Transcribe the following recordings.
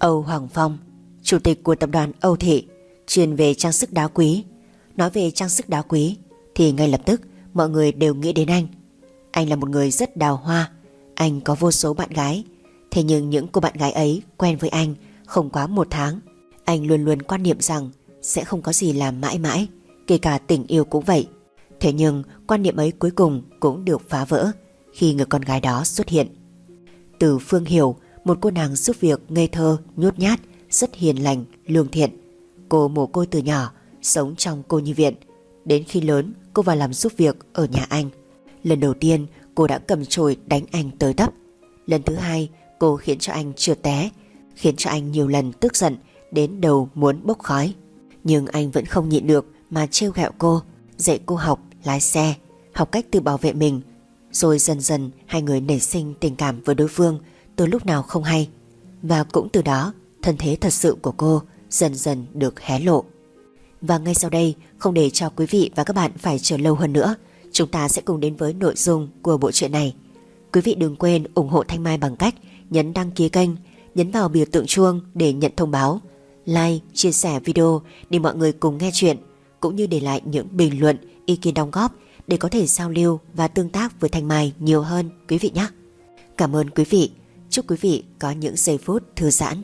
Âu Hoàng Phong, chủ tịch của tập đoàn Âu Thị, chuyên về trang sức đá quý. Nói về trang sức đá quý thì ngay lập tức mọi người đều nghĩ đến anh. Anh là một người rất đào hoa. Anh có vô số bạn gái. Thế nhưng những cô bạn gái ấy quen với anh không quá 1 tháng. Anh luôn luôn quan niệm rằng sẽ không có gì là mãi mãi, kể cả tình yêu cũng vậy. Thế nhưng quan niệm ấy cuối cùng cũng được phá vỡ khi người con gái đó xuất hiện. Từ Phương Hiểu, một cô nàng giúp việc ngây thơ, nhút nhát, rất hiền lành, lương thiện. Cô mồ côi từ nhỏ, sống trong cô nhi viện. Đến khi lớn, cô vào làm giúp việc ở nhà anh. Lần đầu tiên, cô đã cầm chổi đánh anh tới tấp. Lần thứ hai, cô khiến cho anh trượt té, khiến cho anh nhiều lần tức giận đến đầu muốn bốc khói. Nhưng anh vẫn không nhịn được mà trêu ghẹo cô, dạy cô học lái xe, học cách tự bảo vệ mình. Rồi dần dần hai người nảy sinh tình cảm với đối phương từ lúc nào không hay. Và cũng từ đó, thân thế thật sự của cô dần dần được hé lộ. Và ngay sau đây, không để cho quý vị và các bạn phải chờ lâu hơn nữa, chúng ta sẽ cùng đến với nội dung của bộ truyện này. Quý vị đừng quên ủng hộ Thanh Mai bằng cách nhấn đăng ký kênh, nhấn vào biểu tượng chuông để nhận thông báo, like, chia sẻ video để mọi người cùng nghe chuyện, cũng như để lại những bình luận, ý kiến đóng góp để có thể giao lưu và tương tác với Thanh Mai nhiều hơn quý vị nhé. Cảm ơn quý vị. Chúc quý vị có những giây phút thư giãn.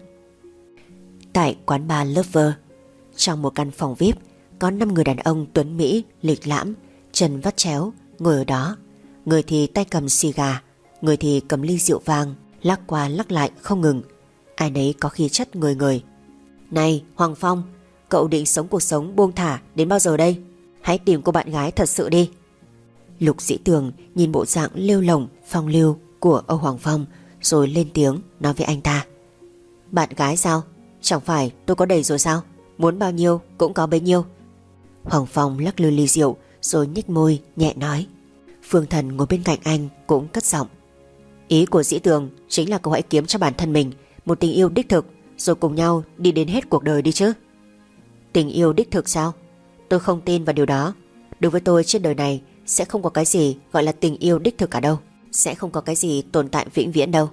Tại quán bar Lover, trong một căn phòng VIP, có 5 người đàn ông tuấn Mỹ, lịch lãm, chân vắt chéo ngồi ở đó. Người thì tay cầm xì gà, người thì cầm ly rượu vang, lắc qua lắc lại không ngừng. Ai nấy có khí chất người người. Này Hoàng Phong, cậu định sống cuộc sống buông thả đến bao giờ đây? Hãy tìm cô bạn gái thật sự đi. Lục Dĩ Tường nhìn bộ dạng lêu lổng phong lưu của Âu Hoàng Phong, rồi lên tiếng nói với anh ta. Bạn gái sao? Chẳng phải tôi có đầy rồi sao? Muốn bao nhiêu cũng có bấy nhiêu. Hoàng Phong lắc lư ly rượu rồi nhếch môi nhẹ nói. Phương Thần ngồi bên cạnh anh cũng cất giọng. Ý của Dĩ Tường chính là cậu hãy kiếm cho bản thân mình một tình yêu đích thực, rồi cùng nhau đi đến hết cuộc đời đi chứ. Tình yêu đích thực sao? Tôi không tin vào điều đó. Đối với tôi trên đời này sẽ không có cái gì gọi là tình yêu đích thực cả đâu. Sẽ không có cái gì tồn tại vĩnh viễn đâu.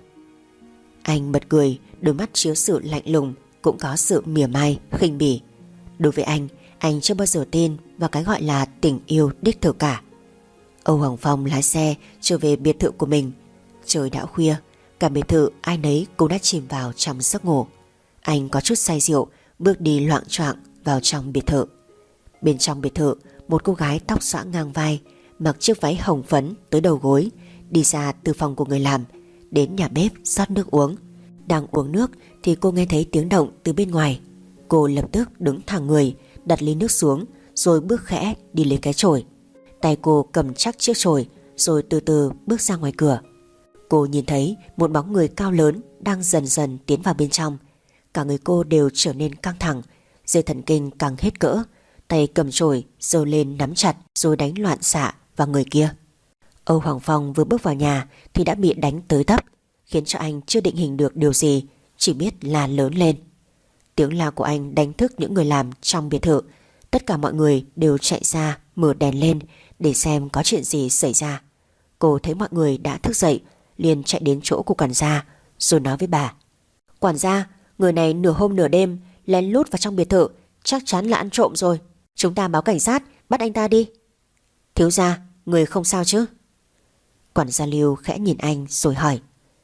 Anh bật cười, đôi mắt chứa sự lạnh lùng, cũng có sự mỉa mai, khinh bỉ. Đối với anh chưa bao giờ tin vào cái gọi là tình yêu đích thực cả. Âu Hoàng Phong lái xe trở về biệt thự của mình. Trời đã khuya, cả biệt thự ai nấy cũng đã chìm vào trong giấc ngủ. Anh có chút say rượu, bước đi loạng choạng vào trong biệt thự. Bên trong biệt thự, một cô gái tóc xõa ngang vai, mặc chiếc váy hồng phấn tới đầu gối, đi ra từ phòng của người làm, đến nhà bếp rót nước uống. Đang uống nước thì cô nghe thấy tiếng động từ bên ngoài. Cô lập tức đứng thẳng người, đặt ly nước xuống, rồi bước khẽ đi lấy cái chổi. Tay cô cầm chắc chiếc chổi, rồi từ từ bước ra ngoài cửa. Cô nhìn thấy một bóng người cao lớn đang dần dần tiến vào bên trong. Cả người cô đều trở nên căng thẳng, dây thần kinh càng hết cỡ, tay cầm chổi giơ lên nắm chặt rồi đánh loạn xạ vào người kia. Âu Hoàng Phong vừa bước vào nhà thì đã bị đánh tới tấp, khiến cho anh chưa định hình được điều gì, chỉ biết là lớn lên. Tiếng la của anh đánh thức những người làm trong biệt thự. Tất cả mọi người đều chạy ra mở đèn lên để xem có chuyện gì xảy ra. Cô thấy mọi người đã thức dậy, liền chạy đến chỗ của quản gia rồi nói với bà. Quản gia, người này nửa hôm nửa đêm lén lút vào trong biệt thự, chắc chắn là ăn trộm rồi. Chúng ta báo cảnh sát bắt anh ta đi. Thiếu gia, người không sao chứ? Quản gia Lưu khẽ nhìn anh rồi hỏi.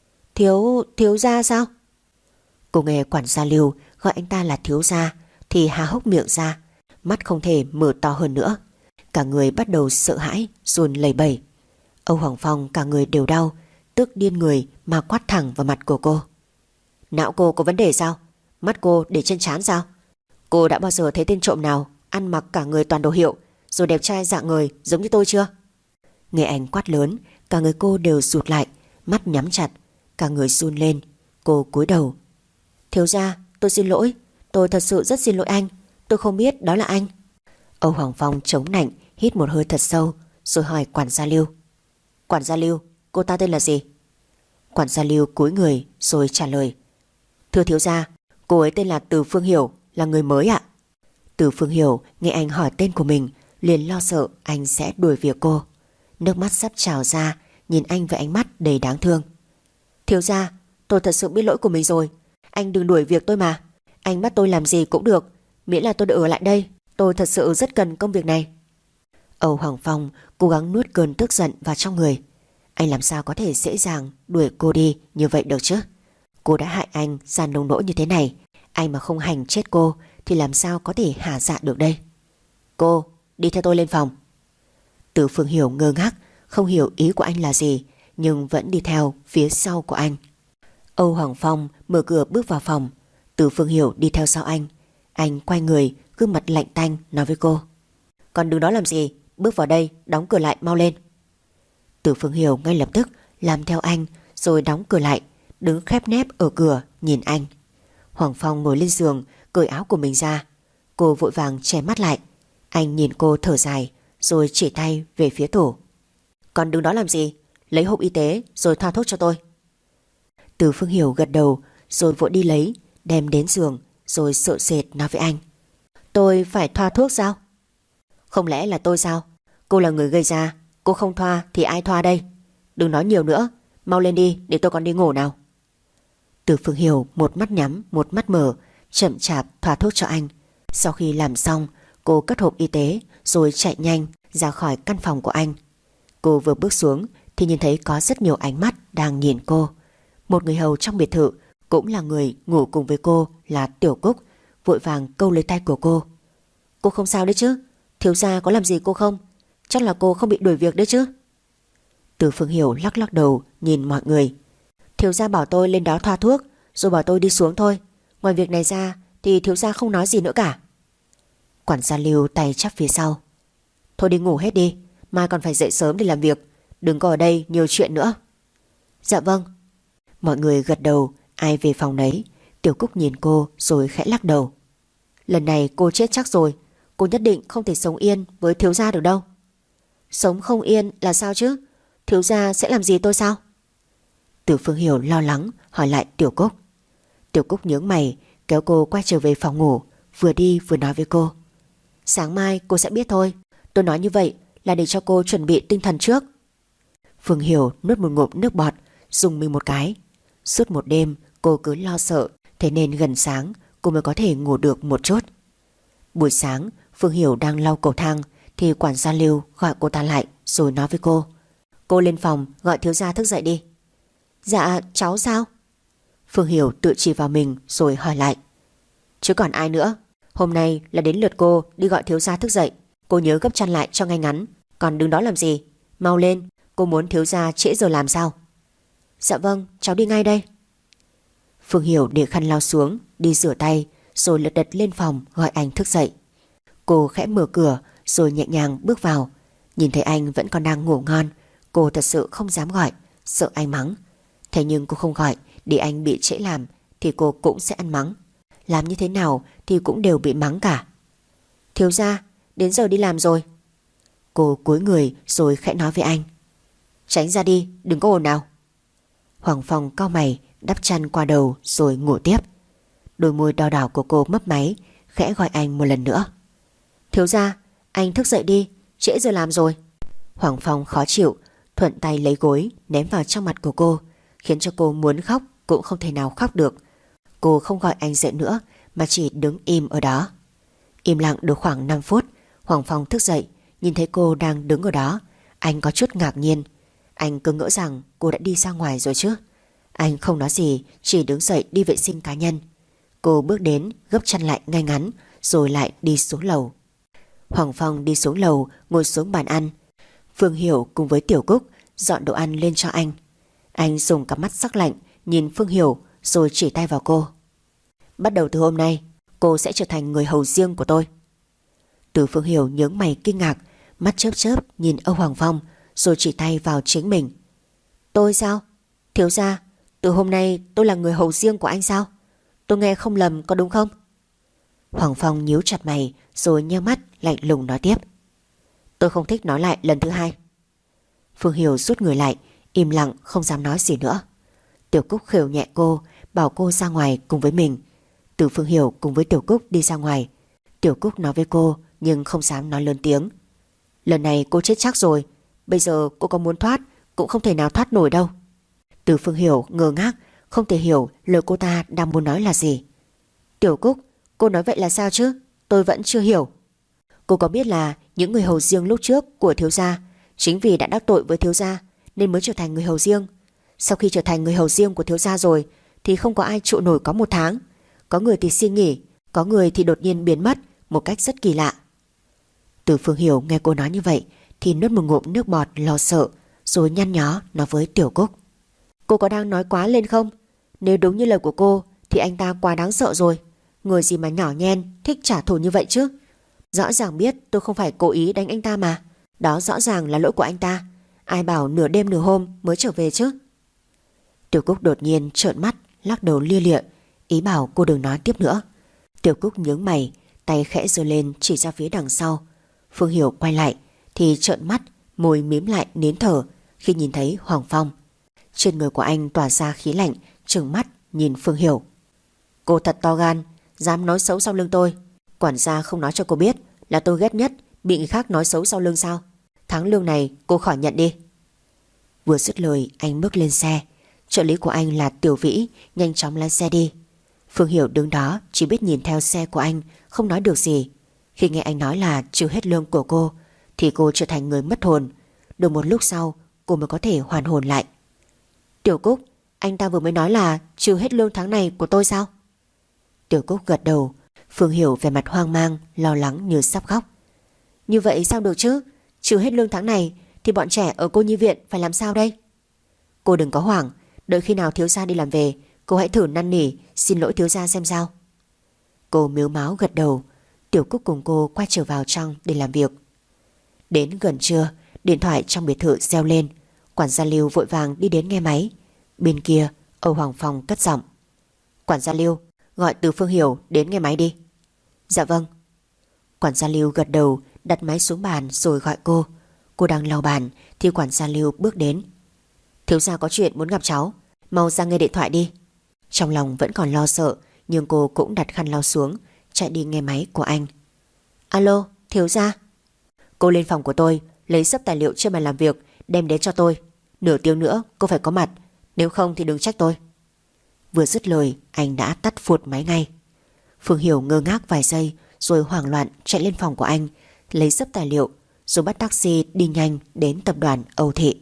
Thiếu gia sao? Cô nghe quản gia Lưu gọi anh ta là thiếu gia thì há hốc miệng ra, mắt không thể mở to hơn nữa. Cả người bắt đầu sợ hãi, run lẩy bẩy. Âu Hoàng Phong cả người đều đau, tức điên người mà quát thẳng vào mặt của cô. Não cô có vấn đề sao? Mắt cô để trên trán sao? Cô đã bao giờ thấy tên trộm nào ăn mặc cả người toàn đồ hiệu rồi đẹp trai dạng người giống như tôi chưa? Nghe anh quát lớn, cả người cô đều rụt lại, mắt nhắm chặt, cả người run lên. Cô cúi đầu. Thiếu gia, tôi xin lỗi, tôi thật sự rất xin lỗi anh, tôi không biết đó là anh. Âu Hoàng Phong chống nạnh, hít một hơi thật sâu rồi hỏi quản gia Lưu. Quản gia Lưu, cô ta tên là gì? Quản gia Lưu cúi người rồi trả lời. Thưa thiếu gia, cô ấy tên là Từ Phương Hiểu, là người mới ạ. Từ Phương Hiểu nghe anh hỏi tên của mình liền lo sợ anh sẽ đuổi việc cô. Nước mắt sắp trào ra, nhìn anh với ánh mắt đầy đáng thương. Thiếu gia, tôi thật sự biết lỗi của mình rồi. Anh đừng đuổi việc tôi mà. Anh bắt tôi làm gì cũng được, miễn là tôi được ở lại đây. Tôi thật sự rất cần công việc này. Âu Hoàng Phong cố gắng nuốt cơn tức giận vào trong người. Anh làm sao có thể dễ dàng đuổi cô đi như vậy được chứ? Cô đã hại anh ra nông nỗi như thế này, anh mà không hành chết cô thì làm sao có thể hả dạ được đây? Cô, đi theo tôi lên phòng. Từ Phương Hiểu ngơ ngác, không hiểu ý của anh là gì, nhưng vẫn đi theo phía sau của anh. Âu Hoàng Phong mở cửa bước vào phòng. Từ Phương Hiểu đi theo sau anh. Anh quay người, gương mặt lạnh tanh nói với cô: Còn đứng đó làm gì, bước vào đây, đóng cửa lại mau lên. Từ Phương Hiểu ngay lập tức làm theo anh, rồi đóng cửa lại, đứng khép nép ở cửa nhìn anh. Hoàng Phong ngồi lên giường, cởi áo của mình ra. Cô vội vàng che mắt lại. Anh nhìn cô thở dài, rồi chỉ tay về phía tủ. Còn đứng đó làm gì, lấy hộp y tế rồi thoa thuốc cho tôi. Từ Phương Hiểu gật đầu, rồi vội đi lấy, đem đến giường, rồi sợ sệt nói với anh: Tôi phải thoa thuốc sao? Không lẽ là tôi sao? Cô là người gây ra, cô không thoa thì ai thoa đây? Đừng nói nhiều nữa, mau lên đi để tôi còn đi ngủ nào. Từ Phương Hiểu một mắt nhắm một mắt mở, chậm chạp thoa thuốc cho anh. Sau khi làm xong, cô cất hộp y tế rồi chạy nhanh ra khỏi căn phòng của anh. Cô vừa bước xuống thì nhìn thấy có rất nhiều ánh mắt đang nhìn cô. Một người hầu trong biệt thự, cũng là người ngủ cùng với cô, là Tiểu Cúc, vội vàng câu lấy tay của cô. Cô không sao đấy chứ? Thiếu gia có làm gì cô không? Chắc là cô không bị đuổi việc đấy chứ? Từ Phương Hiểu lắc lắc đầu nhìn mọi người. Thiếu gia bảo tôi lên đó thoa thuốc, rồi bảo tôi đi xuống thôi. Ngoài việc này ra thì thiếu gia không nói gì nữa cả. Quản gia Lưu tay chắp phía sau. Thôi đi ngủ hết đi, mai còn phải dậy sớm để làm việc, đừng có ở đây nhiều chuyện nữa. Dạ vâng. Mọi người gật đầu, ai về phòng nấy. Tiểu Cúc nhìn cô rồi khẽ lắc đầu. Lần này cô chết chắc rồi, cô nhất định không thể sống yên với thiếu gia được đâu. Sống không yên là sao chứ? Thiếu gia sẽ làm gì tôi sao? Từ Phương Hiểu lo lắng hỏi lại Tiểu Cúc. Tiểu Cúc nhướng mày, kéo cô quay trở về phòng ngủ, vừa đi vừa nói với cô. Sáng mai cô sẽ biết thôi, tôi nói như vậy là để cho cô chuẩn bị tinh thần trước. Phương Hiểu nuốt một ngụm nước bọt, rùng mình một cái. Suốt một đêm cô cứ lo sợ, thế nên gần sáng cô mới có thể ngủ được một chút. Buổi sáng Phương Hiểu đang lau cầu thang thì quản gia Lưu gọi cô ta lại rồi nói với cô. Cô lên phòng gọi thiếu gia thức dậy đi. Dạ cháu sao? Phương Hiểu tự chỉ vào mình rồi hỏi lại. Chứ còn ai nữa, hôm nay là đến lượt cô đi gọi thiếu gia thức dậy. Cô nhớ gấp chăn lại cho ngay ngắn, còn đứng đó làm gì? Mau lên, cô muốn thiếu gia trễ giờ làm sao? Dạ vâng, cháu đi ngay đây. Phương Hiểu để khăn lau xuống, đi rửa tay, rồi lật đật lên phòng gọi anh thức dậy. Cô khẽ mở cửa rồi nhẹ nhàng bước vào. Nhìn thấy anh vẫn còn đang ngủ ngon, cô thật sự không dám gọi, sợ anh mắng. Thế nhưng cô không gọi để anh bị trễ làm thì cô cũng sẽ ăn mắng. Làm như thế nào thì cũng đều bị mắng cả. Thiếu gia, đến giờ đi làm rồi. Cô cúi người rồi khẽ nói với anh. Tránh ra đi, đừng có ồn nào. Hoàng Phong cau mày, đắp chăn qua đầu rồi ngủ tiếp. Đôi môi đỏ đỏ của cô mấp máy, khẽ gọi anh một lần nữa. Thiếu gia, anh thức dậy đi, trễ giờ làm rồi. Hoàng Phong khó chịu, thuận tay lấy gối ném vào trong mặt của cô, khiến cho cô muốn khóc cũng không thể nào khóc được. Cô không gọi anh dậy nữa mà chỉ đứng im ở đó. Im lặng được khoảng 5 phút, Hoàng Phong thức dậy, nhìn thấy cô đang đứng ở đó. Anh có chút ngạc nhiên. Anh cứ ngỡ rằng cô đã đi ra ngoài rồi chứ. Anh không nói gì, chỉ đứng dậy đi vệ sinh cá nhân. Cô bước đến gấp chăn lại ngay ngắn, rồi lại đi xuống lầu. Hoàng Phong đi xuống lầu, ngồi xuống bàn ăn. Phương Hiểu cùng với Tiểu Cúc dọn đồ ăn lên cho anh. Anh dùng cặp mắt sắc lạnh nhìn Phương Hiểu rồi chỉ tay vào cô. Bắt đầu từ hôm nay, cô sẽ trở thành người hầu riêng của tôi. Từ Phương Hiểu nhướng mày kinh ngạc, mắt chớp chớp nhìn Âu Hoàng Phong rồi chỉ tay vào chính mình. Tôi sao? Thiếu gia, từ hôm nay tôi là người hầu riêng của anh sao? Tôi nghe không lầm có đúng không? Hoàng Phong nhíu chặt mày rồi nheo mắt lạnh lùng nói tiếp. Tôi không thích nói lại lần thứ hai. Phương Hiểu rút người lại, im lặng không dám nói gì nữa. Tiểu Cúc khều nhẹ cô, bảo cô ra ngoài cùng với mình. Từ Phương Hiểu cùng với Tiểu Cúc đi ra ngoài. Tiểu Cúc nói với cô nhưng không dám nói lớn tiếng. Lần này cô chết chắc rồi, bây giờ cô có muốn thoát cũng không thể nào thoát nổi đâu. Từ Phương Hiểu ngơ ngác, không thể hiểu lời cô ta đang muốn nói là gì. Tiểu Cúc, cô nói vậy là sao chứ? Tôi vẫn chưa hiểu. Cô có biết là những người hầu riêng lúc trước của thiếu gia chính vì đã đắc tội với thiếu gia nên mới trở thành người hầu riêng. Sau khi trở thành người hầu riêng của thiếu gia rồi thì không có ai trụ nổi có 1 tháng. Có người thì xin nghỉ, có người thì đột nhiên biến mất một cách rất kỳ lạ. Từ Phương Hiểu nghe cô nói như vậy thì nuốt một ngụm nước bọt lo sợ, rồi nhăn nhó nói với Tiểu Cúc: Cô có đang nói quá lên không? Nếu đúng như lời của cô thì anh ta quá đáng sợ rồi. Người gì mà nhỏ nhen thích trả thù như vậy chứ? Rõ ràng biết tôi không phải cố ý đánh anh ta mà. Đó rõ ràng là lỗi của anh ta. Ai bảo nửa đêm nửa hôm mới trở về chứ? Tiểu Cúc đột nhiên trợn mắt, lắc đầu lia lịa, ý bảo cô đừng nói tiếp nữa. Tiểu Cúc nhướng mày, tay khẽ giơ lên chỉ ra phía đằng sau. Phương Hiểu quay lại thì trợn mắt, môi mím lại nín thở khi nhìn thấy Hoàng Phong. Trên người của anh tỏa ra khí lạnh, trừng mắt nhìn Phương Hiểu. Cô thật to gan, dám nói xấu sau lưng tôi. Quản gia không nói cho cô biết là tôi ghét nhất bị người khác nói xấu sau lưng sao? Tháng lương này cô khỏi nhận đi. Vừa dứt lời anh bước lên xe. Trợ lý của anh là Tiểu Vĩ nhanh chóng lái xe đi. Phương Hiểu đứng đó chỉ biết nhìn theo xe của anh, không nói được gì. Khi nghe anh nói là trừ hết lương của cô thì cô trở thành người mất hồn. Được một lúc sau cô mới có thể hoàn hồn lại. Tiểu Cúc, anh ta vừa mới nói là trừ hết lương tháng này của tôi sao? Tiểu Cúc gật đầu. Phương Hiểu vẻ mặt hoang mang, lo lắng như sắp khóc. Như vậy sao được chứ? Trừ hết lương tháng này thì bọn trẻ ở cô nhi viện phải làm sao đây? Cô đừng có hoảng, đợi khi nào thiếu gia đi làm về cô hãy thử năn nỉ xin lỗi thiếu gia xem sao. Cô mếu máo gật đầu. Tiểu Cúc cùng cô quay trở vào trong để làm việc. Đến gần trưa, điện thoại trong biệt thự reo lên. Quản gia Lưu vội vàng đi đến nghe máy. Bên kia Âu Hoàng Phong cất giọng: Quản gia Lưu, gọi Từ Phương Hiểu đến nghe máy đi. Dạ vâng. Quản gia Lưu gật đầu, đặt máy xuống bàn rồi gọi cô. Cô đang lau bàn thì quản gia Lưu bước đến. Thiếu gia có chuyện muốn gặp cháu, mau ra nghe điện thoại đi. Trong lòng vẫn còn lo sợ, nhưng cô cũng đặt khăn lau xuống, chạy đi nghe máy của anh. Alo, thiếu gia. Cô lên phòng của tôi, lấy sấp tài liệu trên bàn làm việc đem đến cho tôi. Nửa tiếng nữa cô phải có mặt, nếu không thì đừng trách tôi. Vừa dứt lời anh đã tắt phụt máy ngay. Phương Hiểu ngơ ngác vài giây rồi hoảng loạn chạy lên phòng của anh, lấy sấp tài liệu rồi bắt taxi đi nhanh đến tập đoàn Âu Thị.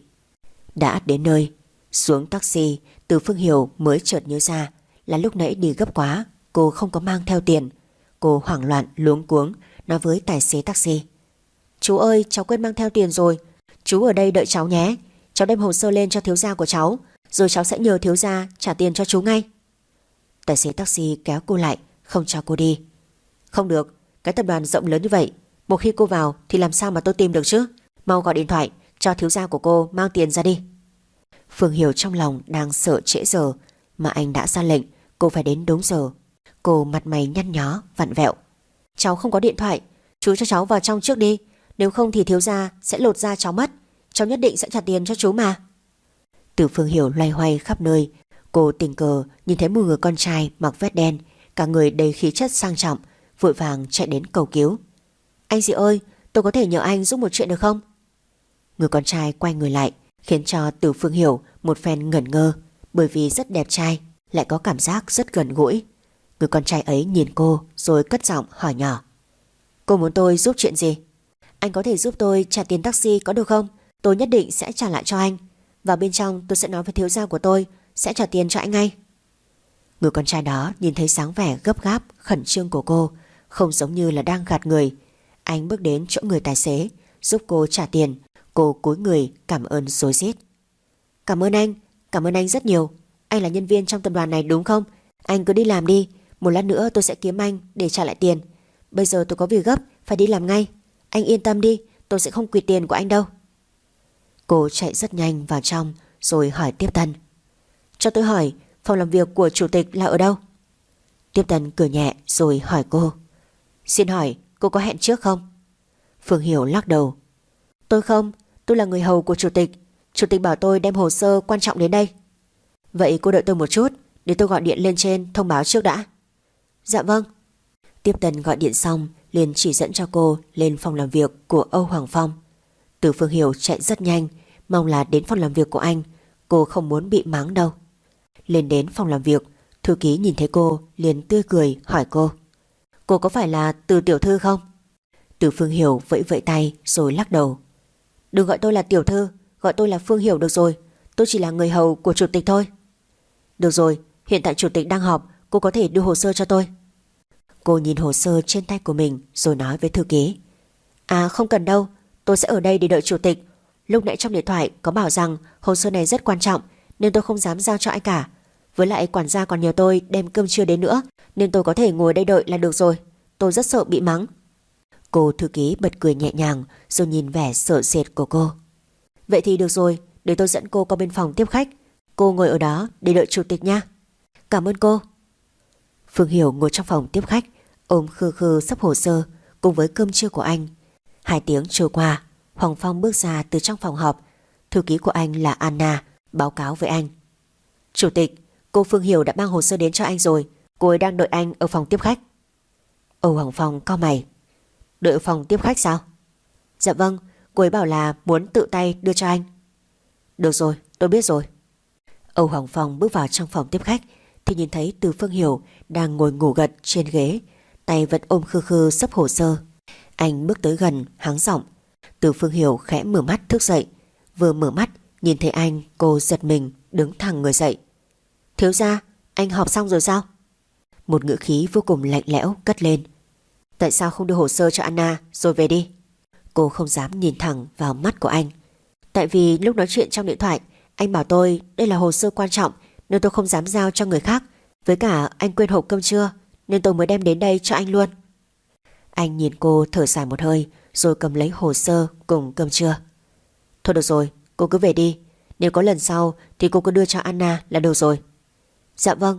Đã đến nơi, xuống taxi, Từ Phương Hiểu mới chợt nhớ ra là lúc nãy đi gấp quá, cô không có mang theo tiền. Cô hoảng loạn luống cuống nói với tài xế taxi: Chú ơi, cháu quên mang theo tiền rồi. Chú ở đây đợi cháu nhé. Cháu đem hồ sơ lên cho thiếu gia của cháu, rồi cháu sẽ nhờ thiếu gia trả tiền cho chú ngay. Tài xế taxi kéo cô lại, không cho cô đi. Không được, cái tập đoàn rộng lớn như vậy, một khi cô vào thì làm sao mà tôi tìm được chứ? Mau gọi điện thoại cho thiếu gia của cô mang tiền ra đi. Phương Hiểu trong lòng đang sợ trễ giờ, mà anh đã ra lệnh cô phải đến đúng giờ. Cô mặt mày nhăn nhó vặn vẹo: Cháu không có điện thoại, chú cho cháu vào trong trước đi, nếu không thì thiếu gia sẽ lột da cháu mất. Cháu nhất định sẽ trả tiền cho chú mà. Từ Phương Hiểu loay hoay khắp nơi. Cô tình cờ nhìn thấy một người con trai mặc vest đen, cả người đầy khí chất sang trọng, vội vàng chạy đến cầu cứu: Anh gì ơi, tôi có thể nhờ anh giúp một chuyện được không? Người con trai quay người lại, khiến cho Từ Phương Hiểu một phen ngẩn ngơ, bởi vì rất đẹp trai, lại có cảm giác rất gần gũi. Người con trai ấy nhìn cô rồi cất giọng hỏi nhỏ: Cô muốn tôi giúp chuyện gì? Anh có thể giúp tôi trả tiền taxi có được không? Tôi nhất định sẽ trả lại cho anh. Vào bên trong tôi sẽ nói với thiếu gia của tôi sẽ trả tiền cho anh ngay. Người con trai đó nhìn thấy dáng vẻ gấp gáp, khẩn trương của cô, không giống như là đang gạt người. Anh bước đến chỗ người tài xế, giúp cô trả tiền. Cô cúi người cảm ơn rối rít: Cảm ơn anh rất nhiều. Anh là nhân viên trong tập đoàn này đúng không? Anh cứ đi làm đi, một lát nữa tôi sẽ kiếm anh để trả lại tiền. Bây giờ tôi có việc gấp, phải đi làm ngay. Anh yên tâm đi, tôi sẽ không quỵt tiền của anh đâu. Cô chạy rất nhanh vào trong rồi hỏi tiếp tân: Cho tôi hỏi, phòng làm việc của chủ tịch là ở đâu? Tiếp tân cười nhẹ rồi hỏi cô: Xin hỏi cô có hẹn trước không? Phương Hiểu lắc đầu: Tôi không, tôi là người hầu của chủ tịch. Chủ tịch bảo tôi đem hồ sơ quan trọng đến đây. Vậy cô đợi tôi một chút, để tôi gọi điện lên trên thông báo trước đã. Dạ vâng. Tiếp tân gọi điện xong liền chỉ dẫn cho cô lên phòng làm việc của Âu Hoàng Phong. Từ Phương Hiểu chạy rất nhanh, mong là đến phòng làm việc của anh. Cô không muốn bị mắng đâu. lên đến phòng làm việc. Thư ký nhìn thấy cô liền tươi cười hỏi cô: Cô có phải là Từ tiểu thư không? Từ Phương Hiểu vẫy vẫy tay rồi lắc đầu: Đừng gọi tôi là tiểu thư, gọi tôi là Phương Hiểu được rồi. Tôi chỉ là người hầu của chủ tịch thôi. Được rồi, hiện tại chủ tịch đang họp, cô có thể đưa hồ sơ cho tôi. Cô nhìn hồ sơ trên tay của mình rồi nói với thư ký: À không cần đâu, tôi sẽ ở đây để đợi chủ tịch. Lúc nãy trong điện thoại có bảo rằng hồ sơ này rất quan trọng nên tôi không dám giao cho ai cả. Với lại quản gia còn nhờ tôi đem cơm trưa đến nữa, nên tôi có thể ngồi đây đợi là được rồi. Tôi rất sợ bị mắng. Cô thư ký bật cười nhẹ nhàng rồi nhìn vẻ sợ sệt của cô. Vậy thì được rồi, để tôi dẫn cô qua bên phòng tiếp khách. Cô ngồi ở đó để đợi chủ tịch nha. Cảm ơn cô. Phương Hiểu ngồi trong phòng tiếp khách, ôm khư khư sắp hồ sơ cùng với cơm trưa của anh. 2 tiếng trôi qua, Hoàng Phong bước ra từ trong phòng họp. Thư ký của anh là Anna báo cáo với anh: Chủ tịch, cô Phương Hiểu đã mang hồ sơ đến cho anh rồi. Cô ấy đang đợi anh ở phòng tiếp khách. Âu Hoàng Phong cau mày: Đợi ở phòng tiếp khách sao? Dạ vâng, cô ấy bảo là muốn tự tay đưa cho anh. Được rồi, tôi biết rồi. Âu Hoàng Phong bước vào trong phòng tiếp khách thì nhìn thấy Từ Phương Hiểu đang ngồi ngủ gật trên ghế, tay vẫn ôm khư khư sấp hồ sơ. Anh bước tới gần hắng giọng. Từ Phương Hiểu khẽ mở mắt thức dậy. Vừa mở mắt nhìn thấy anh, cô giật mình đứng thẳng người dậy. Thiếu gia, anh họp xong rồi sao? Một ngữ khí vô cùng lạnh lẽo cất lên. Tại sao không đưa hồ sơ cho Anna rồi về đi? Cô không dám nhìn thẳng vào mắt của anh. Tại vì lúc nói chuyện trong điện thoại anh bảo tôi đây là hồ sơ quan trọng nên tôi không dám giao cho người khác. Với cả anh quên hộp cơm trưa nên tôi mới đem đến đây cho anh luôn. Anh nhìn cô thở dài một hơi rồi cầm lấy hồ sơ cùng cơm trưa. Thôi được rồi, cô cứ về đi. Nếu có lần sau thì cô cứ đưa cho Anna là được rồi. Dạ vâng.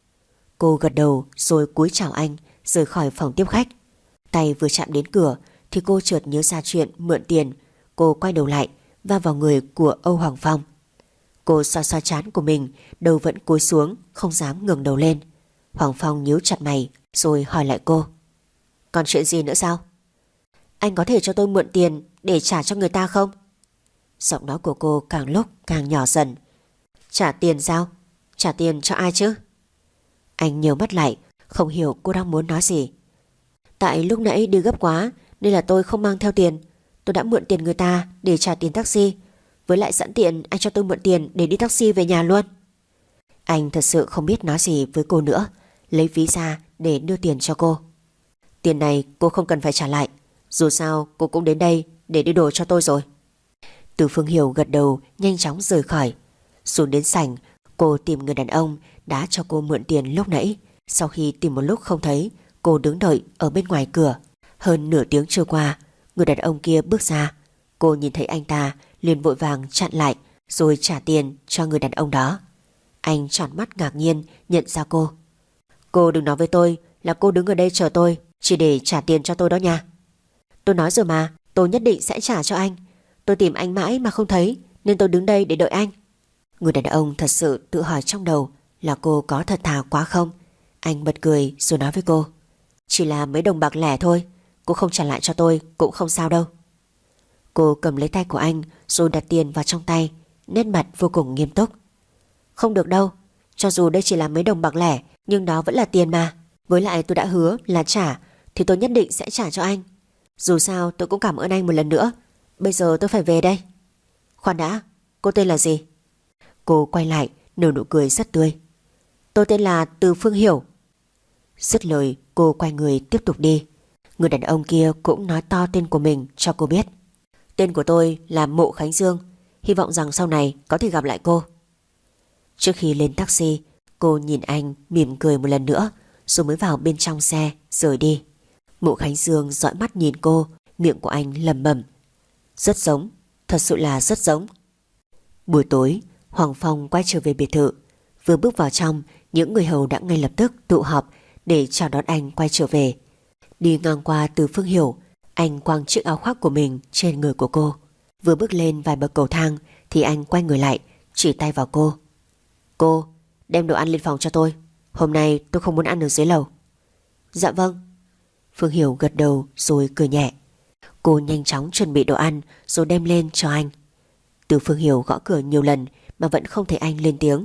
Cô gật đầu rồi cúi chào anh rời khỏi phòng tiếp khách. Tay vừa chạm đến cửa thì cô chợt nhớ ra chuyện mượn tiền. Cô quay đầu lại va vào người của Âu Hoàng Phong. Cô xoa xoa trán của mình, đầu vẫn cúi xuống, không dám ngẩng đầu lên. Hoàng Phong nhíu chặt mày rồi hỏi lại cô: Còn chuyện gì nữa sao? Anh có thể cho tôi mượn tiền để trả cho người ta không? Giọng nói của cô càng lúc càng nhỏ dần. Trả tiền sao? Trả tiền cho ai chứ? Anh nhíu mắt lại, không hiểu cô đang muốn nói gì. Tại lúc nãy đi gấp quá nên là tôi không mang theo tiền. Tôi đã mượn tiền người ta để trả tiền taxi. Với lại sẵn tiện anh cho tôi mượn tiền để đi taxi về nhà luôn. Anh thật sự không biết nói gì với cô nữa, lấy ví ra để đưa tiền cho cô. Tiền này cô không cần phải trả lại. Dù sao cô cũng đến đây để đi đồ cho tôi rồi. Từ Phương Hiểu gật đầu nhanh chóng rời khỏi. Xuống đến sảnh, cô tìm người đàn ông đã cho cô mượn tiền lúc nãy. Sau khi tìm một lúc không thấy, cô đứng đợi ở bên ngoài cửa. Hơn nửa tiếng trôi qua, người đàn ông kia bước ra. Cô nhìn thấy anh ta liền vội vàng chặn lại rồi trả tiền cho người đàn ông đó. Anh tròn mắt ngạc nhiên nhận ra cô. Cô đừng nói với tôi là cô đứng ở đây chờ tôi chỉ để trả tiền cho tôi đó nha. Tôi nói rồi mà, tôi nhất định sẽ trả cho anh. Tôi tìm anh mãi mà không thấy nên tôi đứng đây để đợi anh. Người đàn ông thật sự tự hỏi trong đầu là cô có thật thà quá không. Anh bật cười rồi nói với cô: Chỉ là mấy đồng bạc lẻ thôi, cô không trả lại cho tôi cũng không sao đâu. Cô cầm lấy tay của anh rồi đặt tiền vào trong tay, nét mặt vô cùng nghiêm túc. Không được đâu, cho dù đây chỉ là mấy đồng bạc lẻ nhưng đó vẫn là tiền mà. Với lại tôi đã hứa là trả thì tôi nhất định sẽ trả cho anh. Dù sao tôi cũng cảm ơn anh một lần nữa. Bây giờ tôi phải về đây. Khoan đã, cô tên là gì? Cô quay lại nở nụ cười rất tươi. Tôi tên là Từ Phương Hiểu. Dứt lời cô quay người tiếp tục đi. Người đàn ông kia cũng nói to tên của mình cho cô biết. Tên của tôi là Mộ Khánh Dương. Hy vọng rằng sau này có thể gặp lại cô. Trước khi lên taxi, cô nhìn anh mỉm cười một lần nữa rồi mới vào bên trong xe rời đi. Mộ Khánh Dương dõi mắt nhìn cô, miệng của anh lẩm bẩm: Rất giống, thật sự là rất giống. Buổi tối, Hoàng Phong quay trở về biệt thự. Vừa bước vào trong, những người hầu đã ngay lập tức tụ họp để chào đón anh quay trở về. Đi ngang qua Từ Phương Hiểu, anh quăng chiếc áo khoác của mình trên người của cô. Vừa bước lên vài bậc cầu thang thì anh quay người lại, chỉ tay vào cô. Cô, đem đồ ăn lên phòng cho tôi. Hôm nay tôi không muốn ăn ở dưới lầu. Dạ vâng. Phương Hiểu gật đầu rồi cười nhẹ. Cô nhanh chóng chuẩn bị đồ ăn rồi đem lên cho anh. Từ Phương Hiểu gõ cửa nhiều lần mà vẫn không thấy anh lên tiếng.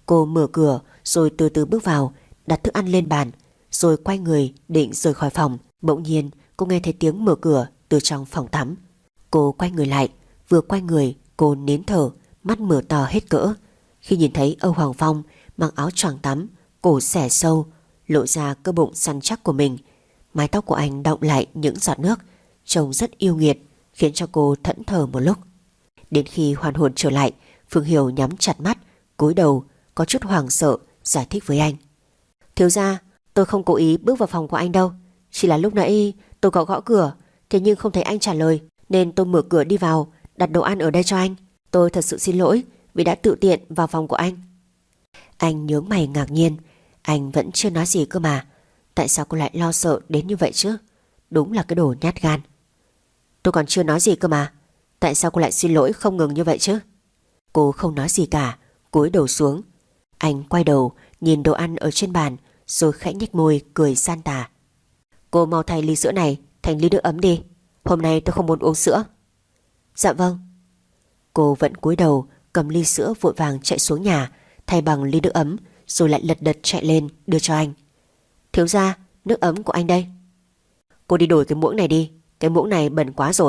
Cô mở cửa rồi từ từ bước vào, đặt thức ăn lên bàn, rồi quay người định rời khỏi phòng. Bỗng nhiên cô nghe thấy tiếng mở cửa từ trong phòng tắm. Cô quay người lại, vừa quay người cô nín thở, mắt mở to hết cỡ khi nhìn thấy Âu Hoàng Phong mặc áo choàng tắm, cổ xẻ sâu, lộ ra cơ bụng săn chắc của mình. Mái tóc của anh đọng lại những giọt nước, trông rất yêu nghiệt, khiến cho cô thẫn thờ một lúc. Đến khi hoàn hồn trở lại, Phương Hiểu nhắm chặt mắt, cúi đầu, có chút hoảng sợ giải thích với anh. Thiếu gia, tôi không cố ý bước vào phòng của anh đâu, chỉ là lúc nãy tôi có gõ cửa, thế nhưng không thấy anh trả lời, nên tôi mở cửa đi vào, đặt đồ ăn ở đây cho anh. Tôi thật sự xin lỗi vì đã tự tiện vào phòng của anh. Anh nhướng mày ngạc nhiên. Anh vẫn chưa nói gì cơ mà. Tại sao cô lại lo sợ đến như vậy chứ? Đúng là cái đồ nhát gan. Tôi còn chưa nói gì cơ mà. Tại sao cô lại xin lỗi không ngừng như vậy chứ? Cô không nói gì cả, cúi đầu xuống. Anh quay đầu nhìn đồ ăn ở trên bàn, rồi khẽ nhếch môi cười san tà. Cô mau thay ly sữa này thành ly nước ấm đi. Hôm nay tôi không muốn uống sữa. Dạ vâng. Cô vẫn cúi đầu cầm ly sữa vội vàng chạy xuống nhà, thay bằng ly nước ấm, rồi lại lật đật chạy lên đưa cho anh. Thiếu gia, nước ấm của anh đây. Cô đi đổi cái muỗng này đi, cái muỗng này bẩn quá rồi.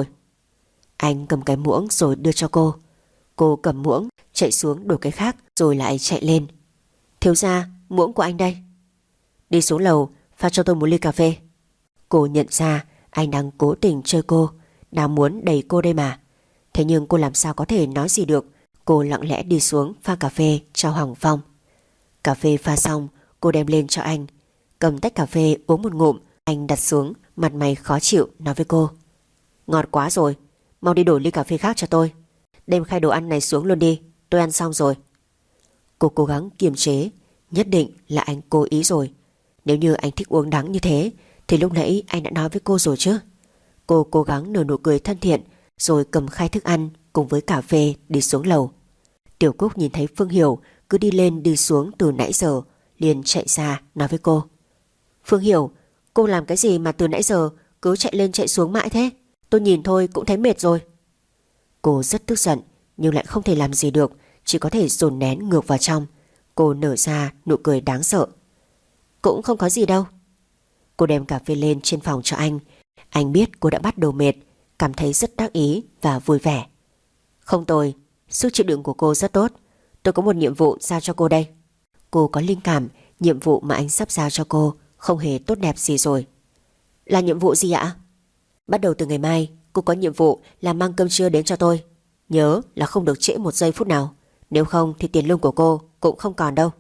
Anh cầm cái muỗng rồi đưa cho cô. Cô cầm muỗng chạy xuống đổi cái khác, rồi lại chạy lên. Thiếu gia, muỗng của anh đây. Đi xuống lầu pha cho tôi một ly cà phê. Cô nhận ra anh đang cố tình chơi cô, đang muốn đẩy cô đây mà. Thế nhưng cô làm sao có thể nói gì được. Cô lặng lẽ đi xuống pha cà phê cho Hoàng Phong. Cà phê pha xong, cô đem lên cho anh. Cầm tách cà phê uống một ngụm. Anh đặt xuống, mặt mày khó chịu nói với cô. Ngọt quá rồi, mau đi đổi ly cà phê khác cho tôi. Đem khay đồ ăn này xuống luôn đi, tôi ăn xong rồi. Cô cố gắng kiềm chế. Nhất định là anh cố ý rồi. Nếu như anh thích uống đắng như thế thì lúc nãy anh đã nói với cô rồi chứ. Cô cố gắng nở nụ cười thân thiện, rồi cầm khay thức ăn cùng với cà phê đi xuống lầu. Tiểu Cúc nhìn thấy Phương Hiểu cứ đi lên đi xuống từ nãy giờ, liền chạy ra nói với cô. Phương Hiểu, cô làm cái gì mà từ nãy giờ cứ chạy lên chạy xuống mãi thế? Tôi nhìn thôi cũng thấy mệt rồi. Cô rất tức giận nhưng lại không thể làm gì được, chỉ có thể dồn nén ngược vào trong. Cô nở ra nụ cười đáng sợ. Cũng không có gì đâu. Cô đem cà phê lên trên phòng cho anh. Anh biết cô đã bắt đầu mệt, cảm thấy rất đắc ý và vui vẻ. Không tồi, sức chịu đựng của cô rất tốt. Tôi có một nhiệm vụ giao cho cô đây. Cô có linh cảm nhiệm vụ mà anh sắp giao cho cô không hề tốt đẹp gì rồi. Là nhiệm vụ gì ạ? Bắt đầu từ ngày mai, cô có nhiệm vụ là mang cơm trưa đến cho tôi. Nhớ là không được trễ một giây phút nào. Nếu không thì tiền lương của cô cũng không còn đâu.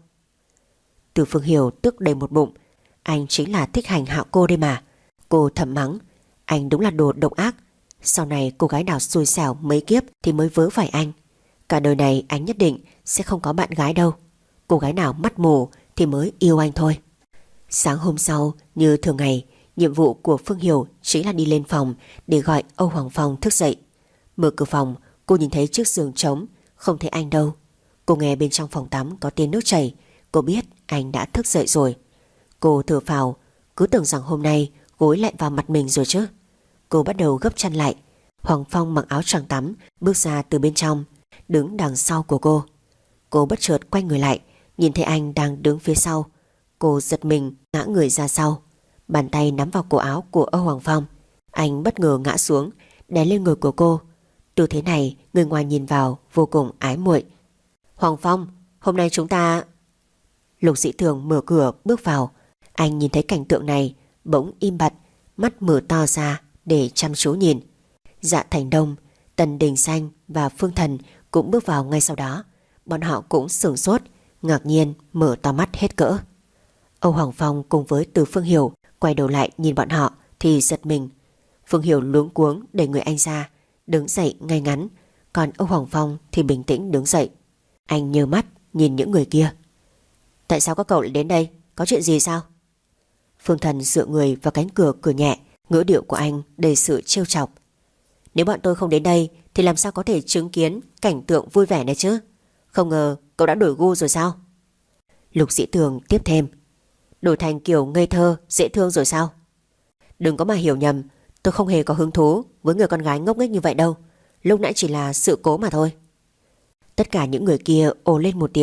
Từ Phương Hiểu tức đầy một bụng. Anh chính là thích hành hạ cô đây mà. Cô thầm mắng. Anh đúng là đồ độc ác. Sau này cô gái nào xui xẻo mấy kiếp thì mới vớ phải anh. Cả đời này anh nhất định sẽ không có bạn gái đâu. Cô gái nào mắt mù thì mới yêu anh thôi. Sáng hôm sau, như thường ngày, nhiệm vụ của Phương Hiểu chính là đi lên phòng để gọi Âu Hoàng Phong thức dậy. Mở cửa phòng, cô nhìn thấy chiếc giường trống, không thấy anh đâu. Cô nghe bên trong phòng tắm có tiếng nước chảy. Cô biết anh đã thức dậy rồi. Cô thở phào, cứ tưởng rằng hôm nay gối lại vào mặt mình rồi chứ. Cô bắt đầu gấp chăn lại. Hoàng Phong mặc áo choàng tắm bước ra từ bên trong, đứng đằng sau của cô. Cô bất chợt quay người lại, nhìn thấy anh đang đứng phía sau. Cô giật mình ngã người ra sau, bàn tay nắm vào cổ áo của Âu Hoàng Phong. Anh bất ngờ ngã xuống, đè lên người của cô. Tư thế này người ngoài nhìn vào vô cùng ái muội. Hoàng Phong, hôm nay chúng ta... Lục Dĩ Thường mở cửa bước vào. Anh nhìn thấy cảnh tượng này bỗng im bặt, mắt mở to ra để chăm chú nhìn. Dạ Thành Đông, Tần Đình Xanh và Phương Thần cũng bước vào ngay sau đó. Bọn họ cũng sửng sốt, ngạc nhiên mở to mắt hết cỡ. Âu Hoàng Phong cùng với Từ Phương Hiểu quay đầu lại nhìn bọn họ thì giật mình. Phương Hiểu luống cuống đẩy người anh ra, đứng dậy ngay ngắn. Còn Âu Hoàng Phong thì bình tĩnh đứng dậy. Anh nhớ mắt nhìn những người kia. Tại sao các cậu lại đến đây? Có chuyện gì sao? Phương Thần dựa người vào cánh cửa cười nhẹ, ngữ điệu của anh đầy sự trêu chọc. Nếu bọn tôi không đến đây thì làm sao có thể chứng kiến cảnh tượng vui vẻ này chứ? Không ngờ cậu đã đổi gu rồi sao? Lục Dĩ Tường tiếp thêm. Đổi thành kiểu ngây thơ, dễ thương rồi sao? Đừng có mà hiểu nhầm, tôi không hề có hứng thú với người con gái ngốc nghếch như vậy đâu. Lúc nãy chỉ là sự cố mà thôi. Tất cả những người kia ồ lên một tiếng,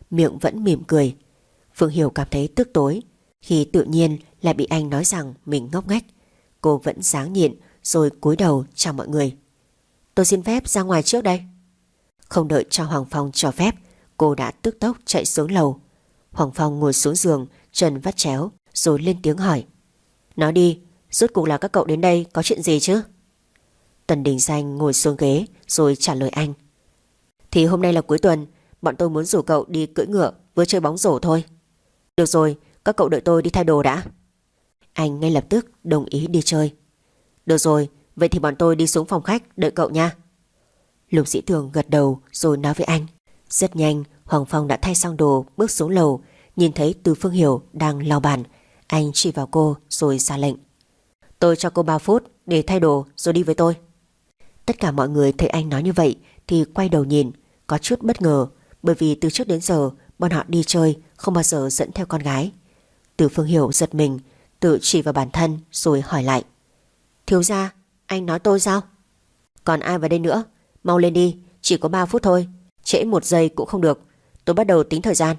miệng vẫn mỉm cười. Phương Hiểu cảm thấy tức tối khi tự nhiên lại bị anh nói rằng mình ngốc nghếch. Cô vẫn dáng nhịn rồi cúi đầu chào mọi người. Tôi xin phép ra ngoài trước đây. Không đợi cho Hoàng Phong cho phép, cô đã tức tốc chạy xuống lầu. Hoàng Phong ngồi xuống giường, chân vắt chéo rồi lên tiếng hỏi. Nói đi, rốt cuộc là các cậu đến đây có chuyện gì chứ? Tần Đình Danh ngồi xuống ghế rồi trả lời anh. Thì hôm nay là cuối tuần, bọn tôi muốn rủ cậu đi cưỡi ngựa với chơi bóng rổ thôi. Được rồi, các cậu đợi tôi đi thay đồ đã. Anh ngay lập tức đồng ý đi chơi. Được rồi, vậy thì bọn tôi đi xuống phòng khách đợi cậu nha. Lục Dĩ Tường gật đầu rồi nói với anh. Rất nhanh Hoàng Phong đã thay xong đồ bước xuống lầu. Nhìn thấy Từ Phương Hiểu đang lau bàn, anh chỉ vào cô rồi ra lệnh. Tôi cho cô 3 phút để thay đồ rồi đi với tôi. Tất cả mọi người thấy anh nói như vậy thì quay đầu nhìn, có chút bất ngờ, bởi vì từ trước đến giờ bọn họ đi chơi không bao giờ dẫn theo con gái. Từ Phương Hiểu giật mình, tự chỉ vào bản thân rồi hỏi lại. Thiếu gia, anh nói tôi sao? Còn ai vào đây nữa? Mau lên đi, chỉ có 3 phút thôi, trễ 1 giây cũng không được. Tôi bắt đầu tính thời gian.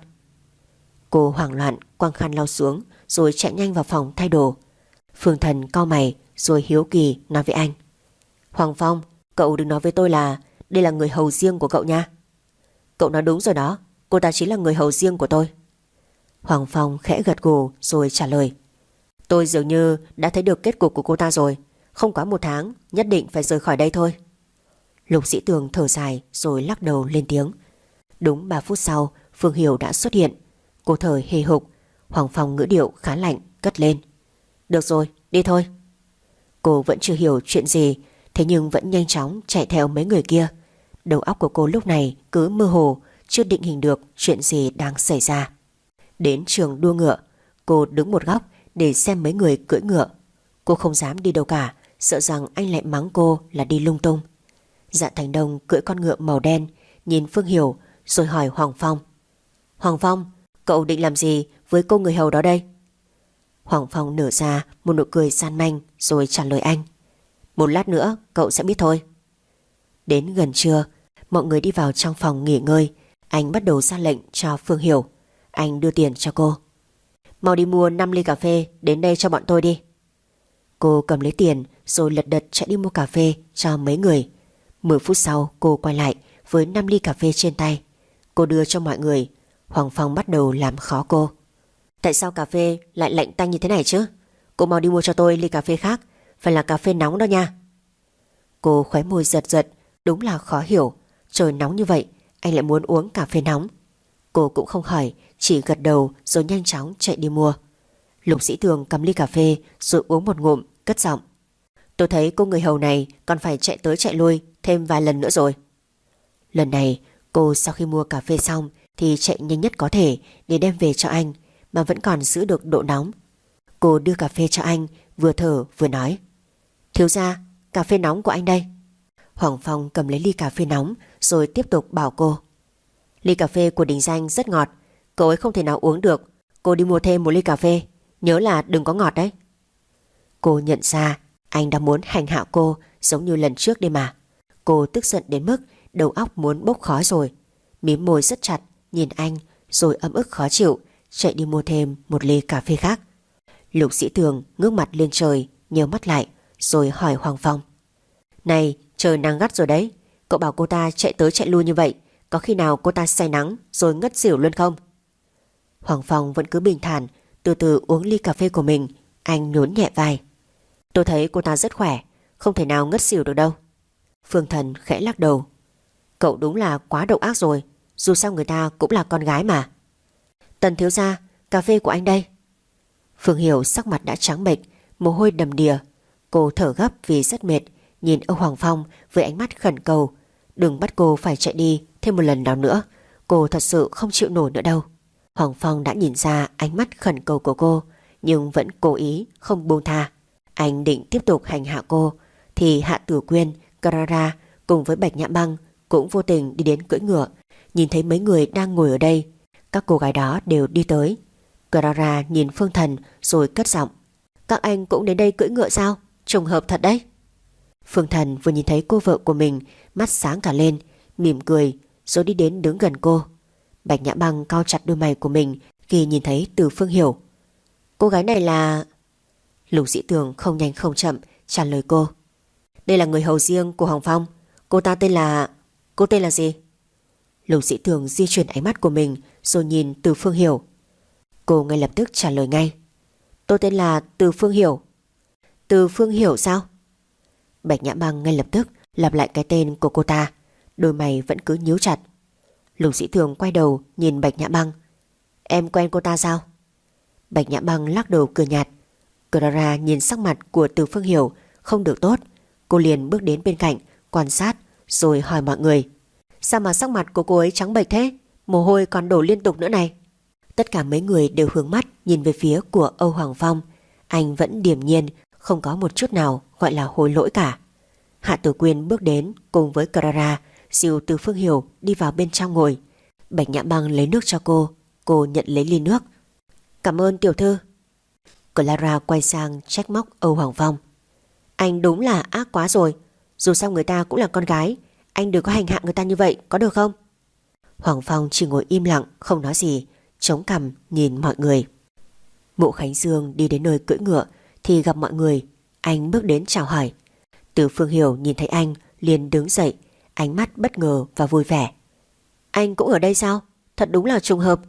Cô hoảng loạn quăng khăn lau xuống rồi chạy nhanh vào phòng thay đồ. Phương Thần cau mày rồi hiếu kỳ nói với anh. Hoàng Phong, cậu đừng nói với tôi là đây là người hầu riêng của cậu nha. Cậu nói đúng rồi đó, cô ta chính là người hầu riêng của tôi. Hoàng Phong khẽ gật gù rồi trả lời. Tôi dường như đã thấy được kết cục của cô ta rồi. Không quá 1 tháng, nhất định phải rời khỏi đây thôi. Lục Dĩ Tường thở dài rồi lắc đầu lên tiếng. Đúng 3 phút sau, Phương Hiểu đã xuất hiện. Cô thở hề hục. Hoàng Phong ngữ điệu khá lạnh cất lên. Được rồi, đi thôi. Cô vẫn chưa hiểu chuyện gì, thế nhưng vẫn nhanh chóng chạy theo mấy người kia. Đầu óc của cô lúc này cứ mơ hồ, chưa định hình được chuyện gì đang xảy ra. Đến trường đua ngựa, cô đứng một góc để xem mấy người cưỡi ngựa. Cô không dám đi đâu cả, sợ rằng anh lại mắng cô là đi lung tung. Dạ Thành Đông cưỡi con ngựa màu đen, nhìn Phương Hiểu rồi hỏi Hoàng Phong. Hoàng Phong, cậu định làm gì với cô người hầu đó đây? Hoàng Phong nở ra một nụ cười gian manh rồi trả lời anh. Một lát nữa cậu sẽ biết thôi. Đến gần trưa, mọi người đi vào trong phòng nghỉ ngơi. Anh bắt đầu ra lệnh cho Phương Hiểu. Anh đưa tiền cho cô. Mau đi mua 5 ly cà phê đến đây cho bọn tôi đi. Cô cầm lấy tiền rồi lật đật chạy đi mua cà phê cho mấy người. 10 phút sau cô quay lại với 5 ly cà phê trên tay. Cô đưa cho mọi người. Hoàng Phong bắt đầu làm khó cô. Tại sao cà phê lại lạnh tanh như thế này chứ? Cô mau đi mua cho tôi ly cà phê khác, phải là cà phê nóng đó nha. Cô khóe môi giật giật, đúng là khó hiểu. Trời nóng như vậy, anh lại muốn uống cà phê nóng. Cô cũng không hỏi, chỉ gật đầu rồi nhanh chóng chạy đi mua. Lục Dĩ Tường cầm ly cà phê rồi uống một ngụm, cất giọng. Tôi thấy cô người hầu này còn phải chạy tới chạy lui thêm vài lần nữa rồi. Lần này cô sau khi mua cà phê xong thì chạy nhanh nhất có thể để đem về cho anh, mà vẫn còn giữ được độ nóng. Cô đưa cà phê cho anh, vừa thở vừa nói. Thiếu gia, cà phê nóng của anh đây. Hoàng Phong cầm lấy ly cà phê nóng rồi tiếp tục bảo cô. Ly cà phê của Đình Danh rất ngọt, cậu ấy không thể nào uống được. Cô đi mua thêm một ly cà phê, nhớ là đừng có ngọt đấy. Cô nhận ra anh đang muốn hành hạ cô giống như lần trước đây mà. Cô tức giận đến mức đầu óc muốn bốc khói rồi. Mím môi rất chặt nhìn anh rồi ấm ức khó chịu, chạy đi mua thêm một ly cà phê khác. Lục Dĩ Tường ngước mặt lên trời, nheo mắt lại rồi hỏi Hoàng Phong. Này, trời nắng gắt rồi đấy, cậu bảo cô ta chạy tới chạy lui như vậy, có khi nào cô ta say nắng rồi ngất xỉu luôn không? Hoàng Phong vẫn cứ bình thản, từ từ uống ly cà phê của mình. Anh nhún nhẹ vai. Tôi thấy cô ta rất khỏe, không thể nào ngất xỉu được đâu. Phương Thần khẽ lắc đầu. Cậu đúng là quá độc ác rồi, dù sao người ta cũng là con gái mà. Tần thiếu gia, cà phê của anh đây. Phương Hiểu sắc mặt đã trắng bệch, mồ hôi đầm đìa. Cô thở gấp vì rất mệt, nhìn ông Hoàng Phong với ánh mắt khẩn cầu. Đừng bắt cô phải chạy đi thêm một lần nào nữa, cô thật sự không chịu nổi nữa đâu. Hoàng Phong đã nhìn ra ánh mắt khẩn cầu của cô, nhưng vẫn cố ý không buông tha. Anh định tiếp tục hành hạ cô thì Hạ Tử Quyên, Clara cùng với Bạch Nhã Băng cũng vô tình đi đến cưỡi ngựa. Nhìn thấy mấy người đang ngồi ở đây, các cô gái đó đều đi tới. Clara nhìn Phương Thần rồi cất giọng. Các anh cũng đến đây cưỡi ngựa sao? Trùng hợp thật đấy. Phương Thần vừa nhìn thấy cô vợ của mình, mắt sáng cả lên, mỉm cười rồi đi đến đứng gần cô. Bạch Nhã Băng cau chặt đôi mày của mình khi nhìn thấy Từ Phương Hiểu. Cô gái này là... Lục Dĩ Tường không nhanh không chậm trả lời cô. Đây là người hầu riêng của Hoàng Phong. Cô ta tên là... Cô tên là gì? Lục Dĩ Tường di chuyển ánh mắt của mình rồi nhìn Từ Phương Hiểu. Cô ngay lập tức trả lời ngay. Tôi tên là Từ Phương Hiểu. Từ Phương Hiểu sao? Bạch Nhã Băng ngay lập tức lặp lại cái tên của cô ta. Đôi mày vẫn cứ nhíu chặt. Lục Dĩ Tường quay đầu nhìn Bạch Nhã Băng. Em quen cô ta sao? Bạch Nhã Băng lắc đầu cười nhạt. Clara nhìn sắc mặt của Từ Phương Hiểu không được tốt. Cô liền bước đến bên cạnh quan sát rồi hỏi mọi người. Sao mà sắc mặt của cô ấy trắng bệch thế? Mồ hôi còn đổ liên tục nữa này. Tất cả mấy người đều hướng mắt nhìn về phía của Âu Hoàng Phong. Anh vẫn điềm nhiên, không có một chút nào gọi là hối lỗi cả. Hạ Tử Quyên bước đến cùng với Clara dìu Từ Phương Hiểu đi vào bên trong ngồi. Bạch Nhã Băng lấy nước cho cô nhận lấy ly nước. Cảm ơn tiểu thư. Clara quay sang trách móc Âu Hoàng Phong. Anh đúng là ác quá rồi. Dù sao người ta cũng là con gái, anh đừng có hành hạ người ta như vậy, có được không? Hoàng Phong chỉ ngồi im lặng không nói gì, chống cằm nhìn mọi người. Mộ Khánh Dương đi đến nơi cưỡi ngựa thì gặp mọi người. Anh bước đến chào hỏi. Từ Phương Hiểu nhìn thấy anh liền đứng dậy, ánh mắt bất ngờ và vui vẻ. Anh cũng ở đây sao? Thật đúng là trùng hợp.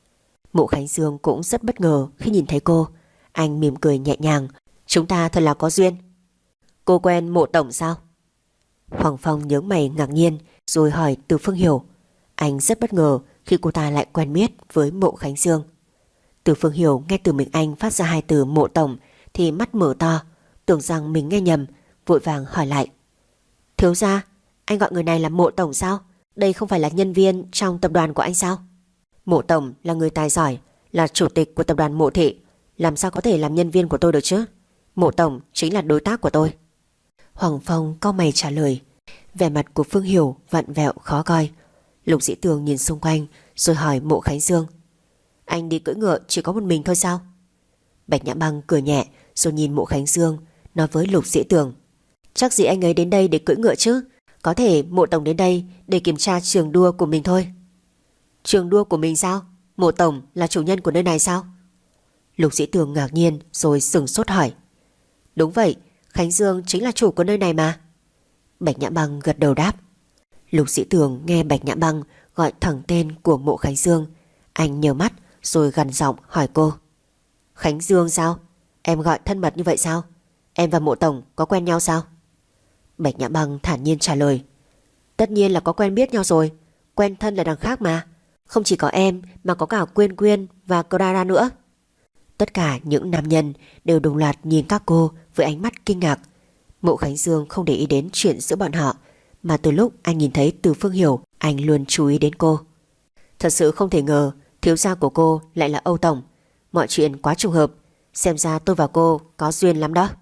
Mộ Khánh Dương cũng rất bất ngờ khi nhìn thấy cô. Anh mỉm cười nhẹ nhàng. Chúng ta thật là có duyên. Cô quen Mộ tổng sao? Hoàng Phong nhướng mày ngạc nhiên rồi hỏi Từ Phương Hiểu. Anh rất bất ngờ khi cô ta lại quen biết với Mộ Khánh Dương. Từ Phương Hiểu nghe từ miệng anh phát ra hai từ Mộ tổng thì mắt mở to, tưởng rằng mình nghe nhầm, vội vàng hỏi lại. Thiếu gia, anh gọi người này là Mộ tổng sao? Đây không phải là nhân viên trong tập đoàn của anh sao? Mộ tổng là người tài giỏi, là chủ tịch của tập đoàn Mộ thị, làm sao có thể làm nhân viên của tôi được chứ? Mộ tổng chính là đối tác của tôi. Hoàng Phong cau mày trả lời. Vẻ mặt của Phương Hiểu vặn vẹo khó coi. Lục Dĩ Tường nhìn xung quanh rồi hỏi Mộ Khánh Dương. Anh đi cưỡi ngựa chỉ có một mình thôi sao? Bạch Nhã Băng cười nhẹ rồi nhìn Mộ Khánh Dương, nói với Lục Dĩ Tường. Chắc gì anh ấy đến đây để cưỡi ngựa chứ? Có thể Mộ tổng đến đây để kiểm tra trường đua của mình thôi. Trường đua của mình sao? Mộ tổng là chủ nhân của nơi này sao? Lục Dĩ Tường ngạc nhiên rồi sửng sốt hỏi. Đúng vậy, Khánh Dương chính là chủ của nơi này mà. Bạch Nhã Băng gật đầu đáp. Lục Dĩ Tường nghe Bạch Nhã Băng gọi thẳng tên của Mộ Khánh Dương. Anh nhớ mắt rồi gằn giọng hỏi cô. Khánh Dương sao? Em gọi thân mật như vậy sao? Em và Mộ tổng có quen nhau sao? Bạch Nhã Băng thản nhiên trả lời. Tất nhiên là có quen biết nhau rồi. Quen thân là đằng khác mà. Không chỉ có em mà có cả Quyên Quyên và Clara nữa. Tất cả những nam nhân đều đồng loạt nhìn các cô với ánh mắt kinh ngạc. Mộ Khánh Dương không để ý đến chuyện giữa bọn họ, mà từ lúc anh nhìn thấy Từ Phương Hiểu, anh luôn chú ý đến cô. Thật sự không thể ngờ thiếu gia của cô lại là Âu tổng. Mọi chuyện quá trùng hợp. Xem ra tôi và cô có duyên lắm đó.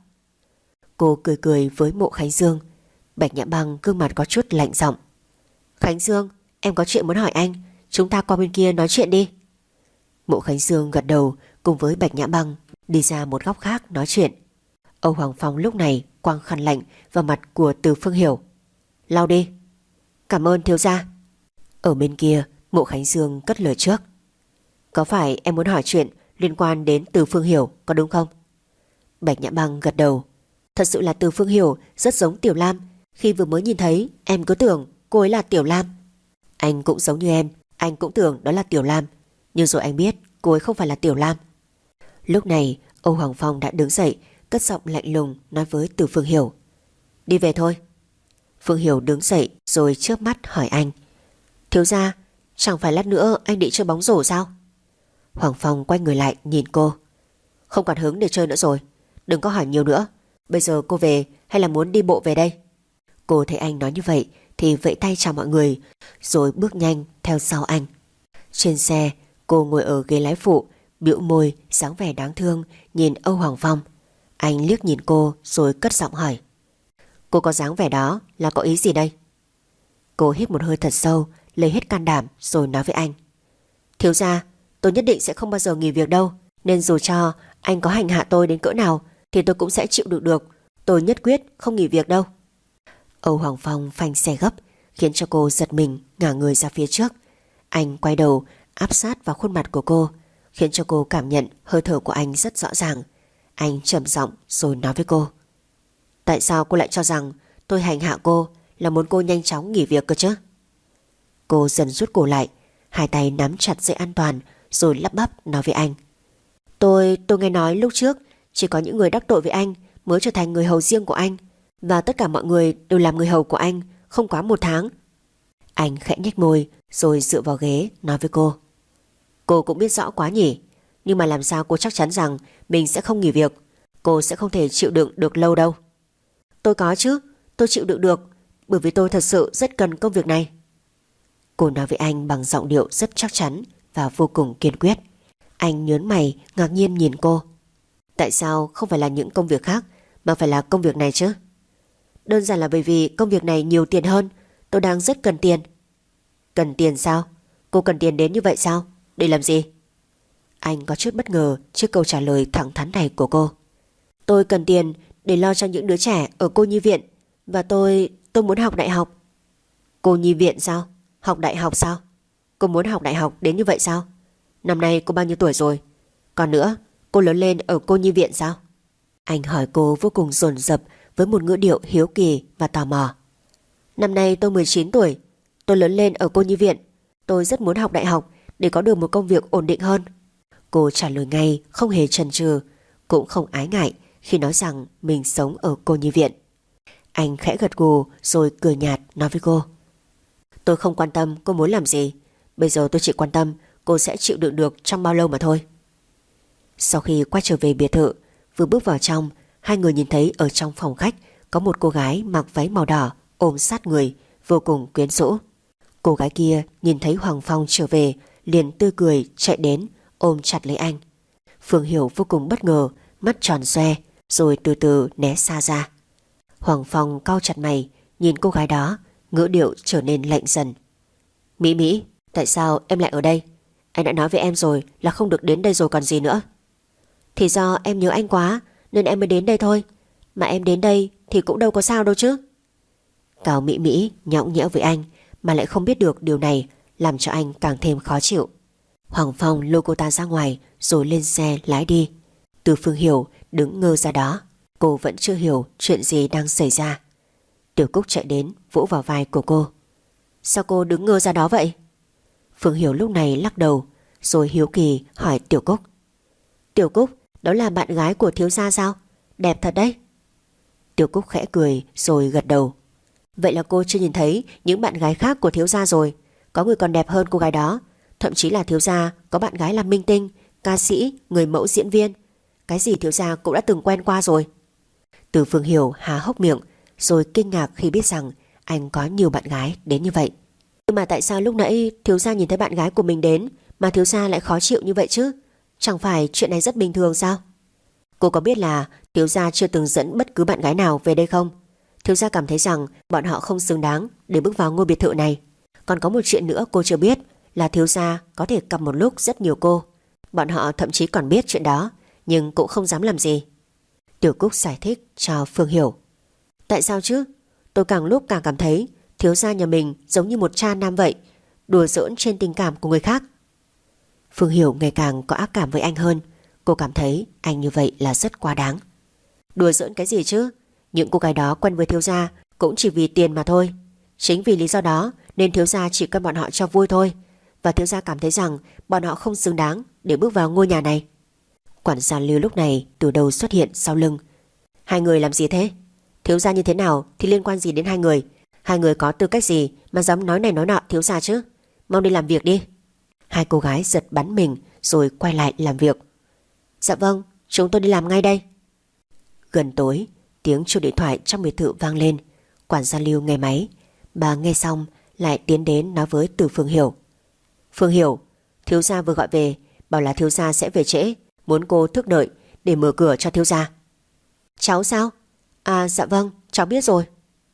Cô cười cười với Mộ Khánh Dương. Bạch Nhã Băng gương mặt có chút lạnh giọng. Khánh Dương, em có chuyện muốn hỏi anh. Chúng ta qua bên kia nói chuyện đi. Mộ Khánh Dương gật đầu cùng với Bạch Nhã Băng đi ra một góc khác nói chuyện. Âu Hoàng Phong lúc này quăng khăn lạnh vào mặt của Từ Phương Hiểu. Lau đi. Cảm ơn thiếu gia. Ở bên kia Mộ Khánh Dương cất lời trước. Có phải em muốn hỏi chuyện liên quan đến Từ Phương Hiểu có đúng không? Bạch Nhã Băng gật đầu. Thật sự là Từ Phương Hiểu rất giống Tiểu Lam. Khi vừa mới nhìn thấy em cứ tưởng cô ấy là Tiểu Lam. Anh cũng giống như em. Anh cũng tưởng đó là Tiểu Lam. Nhưng rồi anh biết cô ấy không phải là Tiểu Lam. Lúc này Âu Hoàng Phong đã đứng dậy, cất giọng lạnh lùng nói với Từ Phương Hiểu. Đi về thôi. Phương Hiểu đứng dậy rồi chớp mắt hỏi anh. Thiếu gia, chẳng phải lát nữa anh định chơi bóng rổ sao? Hoàng Phong quay người lại nhìn cô. Không còn hứng để chơi nữa rồi. Đừng có hỏi nhiều nữa. Bây giờ cô về hay là muốn đi bộ về đây? Cô thấy anh nói như vậy thì vẫy tay chào mọi người rồi bước nhanh theo sau anh. Trên xe cô ngồi ở ghế lái phụ, bĩu môi dáng vẻ đáng thương nhìn Âu Hoàng Phong. Anh liếc nhìn cô rồi cất giọng hỏi. Cô có dáng vẻ đó là có ý gì đây? Cô hít một hơi thật sâu, lấy hết can đảm rồi nói với anh. Thiếu gia, tôi nhất định sẽ không bao giờ nghỉ việc đâu. Nên dù cho anh có hành hạ tôi đến cỡ nào thì tôi cũng sẽ chịu được. Tôi nhất quyết không nghỉ việc đâu. Âu Hoàng Phong phanh xe gấp khiến cho cô giật mình ngả người ra phía trước. Anh quay đầu áp sát vào khuôn mặt của cô, khiến cho cô cảm nhận hơi thở của anh rất rõ ràng. Anh trầm giọng rồi nói với cô: Tại sao cô lại cho rằng tôi hành hạ cô là muốn cô nhanh chóng nghỉ việc cơ chứ? Cô dần rút cổ lại, hai tay nắm chặt dây an toàn rồi lắp bắp nói với anh: Tôi nghe nói lúc trước chỉ có những người đắc tội với anh mới trở thành người hầu riêng của anh, và tất cả mọi người đều làm người hầu của anh không quá 1 tháng. Anh khẽ nhếch môi rồi dựa vào ghế nói với cô: Cô cũng biết rõ quá nhỉ, nhưng mà làm sao cô chắc chắn rằng mình sẽ không nghỉ việc? Cô sẽ không thể chịu đựng được lâu đâu. Tôi có chứ, tôi chịu đựng được, bởi vì tôi thật sự rất cần công việc này. Cô nói với anh bằng giọng điệu rất chắc chắn và vô cùng kiên quyết. Anh nhớn mày ngạc nhiên nhìn cô. Tại sao không phải là những công việc khác mà phải là công việc này chứ? Đơn giản là bởi vì công việc này nhiều tiền hơn. Tôi đang rất cần tiền. Cần tiền sao? Cô cần tiền đến như vậy sao? Để làm gì? Anh có chút bất ngờ trước câu trả lời thẳng thắn này của cô. Tôi cần tiền để lo cho những đứa trẻ ở cô nhi viện. Và tôi muốn học đại học. Cô nhi viện sao? Học đại học sao? Cô muốn học đại học đến như vậy sao? Năm nay cô bao nhiêu tuổi rồi? Còn nữa, cô lớn lên ở cô nhi viện sao? Anh hỏi cô vô cùng dồn dập với một ngữ điệu hiếu kỳ và tò mò. Năm nay tôi 19 tuổi. Tôi lớn lên ở cô nhi viện. Tôi rất muốn học đại học để có được một công việc ổn định hơn. Cô trả lời ngay, không hề chần chừ, cũng không ái ngại khi nói rằng mình sống ở cô nhi viện. Anh khẽ gật gù rồi cười nhạt nói với cô: Tôi không quan tâm cô muốn làm gì. Bây giờ tôi chỉ quan tâm cô sẽ chịu đựng được trong bao lâu mà thôi. Sau khi quay trở về biệt thự, vừa bước vào trong, hai người nhìn thấy ở trong phòng khách có một cô gái mặc váy màu đỏ ôm sát người, vô cùng quyến rũ. Cô gái kia nhìn thấy Hoàng Phong trở về liền tươi cười chạy đến ôm chặt lấy anh. Phương Hiểu vô cùng bất ngờ, mắt tròn xoe rồi từ từ né xa ra. Hoàng Phong cau chặt mày nhìn cô gái đó, ngữ điệu trở nên lạnh dần. Mỹ Mỹ, tại sao em lại ở đây? Anh đã nói với em rồi là không được đến đây rồi còn gì nữa. Thì do em nhớ anh quá nên em mới đến đây thôi. Mà em đến đây thì cũng đâu có sao đâu chứ. Cao Mỹ Mỹ nhõng nhẽo với anh mà lại không biết được điều này, làm cho anh càng thêm khó chịu. Hoàng Phong lôi cô ta ra ngoài rồi lên xe lái đi. Từ Phương Hiểu đứng ngơ ra đó. Cô vẫn chưa hiểu chuyện gì đang xảy ra. Tiểu Cúc chạy đến vỗ vào vai của cô. Sao cô đứng ngơ ra đó vậy? Phương Hiểu lúc này lắc đầu rồi hiếu kỳ hỏi Tiểu Cúc. Tiểu Cúc, đó là bạn gái của thiếu gia sao? Đẹp thật đấy. Tiểu Cúc khẽ cười rồi gật đầu. Vậy là cô chưa nhìn thấy những bạn gái khác của thiếu gia rồi. Có người còn đẹp hơn cô gái đó. Thậm chí là thiếu gia có bạn gái làm minh tinh, ca sĩ, người mẫu, diễn viên. Cái gì thiếu gia cũng đã từng quen qua rồi. Từ Phương Hiểu há hốc miệng rồi kinh ngạc khi biết rằng anh có nhiều bạn gái đến như vậy. Nhưng mà tại sao lúc nãy thiếu gia nhìn thấy bạn gái của mình đến mà thiếu gia lại khó chịu như vậy chứ? Chẳng phải chuyện này rất bình thường sao? Cô có biết là thiếu gia chưa từng dẫn bất cứ bạn gái nào về đây không? Thiếu gia cảm thấy rằng bọn họ không xứng đáng để bước vào ngôi biệt thự này. Còn có một chuyện nữa cô chưa biết là thiếu gia có thể cầm một lúc rất nhiều cô. Bọn họ thậm chí còn biết chuyện đó nhưng cũng không dám làm gì. Tiểu Cúc giải thích cho Phương Hiểu. Tại sao chứ? Tôi càng lúc càng cảm thấy thiếu gia nhà mình giống như một cha nam vậy, đùa giỡn trên tình cảm của người khác. Phương Hiểu ngày càng có ác cảm với anh hơn. Cô cảm thấy anh như vậy là rất quá đáng. Đùa giỡn cái gì chứ? Những cô gái đó quen với thiếu gia cũng chỉ vì tiền mà thôi. Chính vì lý do đó nên thiếu gia chỉ cần bọn họ cho vui thôi. Và thiếu gia cảm thấy rằng bọn họ không xứng đáng để bước vào ngôi nhà này. Quản gia Lưu lúc này từ đầu xuất hiện sau lưng. Hai người làm gì thế? Thiếu gia như thế nào thì liên quan gì đến hai người? Hai người có tư cách gì mà dám nói này nói nọ thiếu gia chứ? Mau đi làm việc đi. Hai cô gái giật bắn mình rồi quay lại làm việc. Dạ vâng, chúng tôi đi làm ngay đây. Gần tối, tiếng chuông điện thoại trong biệt thự vang lên. Quản gia Lưu nghe máy. Bà nghe xong lại tiến đến nói với Từ Phương Hiểu. Phương Hiểu, thiếu gia vừa gọi về, bảo là thiếu gia sẽ về trễ, muốn cô thức đợi để mở cửa cho thiếu gia. Cháu sao? À dạ vâng, cháu biết rồi.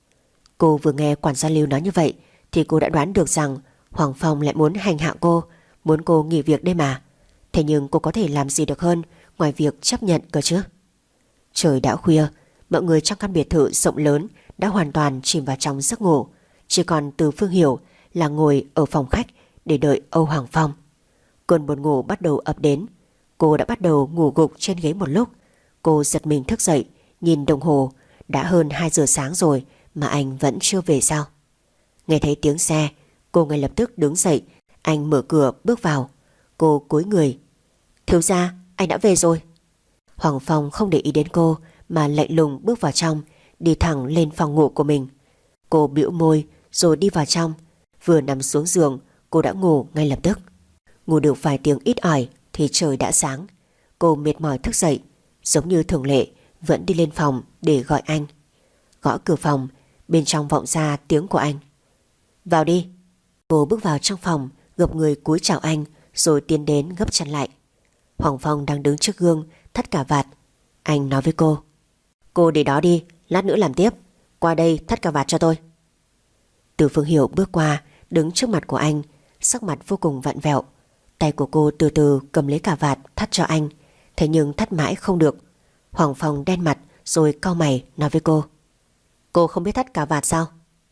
Cô vừa nghe quản gia Lưu nói như vậy thì cô đã đoán được rằng Hoàng Phong lại muốn hành hạ cô, muốn cô nghỉ việc đây mà. Thế nhưng cô có thể làm gì được hơn ngoài việc chấp nhận cơ chứ? Trời đã khuya, mọi người trong căn biệt thự rộng lớn đã hoàn toàn chìm vào trong giấc ngủ. Chỉ còn Từ Phương Hiểu là ngồi ở phòng khách để đợi Âu Hoàng Phong. Cơn buồn ngủ bắt đầu ập đến. Cô đã bắt đầu ngủ gục trên ghế một lúc. Cô giật mình thức dậy, nhìn đồng hồ, đã hơn 2 giờ sáng rồi mà anh vẫn chưa về sao? Nghe thấy tiếng xe, cô ngay lập tức đứng dậy. Anh mở cửa bước vào. Cô cúi người. Thiếu gia, anh đã về rồi. Hoàng Phong không để ý đến cô mà lạnh lùng bước vào trong, đi thẳng lên phòng ngủ của mình. Cô bĩu môi rồi đi vào trong. Vừa nằm xuống giường, cô đã ngủ ngay lập tức. Ngủ được vài tiếng ít ỏi thì trời đã sáng. Cô mệt mỏi thức dậy, giống như thường lệ vẫn đi lên phòng để gọi anh. Gõ cửa phòng, bên trong vọng ra tiếng của anh. Vào đi. Cô bước vào trong phòng, gập người cúi chào anh rồi tiến đến gấp chăn lại. Hoàng Phong đang đứng trước gương thắt cà vạt. Anh nói với cô. Cô để đó đi, lát nữa làm tiếp. Qua đây thắt cà vạt cho tôi. Từ Phương Hiểu bước qua, đứng trước mặt của anh, sắc mặt vô cùng vặn vẹo. Tay của cô từ từ cầm lấy cà vạt thắt cho anh, thế nhưng thắt mãi không được. Hoàng Phong đen mặt rồi cau mày nói với cô. Cô không biết thắt cà vạt sao?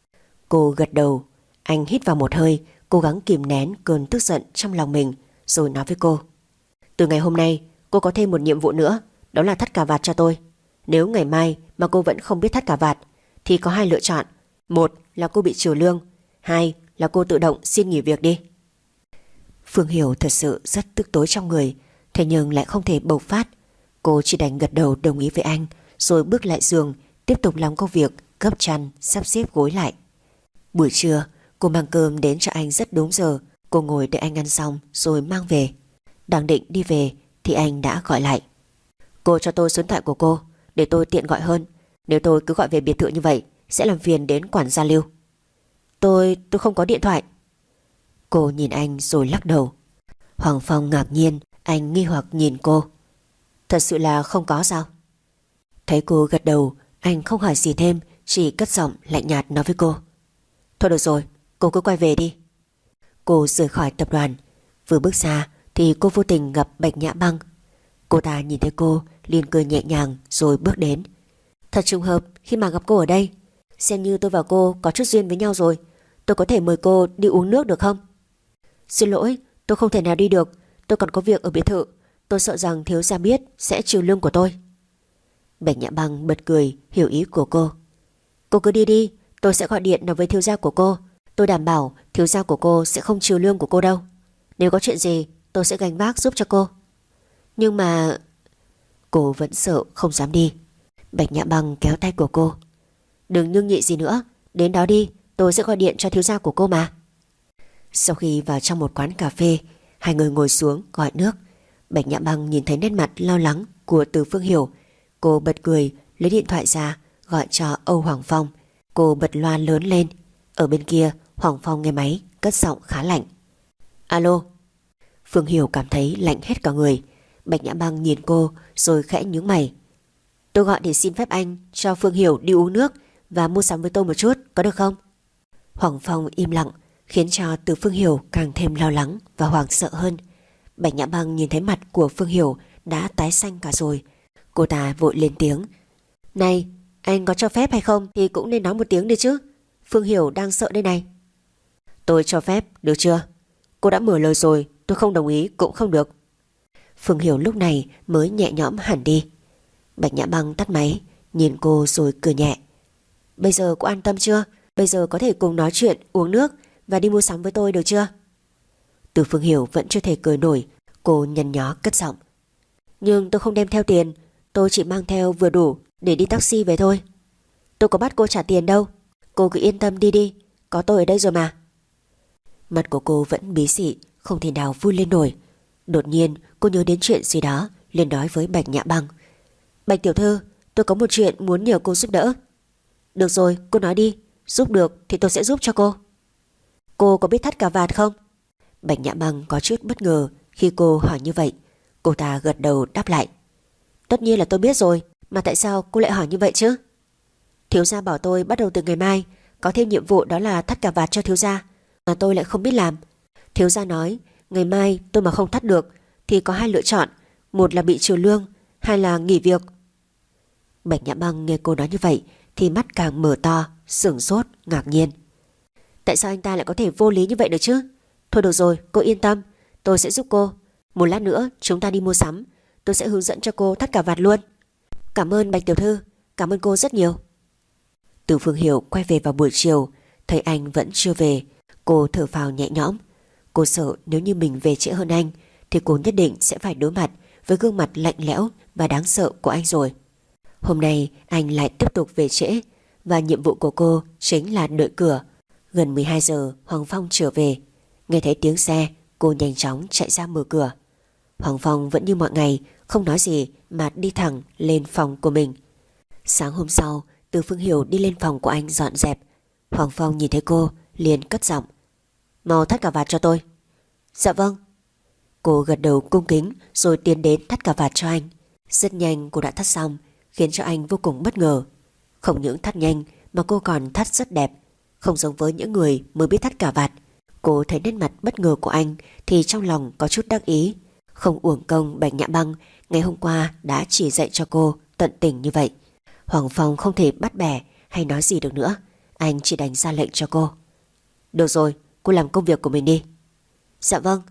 Cô gật đầu. Anh hít vào một hơi, cố gắng kìm nén cơn tức giận trong lòng mình, rồi nói với cô. Từ ngày hôm nay cô có thêm một nhiệm vụ nữa, đó là thắt cà vạt cho tôi. Nếu ngày mai mà cô vẫn không biết thắt cà vạt thì có 2 lựa chọn. 1 là cô bị trừ lương, 2 là cô tự động xin nghỉ việc đi. Phương Hiểu thật sự rất tức tối trong người, thế nhưng lại không thể bộc phát. Cô chỉ đành gật đầu đồng ý với anh, rồi bước lại giường tiếp tục làm công việc gấp chăn, sắp xếp gối lại. Buổi trưa cô mang cơm đến cho anh rất đúng giờ. Cô ngồi đợi anh ăn xong rồi mang về. Đang định đi về thì anh đã gọi lại. Cô cho tôi số điện thoại của cô để tôi tiện gọi hơn. Nếu tôi cứ gọi về biệt thự như vậy sẽ làm phiền đến quản gia Lưu. Tôi không có điện thoại. Cô nhìn anh rồi lắc đầu. Hoàng Phong ngạc nhiên, anh nghi hoặc nhìn cô. Thật sự là không có sao? Thấy cô gật đầu, anh không hỏi gì thêm, chỉ cất giọng lạnh nhạt nói với cô. Thôi được rồi, cô cứ quay về đi. Cô rời khỏi tập đoàn. Vừa bước ra thì cô vô tình gặp Bạch Nhã Băng. Cô ta nhìn thấy cô liền cười nhẹ nhàng rồi bước đến. Thật trùng hợp khi mà gặp cô ở đây. Xem như tôi và cô có chút duyên với nhau rồi. Tôi có thể mời cô đi uống nước được không? Xin lỗi, tôi không thể nào đi được. Tôi còn có việc ở biệt thự. Tôi sợ rằng thiếu gia biết sẽ trừ lương của tôi. Bạch Nhã Băng bật cười hiểu ý của cô. Cô cứ đi đi, tôi sẽ gọi điện nói với thiếu gia của cô. Tôi đảm bảo thiếu gia của cô sẽ không trừ lương của cô đâu. Nếu có chuyện gì tôi sẽ gánh vác giúp cho cô. Nhưng mà... Cô vẫn sợ không dám đi. Bạch Nhã Băng kéo tay của cô. Đừng nhương nhị gì nữa, đến đó đi, tôi sẽ gọi điện cho thiếu gia của cô mà. Sau khi vào trong một quán cà phê, hai người ngồi xuống gọi nước. Bạch Nhã Băng nhìn thấy nét mặt lo lắng của Từ Phương Hiểu. Cô bật cười lấy điện thoại ra gọi cho Âu Hoàng Phong. Cô bật loa lớn lên. Ở bên kia Hoàng Phong nghe máy cất giọng khá lạnh. Alo. Phương Hiểu cảm thấy lạnh hết cả người. Bạch Nhã Băng nhìn cô rồi khẽ nhướng mày. Tôi gọi để xin phép anh cho Phương Hiểu đi uống nước và mua sắm với tôi một chút, có được không? Hoàng Phong im lặng khiến cho Từ Phương Hiểu càng thêm lo lắng và hoảng sợ hơn. Bạch Nhã Băng nhìn thấy mặt của Phương Hiểu đã tái xanh cả rồi. Cô ta vội lên tiếng. Này, anh có cho phép hay không thì cũng nên nói một tiếng đi chứ. Phương Hiểu đang sợ đây này. Tôi cho phép, được chưa? Cô đã mở lời rồi, tôi không đồng ý cũng không được. Phương Hiểu lúc này mới nhẹ nhõm hẳn đi. Bạch Nhã Băng tắt máy, nhìn cô rồi cười nhẹ. Bây giờ cô an tâm chưa? Bây giờ có thể cùng nói chuyện, uống nước và đi mua sắm với tôi được chưa? Từ Phương Hiểu vẫn chưa thể cười nổi. Cô nhăn nhó cất giọng. Nhưng tôi không đem theo tiền. Tôi chỉ mang theo vừa đủ để đi taxi về thôi. Tôi có bắt cô trả tiền đâu. Cô cứ yên tâm đi đi, có tôi ở đây rồi mà. Mặt của cô vẫn bí xị, không thể nào vui lên nổi. Đột nhiên cô nhớ đến chuyện gì đó, liền nói với Bạch Nhã Băng. Bạch tiểu thư, tôi có một chuyện muốn nhờ cô giúp đỡ. Được rồi, cô nói đi. Giúp được thì tôi sẽ giúp cho cô. Cô có biết thắt cà vạt không? Bạch Nhã Băng có chút bất ngờ khi cô hỏi như vậy. Cô ta gật đầu đáp lại. Tất nhiên là tôi biết rồi. Mà tại sao cô lại hỏi như vậy chứ? Thiếu gia bảo tôi bắt đầu từ ngày mai có thêm nhiệm vụ, đó là thắt cà vạt cho thiếu gia, mà tôi lại không biết làm. Thiếu gia nói ngày mai tôi mà không thắt được thì có 2 lựa chọn. 1 là bị trừ lương, 2 là nghỉ việc. Bạch Nhã Băng nghe cô nói như vậy thì mắt càng mở to, sửng sốt, ngạc nhiên. Tại sao anh ta lại có thể vô lý như vậy được chứ? Thôi được rồi, cô yên tâm, tôi sẽ giúp cô. Một lát nữa chúng ta đi mua sắm, tôi sẽ hướng dẫn cho cô thắt cà vạt luôn. Cảm ơn Bạch tiểu thư, cảm ơn cô rất nhiều. Từ Phương Hiểu quay về vào buổi chiều, thấy anh vẫn chưa về, cô thở phào nhẹ nhõm. Cô sợ nếu như mình về trễ hơn anh thì cô nhất định sẽ phải đối mặt với gương mặt lạnh lẽo và đáng sợ của anh rồi. Hôm nay anh lại tiếp tục về trễ, và nhiệm vụ của cô chính là đợi cửa. Gần 12 giờ Hoàng Phong trở về. Nghe thấy tiếng xe, cô nhanh chóng chạy ra mở cửa. Hoàng Phong vẫn như mọi ngày, không nói gì mà đi thẳng lên phòng của mình. Sáng hôm sau, Từ Phương Hiểu đi lên phòng của anh dọn dẹp. Hoàng Phong nhìn thấy cô liền cất giọng: Mau thắt cà vạt cho tôi. Dạ vâng. Cô gật đầu cung kính rồi tiến đến thắt cà vạt cho anh. Rất nhanh cô đã thắt xong, khiến cho anh vô cùng bất ngờ. Không những thắt nhanh mà cô còn thắt rất đẹp, không giống với những người mới biết thắt cà vạt. Cô thấy nét mặt bất ngờ của anh thì trong lòng có chút đắc ý. Không uổng công Bạch Nhã Băng ngày hôm qua đã chỉ dạy cho cô tận tình như vậy. Hoàng Phong không thể bắt bẻ hay nói gì được nữa. Anh chỉ đành ra lệnh cho cô: Được rồi, cô làm công việc của mình đi. Dạ vâng.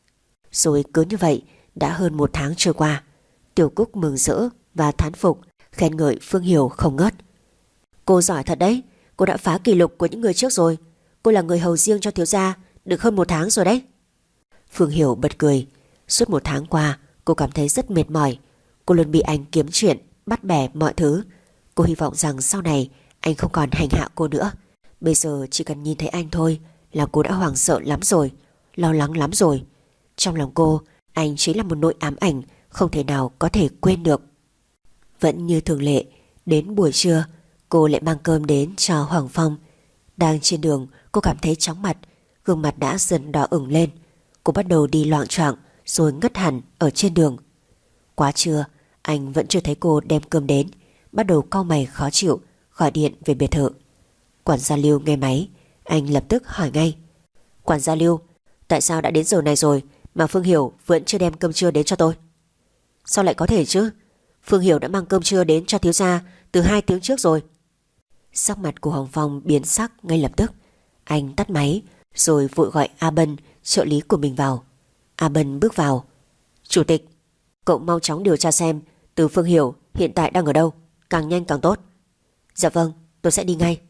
Rồi cứ như vậy đã hơn 1 tháng trôi qua. Tiểu Cúc mừng rỡ và thán phục, khen ngợi Phương Hiểu không ngớt. Cô giỏi thật đấy, cô đã phá kỷ lục của những người trước rồi. Cô là người hầu riêng cho thiếu gia được hơn 1 tháng rồi đấy. Phương Hiểu bật cười. Suốt 1 tháng qua cô cảm thấy rất mệt mỏi. Cô luôn bị anh kiếm chuyện, bắt bẻ mọi thứ. Cô hy vọng rằng sau này anh không còn hành hạ cô nữa. Bây giờ chỉ cần nhìn thấy anh thôi là cô đã hoảng sợ lắm rồi, lo lắng lắm rồi. Trong lòng cô, anh chính là một nỗi ám ảnh không thể nào có thể quên được. Vẫn như thường lệ, đến buổi trưa cô lại mang cơm đến cho Hoàng Phong. Đang trên đường cô cảm thấy chóng mặt, gương mặt đã dần đỏ ửng lên. Cô bắt đầu đi loạng choạng rồi ngất hẳn ở trên đường. Quá trưa anh vẫn chưa thấy cô đem cơm đến, bắt đầu cau mày khó chịu, gọi điện về biệt thự. Quản gia Lưu nghe máy, anh lập tức hỏi ngay: Quản gia Lưu, tại sao đã đến giờ này rồi mà Phương Hiểu vẫn chưa đem cơm trưa đến cho tôi? Sao lại có thể chứ? Phương Hiểu đã mang cơm trưa đến cho thiếu gia từ 2 tiếng trước rồi. Sắc mặt của Hoàng Phong biến sắc ngay lập tức. Anh tắt máy rồi vội gọi A Bân, trợ lý của mình vào. A Bân bước vào. Chủ tịch, cậu mau chóng điều tra xem Từ Phương Hiểu hiện tại đang ở đâu, càng nhanh càng tốt. Dạ vâng, tôi sẽ đi ngay.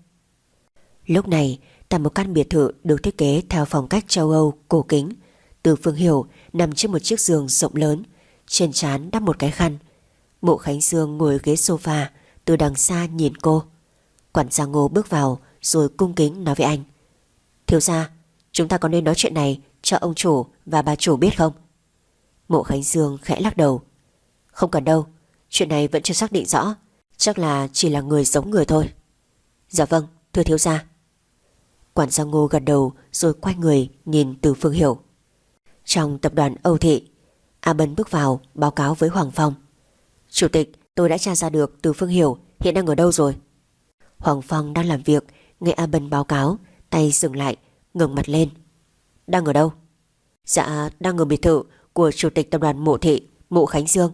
Lúc này tại một căn biệt thự được thiết kế theo phong cách châu Âu cổ kính, Từ Phương Hiểu nằm trên một chiếc giường rộng lớn, trên trán đắp một cái khăn. Mộ Khánh Dương ngồi ghế sofa, từ đằng xa nhìn cô. Quản gia Ngô bước vào rồi cung kính nói với anh: Thiếu gia, chúng ta có nên nói chuyện này cho ông chủ và bà chủ biết không? Mộ Khánh Dương khẽ lắc đầu: Không cần đâu, chuyện này vẫn chưa xác định rõ, chắc là chỉ là người giống người thôi. Dạ vâng, thưa thiếu gia. Quản gia Ngô gật đầu rồi quay người nhìn Từ Phương Hiểu. Trong tập đoàn Âu Thị, A Bân bước vào báo cáo với Hoàng Phong: Chủ tịch, tôi đã tra ra được Từ Phương Hiểu hiện đang ở đâu rồi. Hoàng Phong đang làm việc, nghe A Bân báo cáo, tay dừng lại, ngẩng mặt lên. Đang ở đâu? Dạ, đang ở biệt thự của chủ tịch tập đoàn Mộ Thị, Mộ Khánh Dương.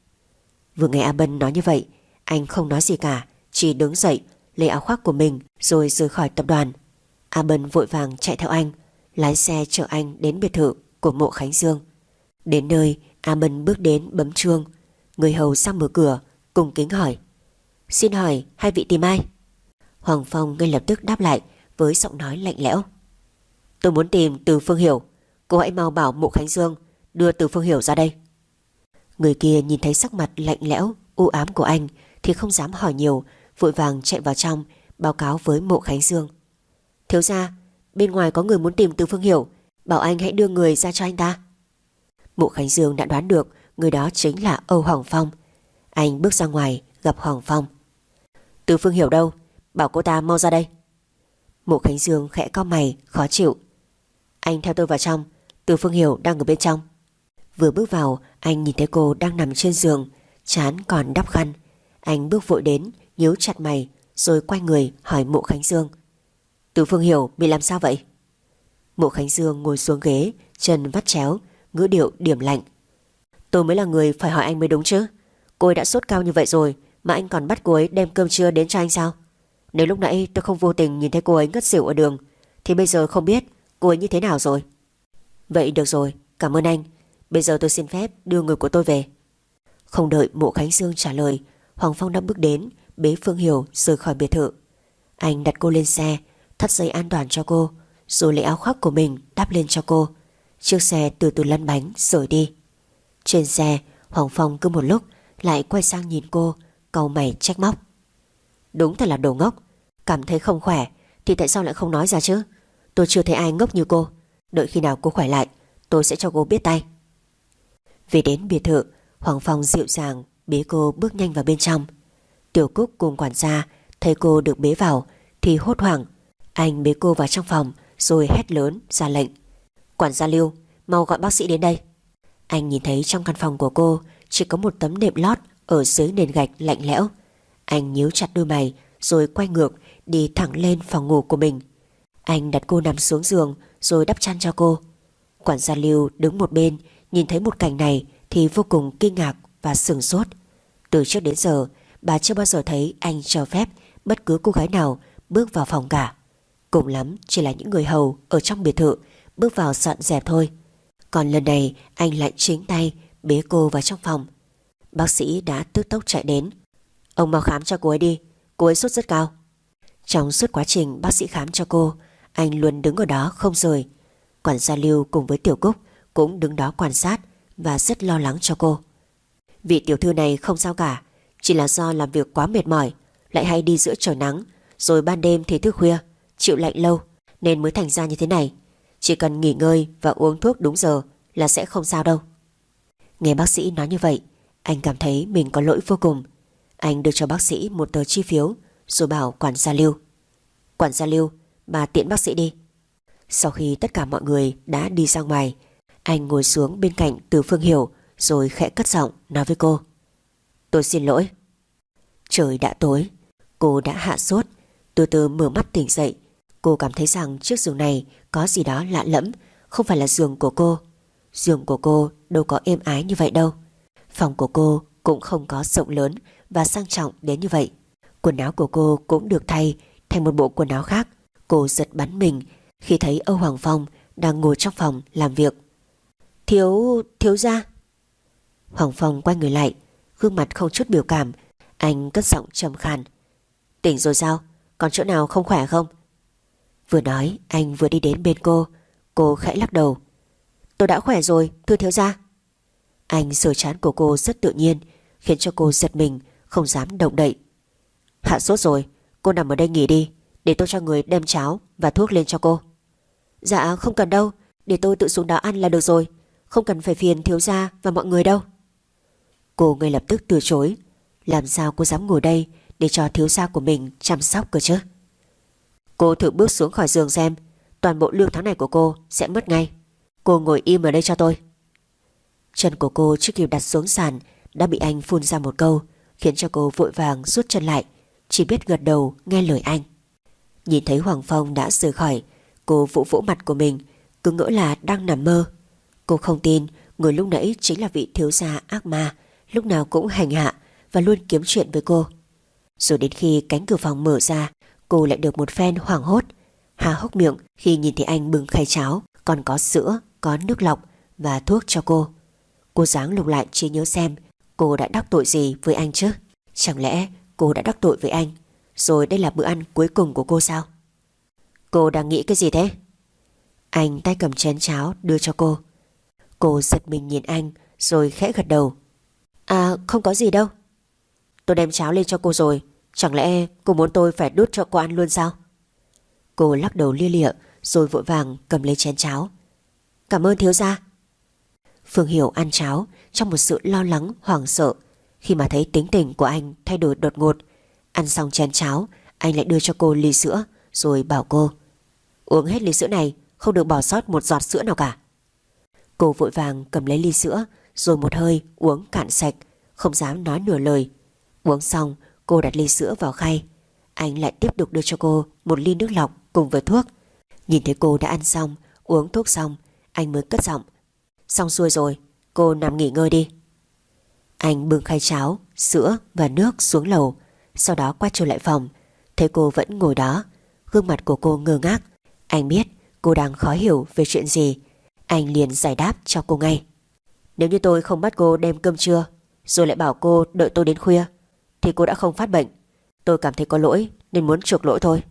Vừa nghe A Bân nói như vậy, anh không nói gì cả, chỉ đứng dậy lấy áo khoác của mình rồi rời khỏi tập đoàn. A Bân vội vàng chạy theo anh, lái xe chở anh đến biệt thự của Mộ Khánh Dương. Đến nơi, A Bân bước đến bấm chuông. Người hầu sang mở cửa, cung kính hỏi: Xin hỏi hai vị tìm ai? Hoàng Phong ngay lập tức đáp lại với giọng nói lạnh lẽo: Tôi muốn tìm Từ Phương Hiểu, cô hãy mau bảo Mộ Khánh Dương đưa Từ Phương Hiểu ra đây. Người kia nhìn thấy sắc mặt lạnh lẽo u ám của anh thì không dám hỏi nhiều, vội vàng chạy vào trong báo cáo với Mộ Khánh Dương: Thiếu gia, bên ngoài có người muốn tìm Từ Phương Hiểu, bảo anh hãy đưa người ra cho anh ta. Mộ Khánh Dương đã đoán được người đó chính là Âu Hoàng Phong. Anh bước ra ngoài gặp Hoàng Phong. Từ Phương Hiểu đâu? Bảo cô ta mau ra đây. Mộ Khánh Dương khẽ cau mày khó chịu. Anh theo tôi vào trong, Từ Phương Hiểu đang ở bên trong. Vừa bước vào, anh nhìn thấy cô đang nằm trên giường, trán còn đắp khăn. Anh bước vội đến, nhíu chặt mày, rồi quay người hỏi Mộ Khánh Dương: Từ Phương Hiểu bị làm sao vậy? Mộ Khánh Dương ngồi xuống ghế, chân vắt chéo, ngữ điệu điềm lạnh: Tôi mới là người phải hỏi anh mới đúng chứ. Cô ấy đã sốt cao như vậy rồi mà anh còn bắt cô ấy đem cơm trưa đến cho anh sao? Nếu lúc nãy tôi không vô tình nhìn thấy cô ấy ngất xỉu ở đường thì bây giờ không biết cô ấy như thế nào rồi. Vậy được rồi, cảm ơn anh. Bây giờ tôi xin phép đưa người của tôi về. Không đợi Mộ Khánh Dương trả lời, Hoàng Phong đã bước đến bế Phương Hiểu rời khỏi biệt thự. Anh đặt cô lên xe, thắt dây an toàn cho cô, rồi lấy áo khoác của mình đắp lên cho cô. Chiếc xe từ từ lăn bánh rời đi. Trên xe, Hoàng Phong cứ một lúc lại quay sang nhìn cô, cau mày trách móc. Đúng thật là đồ ngốc. Cảm thấy không khỏe thì tại sao lại không nói ra chứ? Tôi chưa thấy ai ngốc như cô. Đợi khi nào cô khỏe lại, tôi sẽ cho cô biết tay. Về đến biệt thự, Hoàng Phong dịu dàng bế cô bước nhanh vào bên trong. Tiểu Cúc cùng quản gia thấy cô được bế vào thì hốt hoảng. Anh bế cô vào trong phòng rồi hét lớn ra lệnh. Quản gia Lưu, mau gọi bác sĩ đến đây. Anh nhìn thấy trong căn phòng của cô chỉ có một tấm nệm lót ở dưới nền gạch lạnh lẽo. Anh nhíu chặt đôi mày rồi quay ngược đi thẳng lên phòng ngủ của mình. Anh đặt cô nằm xuống giường rồi đắp chăn cho cô. Quản gia Lưu đứng một bên nhìn thấy một cảnh này thì vô cùng kinh ngạc và sửng sốt. Từ trước đến giờ bà chưa bao giờ thấy anh cho phép bất cứ cô gái nào bước vào phòng cả. Cùng lắm chỉ là những người hầu ở trong biệt thự bước vào dọn dẹp thôi. Còn lần này anh lại chính tay bế cô vào trong phòng. Bác sĩ đã tức tốc chạy đến. Ông mau khám cho cô ấy đi, cô ấy sốt rất cao. Trong suốt quá trình bác sĩ khám cho cô, anh luôn đứng ở đó không rời. Quản gia Lưu cùng với Tiểu Cúc cũng đứng đó quan sát và rất lo lắng cho cô. Vị tiểu thư này không sao cả, chỉ là do làm việc quá mệt mỏi, lại hay đi giữa trời nắng, rồi ban đêm thì thức khuya, chịu lạnh lâu nên mới thành ra như thế này. Chỉ cần nghỉ ngơi và uống thuốc đúng giờ là sẽ không sao đâu. Nghe bác sĩ nói như vậy, anh cảm thấy mình có lỗi vô cùng. Anh đưa cho bác sĩ một tờ chi phiếu rồi bảo quản gia Lưu. Quản gia Lưu, bà tiễn bác sĩ đi. Sau khi tất cả mọi người đã đi ra ngoài, anh ngồi xuống bên cạnh Từ Phương Hiểu rồi khẽ cất giọng nói với cô. Tôi xin lỗi. Trời đã tối, cô đã hạ sốt. Từ từ mở mắt tỉnh dậy, cô cảm thấy rằng chiếc giường này có gì đó lạ lẫm, không phải là giường của cô. Giường của cô đâu có êm ái như vậy đâu. Phòng của cô cũng không có rộng lớn và sang trọng đến như vậy. Quần áo của cô cũng được thay thành một bộ quần áo khác. Cô giật bắn mình khi thấy Âu Hoàng Phong đang ngồi trong phòng làm việc. Thiếu gia. Hoàng Phong quay người lại, gương mặt không chút biểu cảm. Anh cất giọng trầm khàn. Tỉnh rồi sao? Còn chỗ nào không khỏe không? Vừa nói anh vừa đi đến bên cô. Cô khẽ lắc đầu. Tôi đã khỏe rồi, thưa thiếu gia. Anh sờ trán của cô rất tự nhiên, khiến cho cô giật mình, không dám động đậy. Hạ sốt rồi, cô nằm ở đây nghỉ đi, để tôi cho người đem cháo và thuốc lên cho cô. Dạ không cần đâu, để tôi tự xuống đó ăn là được rồi, không cần phải phiền thiếu gia và mọi người đâu. Cô ngay lập tức từ chối. Làm sao cô dám ngồi đây để cho thiếu gia của mình chăm sóc cơ chứ? Cô thử bước xuống khỏi giường xem, toàn bộ lương tháng này của cô sẽ mất ngay. Cô ngồi im ở đây cho tôi. Chân của cô chưa kịp đặt xuống sàn đã bị anh phun ra một câu, khiến cho cô vội vàng rút chân lại, chỉ biết gật đầu nghe lời anh. Nhìn thấy Hoàng Phong đã rời khỏi, cô vỗ vỗ mặt của mình, cứ ngỡ là đang nằm mơ. Cô không tin người lúc nãy chính là vị thiếu gia ác ma, lúc nào cũng hành hạ và luôn kiếm chuyện với cô. Rồi đến khi cánh cửa phòng mở ra, cô lại được một phen hoảng hốt, há hốc miệng khi nhìn thấy anh bưng khay cháo, còn có sữa, có nước lọc và thuốc cho cô. Cô giáng lục lại trí nhớ xem cô đã đắc tội gì với anh chứ. Chẳng lẽ cô đã đắc tội với anh, rồi đây là bữa ăn cuối cùng của cô sao? Cô đang nghĩ cái gì thế? Anh tay cầm chén cháo đưa cho cô. Cô giật mình nhìn anh rồi khẽ gật đầu. À không có gì đâu. Tôi đem cháo lên cho cô rồi, chẳng lẽ cô muốn tôi phải đút cho cô ăn luôn sao? Cô lắc đầu lia lịa rồi vội vàng cầm lấy chén cháo. Cảm ơn thiếu gia. Phương Hiểu ăn cháo trong một sự lo lắng hoảng sợ khi mà thấy tính tình của anh thay đổi đột ngột. Ăn xong chén cháo, anh lại đưa cho cô ly sữa rồi bảo cô uống hết ly sữa này, không được bỏ sót một giọt sữa nào cả. Cô vội vàng cầm lấy ly sữa rồi một hơi uống cạn sạch, không dám nói nửa lời. Uống xong, cô đặt ly sữa vào khay. Anh lại tiếp tục đưa cho cô một ly nước lọc cùng với thuốc. Nhìn thấy cô đã ăn xong, uống thuốc xong, anh mới cất giọng. Xong xuôi rồi, cô nằm nghỉ ngơi đi. Anh bưng khay cháo, sữa và nước xuống lầu, sau đó quay trở lại phòng. Thấy cô vẫn ngồi đó, gương mặt của cô ngơ ngác. Anh biết cô đang khó hiểu về chuyện gì. Anh liền giải đáp cho cô ngay. Nếu như tôi không bắt cô đem cơm trưa, rồi lại bảo cô đợi tôi đến khuya, thì cô đã không phát bệnh. Tôi cảm thấy có lỗi nên muốn chuộc lỗi thôi.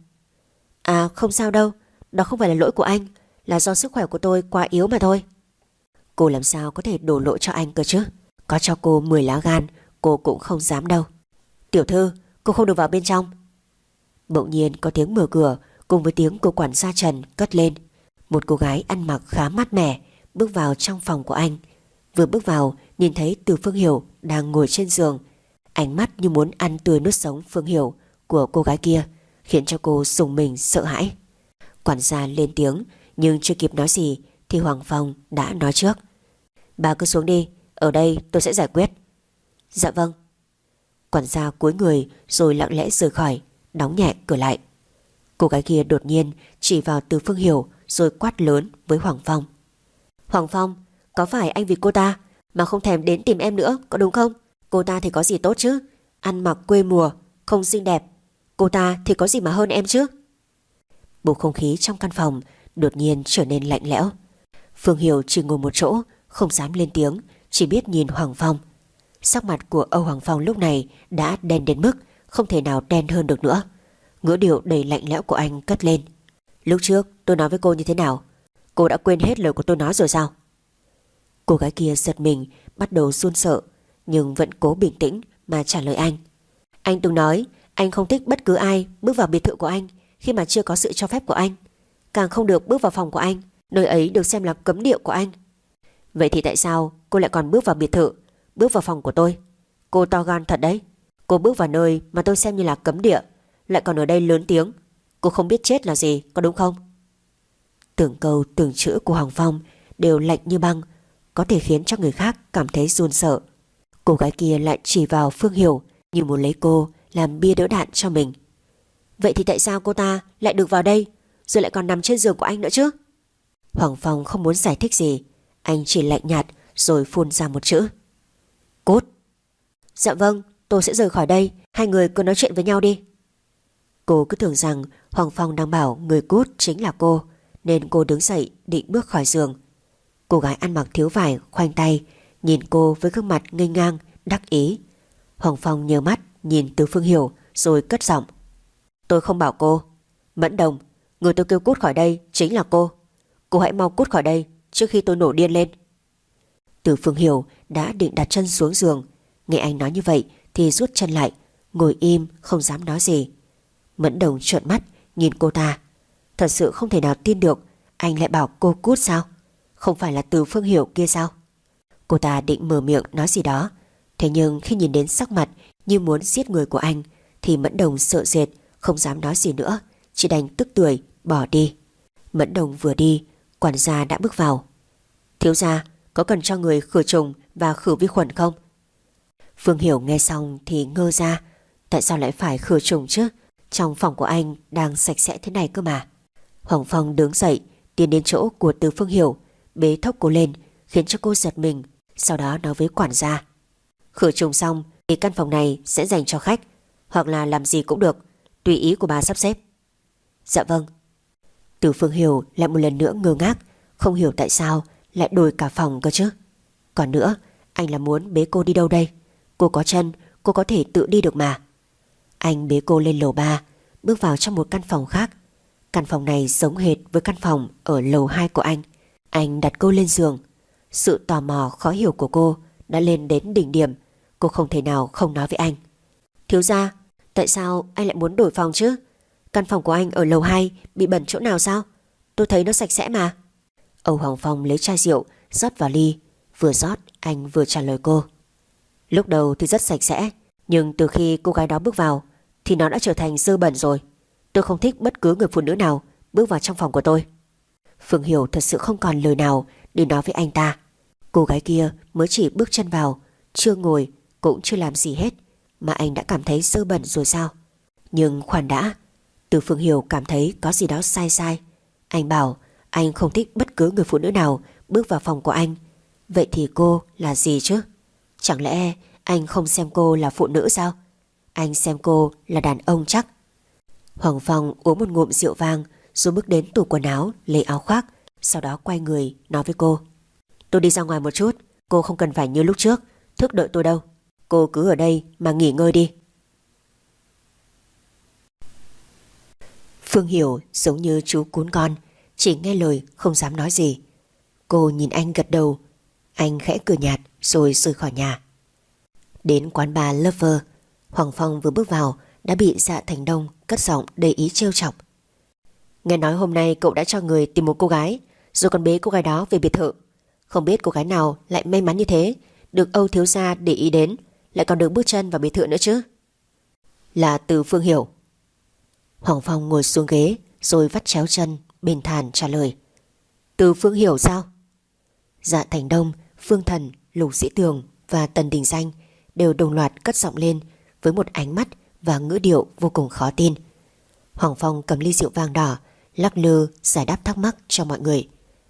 À không sao đâu, đó không phải là lỗi của anh, là do sức khỏe của tôi quá yếu mà thôi. Cô làm sao có thể đổ lỗi cho anh cơ chứ? Có cho cô 10 lá gan cô cũng không dám đâu. Tiểu thư, cô không được vào bên trong. Bỗng nhiên có tiếng mở cửa cùng với tiếng của quản gia Trần cất lên. Một cô gái ăn mặc khá mát mẻ bước vào trong phòng của anh. Vừa bước vào nhìn thấy Từ Phương Hiểu đang ngồi trên giường. Ánh mắt như muốn ăn tươi nuốt sống Phương Hiểu của cô gái kia khiến cho cô rùng mình sợ hãi. Quản gia lên tiếng nhưng chưa kịp nói gì thì Hoàng Phong đã nói trước. Bà cứ xuống đi, ở đây tôi sẽ giải quyết. Dạ vâng. Quản gia cúi người rồi lặng lẽ rời khỏi, đóng nhẹ cửa lại. Cô gái kia đột nhiên chỉ vào Từ Phương Hiểu rồi quát lớn với Hoàng Phong. Hoàng Phong, có phải anh vì cô ta mà không thèm đến tìm em nữa, có đúng không? Cô ta thì có gì tốt chứ? Ăn mặc quê mùa, không xinh đẹp. Cô ta thì có gì mà hơn em chứ? Bầu không khí trong căn phòng đột nhiên trở nên lạnh lẽo. Phương Hiểu chỉ ngồi một chỗ, không dám lên tiếng, chỉ biết nhìn Hoàng Phong. Sắc mặt của Âu Hoàng Phong lúc này đã đen đến mức không thể nào đen hơn được nữa. Ngữ điệu đầy lạnh lẽo của anh cất lên. Lúc trước tôi nói với cô như thế nào? Cô đã quên hết lời của tôi nói rồi sao? Cô gái kia giật mình, bắt đầu run sợ, nhưng vẫn cố bình tĩnh mà trả lời anh. Anh từng nói anh không thích bất cứ ai bước vào biệt thự của anh khi mà chưa có sự cho phép của anh. Càng không được bước vào phòng của anh, nơi ấy được xem là cấm địa của anh. Vậy thì tại sao cô lại còn bước vào biệt thự, bước vào phòng của tôi? Cô to gan thật đấy. Cô bước vào nơi mà tôi xem như là cấm địa, lại còn ở đây lớn tiếng. Cô không biết chết là gì, có đúng không? Từng câu từng chữ của Hoàng Phong đều lạnh như băng, có thể khiến cho người khác cảm thấy run sợ. Cô gái kia lại chỉ vào Phương Hiểu như muốn lấy cô làm bia đỡ đạn cho mình. Vậy thì tại sao cô ta lại được vào đây, rồi lại còn nằm trên giường của anh nữa chứ? Hoàng Phong không muốn giải thích gì, anh chỉ lạnh nhạt rồi phun ra một chữ. Cút. Dạ vâng, tôi sẽ rời khỏi đây, hai người cứ nói chuyện với nhau đi. Cô cứ tưởng rằng Hoàng Phong đang bảo người cút chính là cô, nên cô đứng dậy định bước khỏi giường. Cô gái ăn mặc thiếu vải khoanh tay nhìn cô với gương mặt ngây ngang đắc ý. Hoàng Phong nhớ mắt nhìn Từ Phương Hiểu rồi cất giọng. Tôi không bảo cô. Mẫn Đồng, người tôi kêu cút khỏi đây chính là cô. Cô hãy mau cút khỏi đây trước khi tôi nổ điên lên. Từ Phương Hiểu đã định đặt chân xuống giường, nghe anh nói như vậy thì rút chân lại, ngồi im không dám nói gì. Mẫn Đồng trợn mắt nhìn cô ta. Thật sự không thể nào tin được anh lại bảo cô cút sao? Không phải là Từ Phương Hiểu kia sao? Cô ta định mở miệng nói gì đó, thế nhưng khi nhìn đến sắc mặt như muốn giết người của anh thì Mẫn Đồng sợ sệt, không dám nói gì nữa, chỉ đành tức tưởi bỏ đi. Mẫn Đồng vừa đi, quản gia đã bước vào. Thiếu gia, có cần cho người khử trùng và khử vi khuẩn không? Phương Hiểu nghe xong thì ngơ ra. Tại sao lại phải khử trùng chứ? Trong phòng của anh đang sạch sẽ thế này cơ mà. Hoàng Phong đứng dậy tiến đến chỗ của Từ Phương Hiểu, bế thốc cô lên khiến cho cô giật mình, sau đó nói với quản gia. Khử trùng xong thì căn phòng này sẽ dành cho khách, hoặc là làm gì cũng được, tùy ý của bà sắp xếp. Dạ vâng. Từ Phương Hiểu lại một lần nữa ngơ ngác, không hiểu tại sao lại đổi cả phòng cơ chứ. Còn nữa, anh là muốn bế cô đi đâu đây? Cô có chân, cô có thể tự đi được mà. Anh bế cô lên lầu 3, bước vào trong một căn phòng khác. Căn phòng này giống hệt với căn phòng ở lầu 2 của anh. Anh đặt cô lên giường. Sự tò mò khó hiểu của cô đã lên đến đỉnh điểm. Cô không thể nào không nói với anh. Thiếu gia, tại sao anh lại muốn đổi phòng chứ? Căn phòng của anh ở lầu 2 bị bẩn chỗ nào sao? Tôi thấy nó sạch sẽ mà. Âu Hoàng Phong lấy chai rượu rót vào ly. Vừa rót anh vừa trả lời cô. Lúc đầu thì rất sạch sẽ, nhưng từ khi cô gái đó bước vào thì nó đã trở thành dơ bẩn rồi. Tôi không thích bất cứ người phụ nữ nào bước vào trong phòng của tôi. Phương Hiểu thật sự không còn lời nào để nói với anh ta. Cô gái kia mới chỉ bước chân vào, chưa ngồi cũng chưa làm gì hết mà anh đã cảm thấy dơ bẩn rồi sao? Nhưng khoan đã, Từ Phương Hiểu cảm thấy có gì đó sai sai. Anh bảo anh không thích bất cứ người phụ nữ nào bước vào phòng của anh. Vậy thì cô là gì chứ? Chẳng lẽ anh không xem cô là phụ nữ sao? Anh xem cô là đàn ông chắc. Hoàng Phong uống một ngụm rượu vang rồi bước đến tủ quần áo lấy áo khoác Sau đó quay người nói với cô: Tôi đi ra ngoài một chút, cô không cần phải như lúc trước thức đợi tôi đâu. Cô cứ ở đây mà nghỉ ngơi đi. Phương Hiểu giống như chú cún con, chỉ nghe lời không dám nói gì. Cô nhìn anh gật đầu. Anh khẽ cười nhạt rồi rời khỏi nhà. Đến quán bar Lover, Hoàng Phong vừa bước vào đã bị Dạ Thành Đông cất giọng đầy ý trêu chọc. Nghe nói hôm nay cậu đã cho người tìm một cô gái, rồi còn bế cô gái đó về biệt thự. Không biết cô gái nào lại may mắn như thế, được Âu thiếu gia để ý đến, lại còn được bước chân vào biệt thự nữa chứ. Là Từ Phương Hiểu. Hoàng Phong ngồi xuống ghế rồi vắt chéo chân, bình thản trả lời. Từ Phương Hiểu sao? Dạ Thành Đông, Phương Thần, Lục Dĩ Tường và Tần Đình Danh đều đồng loạt cất giọng lên với một ánh mắt và ngữ điệu vô cùng khó tin. Hoàng Phong cầm ly rượu vang đỏ, lắc lư giải đáp thắc mắc cho mọi người.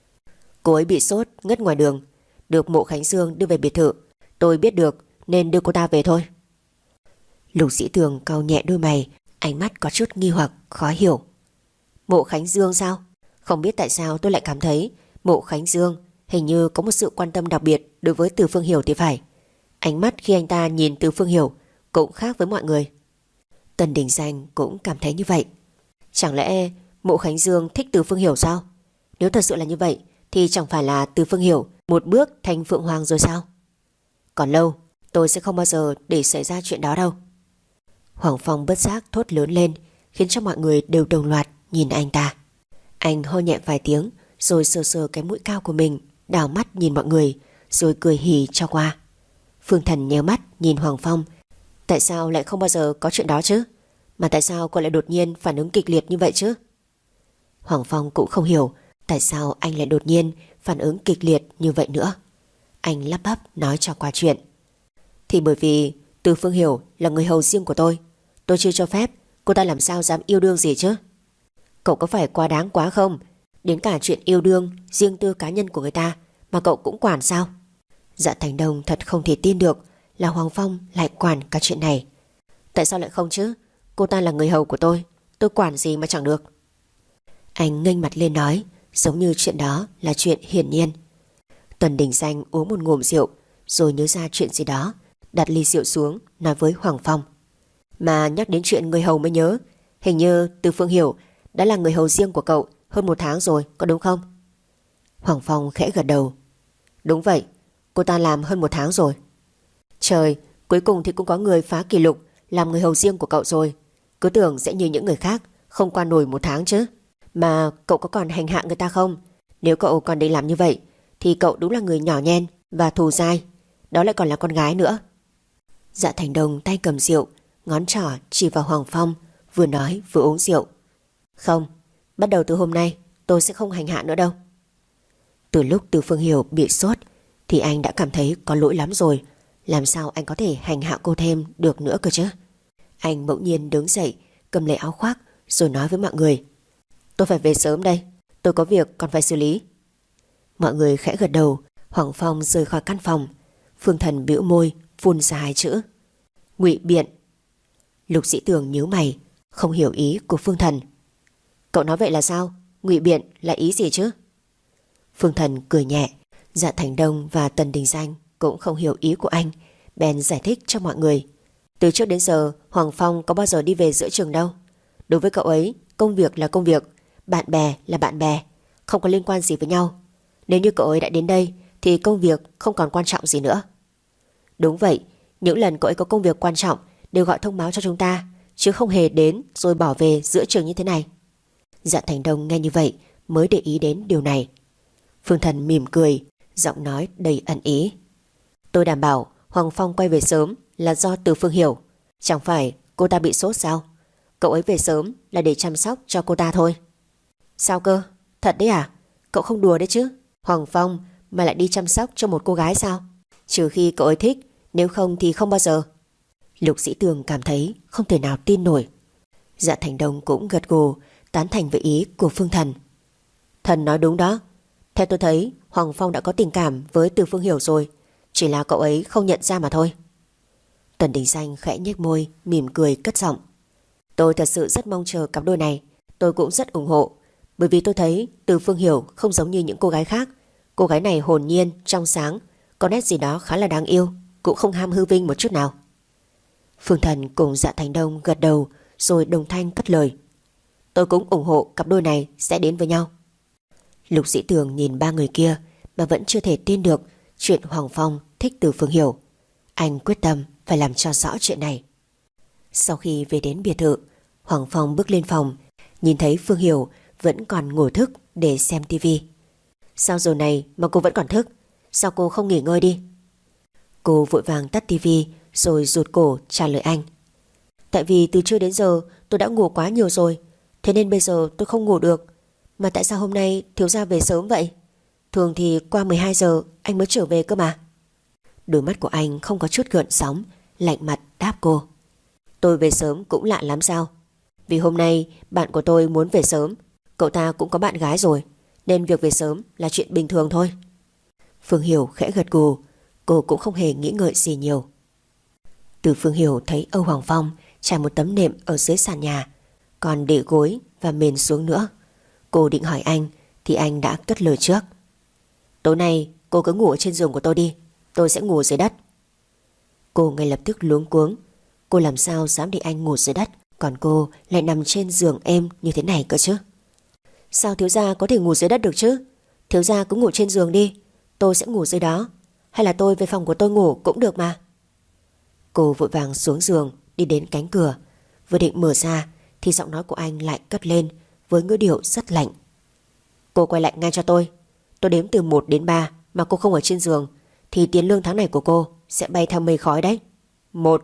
Cô ấy bị sốt ngất ngoài đường, được Mộ Khánh Dương đưa về biệt thự. Tôi biết được nên đưa cô ta về thôi. Lục Dĩ Tường cau nhẹ đôi mày, ánh mắt có chút nghi hoặc khó hiểu. Mộ Khánh Dương sao? Không biết tại sao tôi lại cảm thấy Mộ Khánh Dương hình như có một sự quan tâm đặc biệt đối với Từ Phương Hiểu thì phải. Ánh mắt khi anh ta nhìn Từ Phương Hiểu cũng khác với mọi người. Tần Đình Danh cũng cảm thấy như vậy. Chẳng lẽ Mộ Khánh Dương thích Từ Phương Hiểu sao? Nếu thật sự là như vậy thì chẳng phải là Từ Phương Hiểu một bước thành Phượng Hoàng rồi sao? Còn lâu, tôi sẽ không bao giờ để xảy ra chuyện đó đâu. Hoàng Phong bất giác thốt lớn lên, khiến cho mọi người đều đồng loạt nhìn anh ta. Anh ho nhẹ vài tiếng rồi sờ sờ cái mũi cao của mình, đảo mắt nhìn mọi người rồi cười hì cho qua. Phương Thần nheo mắt nhìn Hoàng Phong. Tại sao lại không bao giờ có chuyện đó chứ? Mà tại sao cô lại đột nhiên phản ứng kịch liệt như vậy chứ? Hoàng Phong cũng không hiểu tại sao anh lại đột nhiên phản ứng kịch liệt như vậy nữa. Anh lắp bắp nói cho qua chuyện. Thì bởi vì Từ Phương Hiểu là người hầu riêng của tôi chưa cho phép, cô ta làm sao dám yêu đương gì chứ? Cậu có phải quá đáng quá không? Đến cả chuyện yêu đương riêng tư cá nhân của người ta mà cậu cũng quản sao? Dạ Thành Đông thật không thể tin được là Hoàng Phong lại quản cả chuyện này. Tại sao lại không chứ? Cô ta là người hầu của tôi quản gì mà chẳng được. Anh nghênh mặt lên nói, giống như chuyện đó là chuyện hiển nhiên. Tần Đình Danh uống một ngụm rượu rồi nhớ ra chuyện gì đó, đặt ly rượu xuống nói với Hoàng Phong. Mà nhắc đến chuyện người hầu mới nhớ, hình như Từ Phương Hiểu đã là người hầu riêng của cậu hơn 1 tháng rồi, có đúng không? Hoàng Phong khẽ gật đầu. Đúng vậy, cô ta làm hơn 1 tháng rồi. Trời, cuối cùng thì cũng có người phá kỷ lục làm người hầu riêng của cậu rồi. Cứ tưởng sẽ như những người khác, không qua nổi 1 tháng chứ. Mà cậu có còn hành hạ người ta không? Nếu cậu còn định làm như vậy thì cậu đúng là người nhỏ nhen và thù dai. Đó lại còn là con gái nữa. Dạ Thành Đông tay cầm rượu, ngón trỏ chỉ vào Hoàng Phong, vừa nói vừa uống rượu. Không, bắt đầu từ hôm nay tôi sẽ không hành hạ nữa đâu. Từ lúc Từ Phương Hiểu bị sốt thì anh đã cảm thấy có lỗi lắm rồi. Làm sao anh có thể hành hạ cô thêm được nữa cơ chứ? Anh bỗng nhiên đứng dậy, cầm lấy áo khoác rồi nói với mọi người. Tôi phải về sớm đây, tôi có việc còn phải xử lý. Mọi người khẽ gật đầu. Hoàng Phong rời khỏi căn phòng. Phương Thần bĩu môi phun ra 2 chữ: ngụy biện. Lục Dĩ Tường nhíu mày, không hiểu ý của Phương Thần. Cậu nói vậy là sao? Ngụy biện là ý gì chứ? Phương Thần cười nhẹ. Dạ Thành Đông và Tần Đình Danh cũng không hiểu ý của anh, bèn giải thích cho mọi người. Từ trước đến giờ Hoàng Phong có bao giờ đi về giữa chừng đâu. Đối với cậu ấy, công việc là công việc, bạn bè là bạn bè, không có liên quan gì với nhau. Nếu như cậu ấy đã đến đây thì công việc không còn quan trọng gì nữa. Đúng vậy, những lần cậu ấy có công việc quan trọng đều gọi thông báo cho chúng ta, chứ không hề đến rồi bỏ về giữa trường như thế này. Dạ Thành Đông nghe như vậy mới để ý đến điều này. Phương Thần mỉm cười, giọng nói đầy ẩn ý. Tôi đảm bảo Hoàng Phong quay về sớm là do Từ Phương Hiểu. Chẳng phải cô ta bị sốt sao? Cậu ấy về sớm là để chăm sóc cho cô ta thôi. Sao cơ? Thật đấy à? Cậu không đùa đấy chứ? Hoàng Phong mà lại đi chăm sóc cho một cô gái sao? Trừ khi cậu ấy thích, nếu không thì không bao giờ. Lục Dĩ Tường cảm thấy không thể nào tin nổi. Dạ Thành Đông cũng gật gù, tán thành với ý của Phương Thần. Thần nói đúng đó. Theo tôi thấy Hoàng Phong đã có tình cảm với Từ Phương Hiểu rồi, chỉ là cậu ấy không nhận ra mà thôi. Tần Đình Danh khẽ nhếch môi, mỉm cười cất giọng. Tôi thật sự rất mong chờ cặp đôi này. Tôi cũng rất ủng hộ. Bởi vì tôi thấy Từ Phương Hiểu không giống như những cô gái khác. Cô gái này hồn nhiên, trong sáng, có nét gì đó khá là đáng yêu, cũng không ham hư vinh một chút nào. Phương Thần cùng Dạ Thành Đông gật đầu, rồi đồng thanh cất lời. Tôi cũng ủng hộ cặp đôi này sẽ đến với nhau. Lục Dĩ Tường nhìn ba người kia mà vẫn chưa thể tin được chuyện Hoàng Phong thích Từ Phương Hiểu. Anh quyết tâm phải làm cho rõ chuyện này. Sau khi về đến biệt thự, Hoàng Phong bước lên phòng, nhìn thấy Phương Hiểu vẫn còn ngủ thức để xem tivi. Sao giờ này mà cô vẫn còn thức? Sao cô không nghỉ ngơi đi? Cô vội vàng tắt tivi rồi rụt cổ trả lời anh. Tại vì từ trưa đến giờ tôi đã ngủ quá nhiều rồi, thế nên bây giờ tôi không ngủ được. Mà tại sao hôm nay thiếu gia về sớm vậy? Thường thì qua 12 giờ anh mới trở về cơ mà. Đôi mắt của anh không có chút gợn sóng, lạnh mặt đáp cô. Tôi về sớm cũng lạ lắm sao? Vì hôm nay bạn của tôi muốn về sớm. Cậu ta cũng có bạn gái rồi, nên việc về sớm là chuyện bình thường thôi. Phương Hiểu khẽ gật gù. Cô cũng không hề nghĩ ngợi gì nhiều. Từ Phương Hiểu thấy Âu Hoàng Phong trải một tấm nệm ở dưới sàn nhà, còn để gối và mền xuống nữa. Cô định hỏi anh thì anh đã cất lời trước. Tối nay cô cứ ngủ ở trên giường của tôi đi, tôi sẽ ngủ dưới đất. Cô ngay lập tức luống cuống. Cô làm sao dám để anh ngủ dưới đất, còn cô lại nằm trên giường êm như thế này cơ chứ? Sao thiếu gia có thể ngủ dưới đất được chứ? Thiếu gia cứ ngủ trên giường đi, tôi sẽ ngủ dưới đó. Hay là tôi về phòng của tôi ngủ cũng được mà. Cô vội vàng xuống giường, đi đến cánh cửa. Vừa định mở ra thì giọng nói của anh lại cất lên với ngữ điệu rất lạnh. Cô quay lại ngay cho tôi. Tôi đếm từ 1 đến 3 mà cô không ở trên giường thì tiền lương tháng này của cô sẽ bay theo mây khói đấy. 1.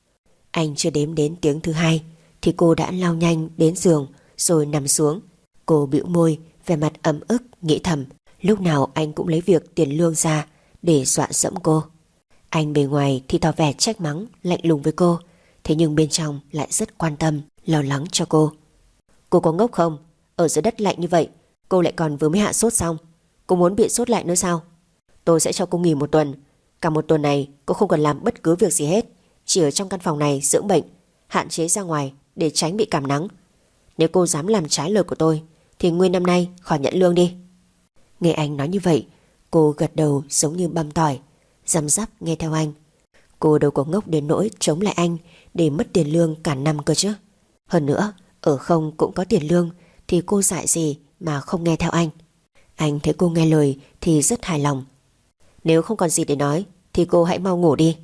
Anh chưa đếm đến tiếng thứ 2 thì cô đã lao nhanh đến giường rồi nằm xuống. Cô bĩu môi, vẻ mặt ấm ức, nghĩ thầm lúc nào anh cũng lấy việc tiền lương ra để dọa dẫm cô. Anh bề ngoài thì tỏ vẻ trách mắng, lạnh lùng với cô, thế nhưng bên trong lại rất quan tâm, lo lắng cho cô. Cô có ngốc không? Ở dưới đất lạnh như vậy, cô lại còn vừa mới hạ sốt xong. Cô muốn bị sốt lại nữa sao? Tôi sẽ cho cô nghỉ 1 tuần. Cả 1 tuần này cô không cần làm bất cứ việc gì hết, chỉ ở trong căn phòng này dưỡng bệnh, hạn chế ra ngoài để tránh bị cảm nắng. Nếu cô dám làm trái lời của tôi thì nguyên năm nay khỏi nhận lương đi. Nghe anh nói như vậy, cô gật đầu giống như băm tỏi, răm rắp nghe theo anh. Cô đâu có ngốc đến nỗi chống lại anh để mất tiền lương cả năm cơ chứ. Hơn nữa, ở không cũng có tiền lương thì cô dại gì mà không nghe theo anh. Anh thấy cô nghe lời thì rất hài lòng. Nếu không còn gì để nói thì cô hãy mau ngủ đi.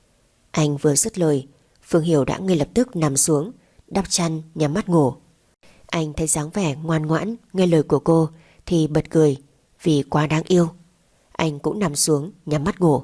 Anh vừa dứt lời, Phương Hiểu đã ngay lập tức nằm xuống, đắp chăn nhắm mắt ngủ. Anh thấy dáng vẻ ngoan ngoãn nghe lời của cô thì bật cười vì quá đáng yêu. Anh cũng nằm xuống nhắm mắt ngủ.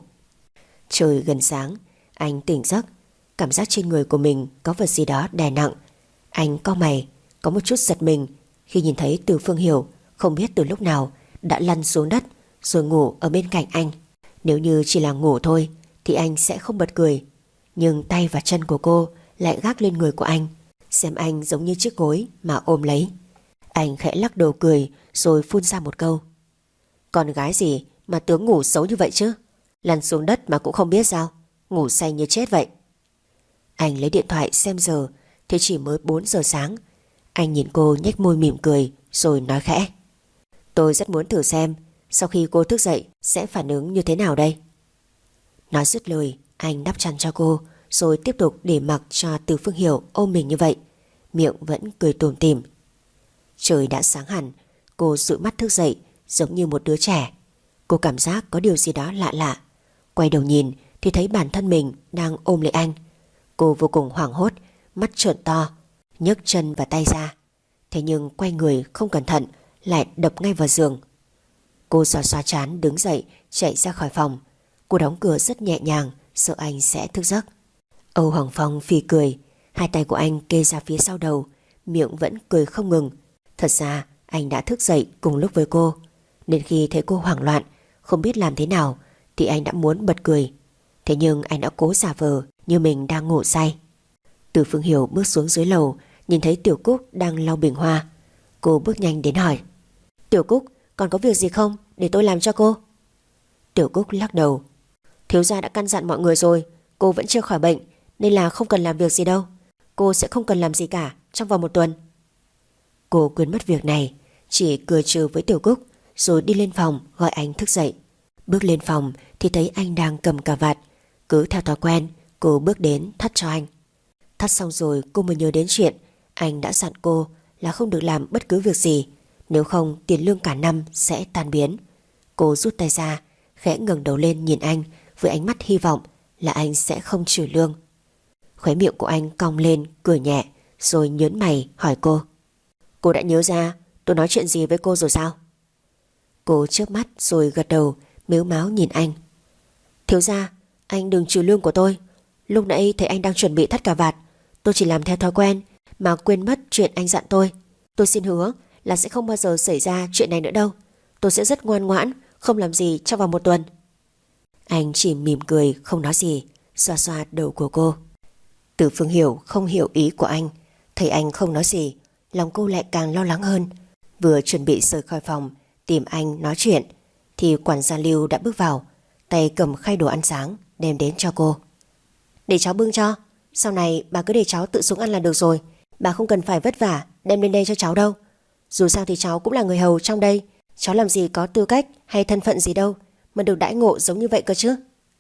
Trời gần sáng, anh tỉnh giấc, cảm giác trên người của mình có vật gì đó đè nặng. Anh cau mày, có một chút giật mình khi nhìn thấy Từ Phương Hiểu không biết từ lúc nào đã lăn xuống đất rồi ngủ ở bên cạnh anh. Nếu như chỉ là ngủ thôi thì anh sẽ không bật cười, nhưng tay và chân của cô lại gác lên người của anh, xem anh giống như chiếc gối mà ôm lấy. Anh khẽ lắc đầu cười rồi phun ra một câu. Con gái gì mà tướng ngủ xấu như vậy chứ? Lăn xuống đất mà cũng không biết sao? Ngủ say như chết vậy. Anh lấy điện thoại xem giờ thì chỉ mới 4 giờ sáng. Anh nhìn cô nhếch môi mỉm cười rồi nói khẽ. Tôi rất muốn thử xem sau khi cô thức dậy sẽ phản ứng như thế nào đây. Nói dứt lời, anh đắp chăn cho cô rồi tiếp tục để mặc cho Từ Phương Hiểu ôm mình như vậy, miệng vẫn cười tủm tỉm. Trời đã sáng hẳn, cô dụi mắt thức dậy giống như một đứa trẻ. Cô cảm giác có điều gì đó lạ lạ. Quay đầu nhìn thì thấy bản thân mình đang ôm lấy anh. Cô vô cùng hoảng hốt, mắt trợn to, nhấc chân và tay ra. Thế nhưng quay người không cẩn thận lại đập ngay vào giường. Cô xoa xoa trán đứng dậy chạy ra khỏi phòng. Cô đóng cửa rất nhẹ nhàng, sợ anh sẽ thức giấc. Âu Hoàng Phong phì cười, hai tay của anh kê ra phía sau đầu, miệng vẫn cười không ngừng. Thật ra anh đã thức dậy cùng lúc với cô, nên khi thấy cô hoảng loạn không biết làm thế nào thì anh đã muốn bật cười. Thế nhưng anh đã cố giả vờ như mình đang ngủ say. Từ Phương Hiểu bước xuống dưới lầu, nhìn thấy Tiểu Cúc đang lau bình hoa. Cô bước nhanh đến hỏi. Tiểu Cúc, còn có việc gì không để tôi làm cho cô? Tiểu Cúc lắc đầu. Thiếu gia đã căn dặn mọi người rồi, cô vẫn chưa khỏi bệnh nên là không cần làm việc gì đâu. Cô sẽ không cần làm gì cả trong vòng 1 tuần. Cô quên mất việc này, chỉ cười trừ với Tiểu Cúc rồi đi lên phòng gọi anh thức dậy. Bước lên phòng thì thấy anh đang cầm cà vạt. Cứ theo thói quen, cô bước đến thắt cho anh. Thắt xong rồi cô mới nhớ đến chuyện anh đã dặn cô là không được làm bất cứ việc gì, nếu không tiền lương cả năm sẽ tan biến. Cô rút tay ra, khẽ ngẩng đầu lên nhìn anh với ánh mắt hy vọng là anh sẽ không trừ lương. Khóe miệng của anh cong lên cười nhẹ rồi nhớn mày hỏi cô: Cô đã nhớ ra tôi nói chuyện gì với cô rồi sao? Cô chớp mắt rồi gật đầu, mếu máo nhìn anh. Thiếu gia, anh đừng trừ lương của tôi. Lúc nãy thấy anh đang chuẩn bị thắt cà vạt, tôi chỉ làm theo thói quen mà quên mất chuyện anh dặn tôi. Tôi xin hứa là sẽ không bao giờ xảy ra chuyện này nữa đâu. Tôi sẽ rất ngoan ngoãn, không làm gì trong vòng 1 tuần. Anh chỉ mỉm cười không nói gì, xoa xoa đầu của cô. Từ Phương Hiểu không hiểu ý của anh. Thấy anh không nói gì, lòng cô lại càng lo lắng hơn. Vừa chuẩn bị rời khỏi phòng tìm anh nói chuyện thì quản gia Lưu đã bước vào, tay cầm khay đồ ăn sáng đem đến cho cô. Để cháu bưng cho, sau này bà cứ để cháu tự xuống ăn là được rồi. Bà không cần phải vất vả đem lên đây cho cháu đâu. Dù sao thì cháu cũng là người hầu trong đây. Cháu làm gì có tư cách hay thân phận gì đâu mà được đãi ngộ giống như vậy cơ chứ.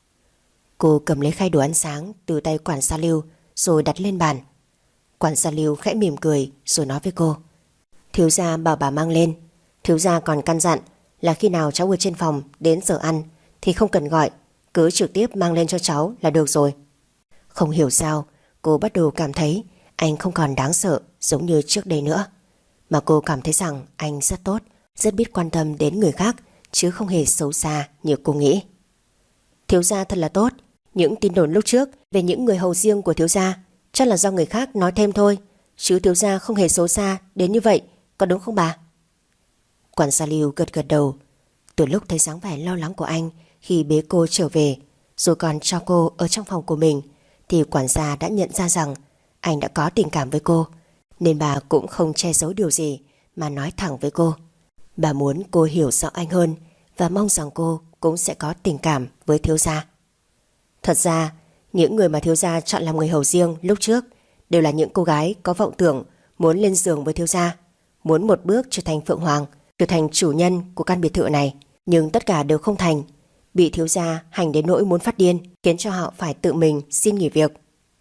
Cô cầm lấy khay đồ ăn sáng từ tay quản gia Lưu rồi đặt lên bàn. Quản gia Lưu khẽ mỉm cười rồi nói với cô: Thiếu gia bảo bà mang lên. Thiếu gia còn căn dặn là khi nào cháu ở trên phòng đến giờ ăn thì không cần gọi, cứ trực tiếp mang lên cho cháu là được rồi. Không hiểu sao cô bắt đầu cảm thấy anh không còn đáng sợ giống như trước đây nữa, mà cô cảm thấy rằng anh rất tốt, rất biết quan tâm đến người khác, chứ không hề xấu xa như cô nghĩ. Thiếu gia thật là tốt. Những tin đồn lúc trước về những người hầu riêng của thiếu gia chắc là do người khác nói thêm thôi, chứ thiếu gia không hề xấu xa đến như vậy, có đúng không bà? Quản gia Lưu gật gật đầu. Từ lúc thấy dáng vẻ lo lắng của anh khi bế cô trở về rồi còn cho cô ở trong phòng của mình thì quản gia đã nhận ra rằng anh đã có tình cảm với cô, nên bà cũng không che giấu điều gì mà nói thẳng với cô. Bà muốn cô hiểu rõ anh hơn và mong rằng cô cũng sẽ có tình cảm với thiếu gia. Thật ra những người mà thiếu gia chọn làm người hầu riêng lúc trước đều là những cô gái có vọng tưởng muốn lên giường với thiếu gia, muốn một bước trở thành Phượng Hoàng, trở thành chủ nhân của căn biệt thự này, nhưng tất cả đều không thành, bị thiếu gia hành đến nỗi muốn phát điên, khiến cho họ phải tự mình xin nghỉ việc.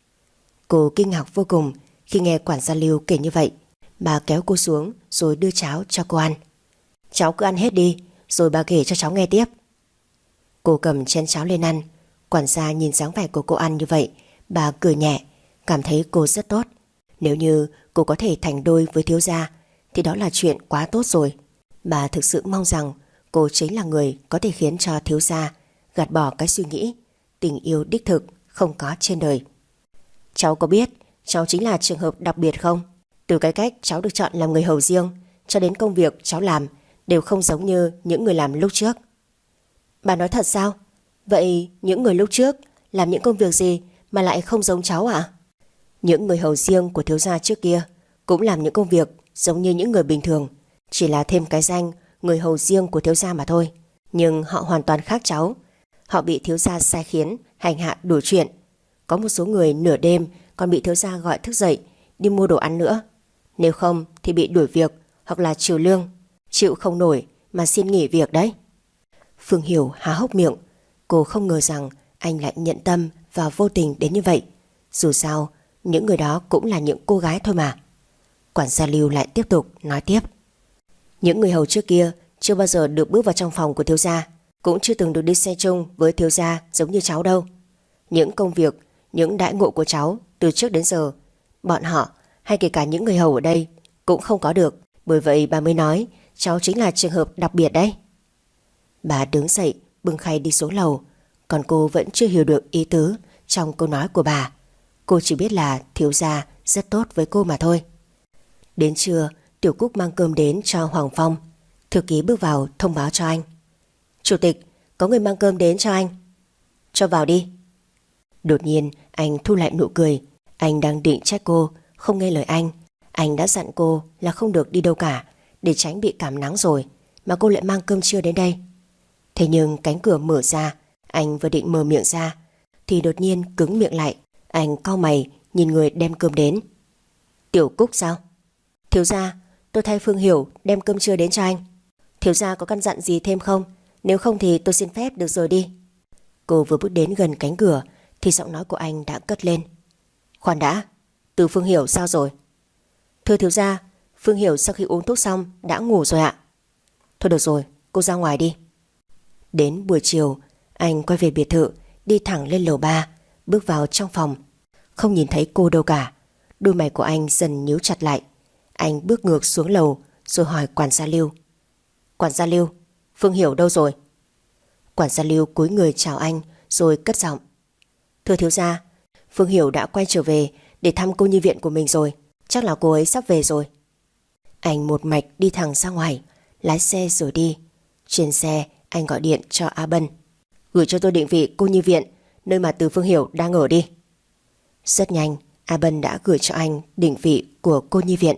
Cô kinh ngạc vô cùng khi nghe quản gia Lưu kể như vậy. Bà kéo cô xuống rồi đưa cháo cho cô ăn. Cháu cứ ăn hết đi, rồi bà kể cho cháu nghe tiếp. Cô cầm chén cháo lên ăn. Quản gia nhìn dáng vẻ của cô ăn như vậy, bà cười nhẹ, cảm thấy cô rất tốt. Nếu như cô có thể thành đôi với thiếu gia thì đó là chuyện quá tốt rồi. Bà thực sự mong rằng cô chính là người có thể khiến cho thiếu gia gạt bỏ cái suy nghĩ tình yêu đích thực không có trên đời. Cháu có biết cháu chính là trường hợp đặc biệt không? Từ cái cách cháu được chọn làm người hầu riêng cho đến công việc cháu làm đều không giống như những người làm lúc trước. Bà nói thật sao? Vậy những người lúc trước làm những công việc gì mà lại không giống cháu ạ? Những người hầu riêng của thiếu gia trước kia cũng làm những công việc giống như những người bình thường, chỉ là thêm cái danh người hầu riêng của thiếu gia mà thôi. Nhưng họ hoàn toàn khác cháu. Họ bị thiếu gia sai khiến, hành hạ đủ chuyện. Có một số người nửa đêm còn bị thiếu gia gọi thức dậy đi mua đồ ăn nữa. Nếu không thì bị đuổi việc hoặc là trừ lương. Chịu không nổi mà xin nghỉ việc đấy. Phương Hiểu há hốc miệng. Cô không ngờ rằng anh lại nhận tâm và vô tình đến như vậy. Dù sao những người đó cũng là những cô gái thôi mà. Quản gia Lưu lại tiếp tục nói tiếp. Những người hầu trước kia chưa bao giờ được bước vào trong phòng của thiếu gia, cũng chưa từng được đi xe chung với thiếu gia giống như cháu đâu. Những công việc, những đãi ngộ của cháu từ trước đến giờ bọn họ hay kể cả những người hầu ở đây cũng không có được. Bởi vậy bà mới nói cháu chính là trường hợp đặc biệt đấy. Bà đứng dậy bưng khay đi xuống lầu. Còn cô vẫn chưa hiểu được ý tứ trong câu nói của bà. Cô chỉ biết là thiếu gia rất tốt với cô mà thôi. Đến trưa, Tiểu Cúc mang cơm đến cho Hoàng Phong. Thư ký bước vào thông báo cho anh. Chủ tịch, có người mang cơm đến cho anh. Cho vào đi. Đột nhiên anh thu lại nụ cười. Anh đang định trách cô không nghe lời anh. Anh đã dặn cô là không được đi đâu cả để tránh bị cảm nắng rồi, mà cô lại mang cơm trưa đến đây. Thế nhưng cánh cửa mở ra, anh vừa định mở miệng ra thì đột nhiên cứng miệng lại. Anh cau mày nhìn người đem cơm đến. Tiểu Cúc sao? Thiếu gia, tôi thay Phương Hiểu đem cơm trưa đến cho anh. Thiếu gia có căn dặn gì thêm không? Nếu không thì tôi xin phép được rời đi. Cô vừa bước đến gần cánh cửa thì giọng nói của anh đã cất lên. Khoan đã, Từ Phương Hiểu sao rồi? Thưa thiếu gia, Phương Hiểu sau khi uống thuốc xong đã ngủ rồi ạ. Thôi được rồi, cô ra ngoài đi. Đến buổi chiều, anh quay về biệt thự, đi thẳng lên lầu 3, bước vào trong phòng. Không nhìn thấy cô đâu cả. Đôi mày của anh dần nhíu chặt lại. Anh bước ngược xuống lầu rồi hỏi quản gia Lưu. Quản gia Lưu, Phương Hiểu đâu rồi? Quản gia Lưu cúi người chào anh rồi cất giọng. Thưa thiếu gia, Phương Hiểu đã quay trở về để thăm cô nhi viện của mình rồi. Chắc là cô ấy sắp về rồi. Anh một mạch đi thẳng ra ngoài, lái xe rồi đi. Trên xe anh gọi điện cho A Bân. Gửi cho tôi định vị cô nhi viện, nơi mà Từ Phương Hiểu đang ở đi. Rất nhanh, A Bân đã gửi cho anh định vị của cô nhi viện.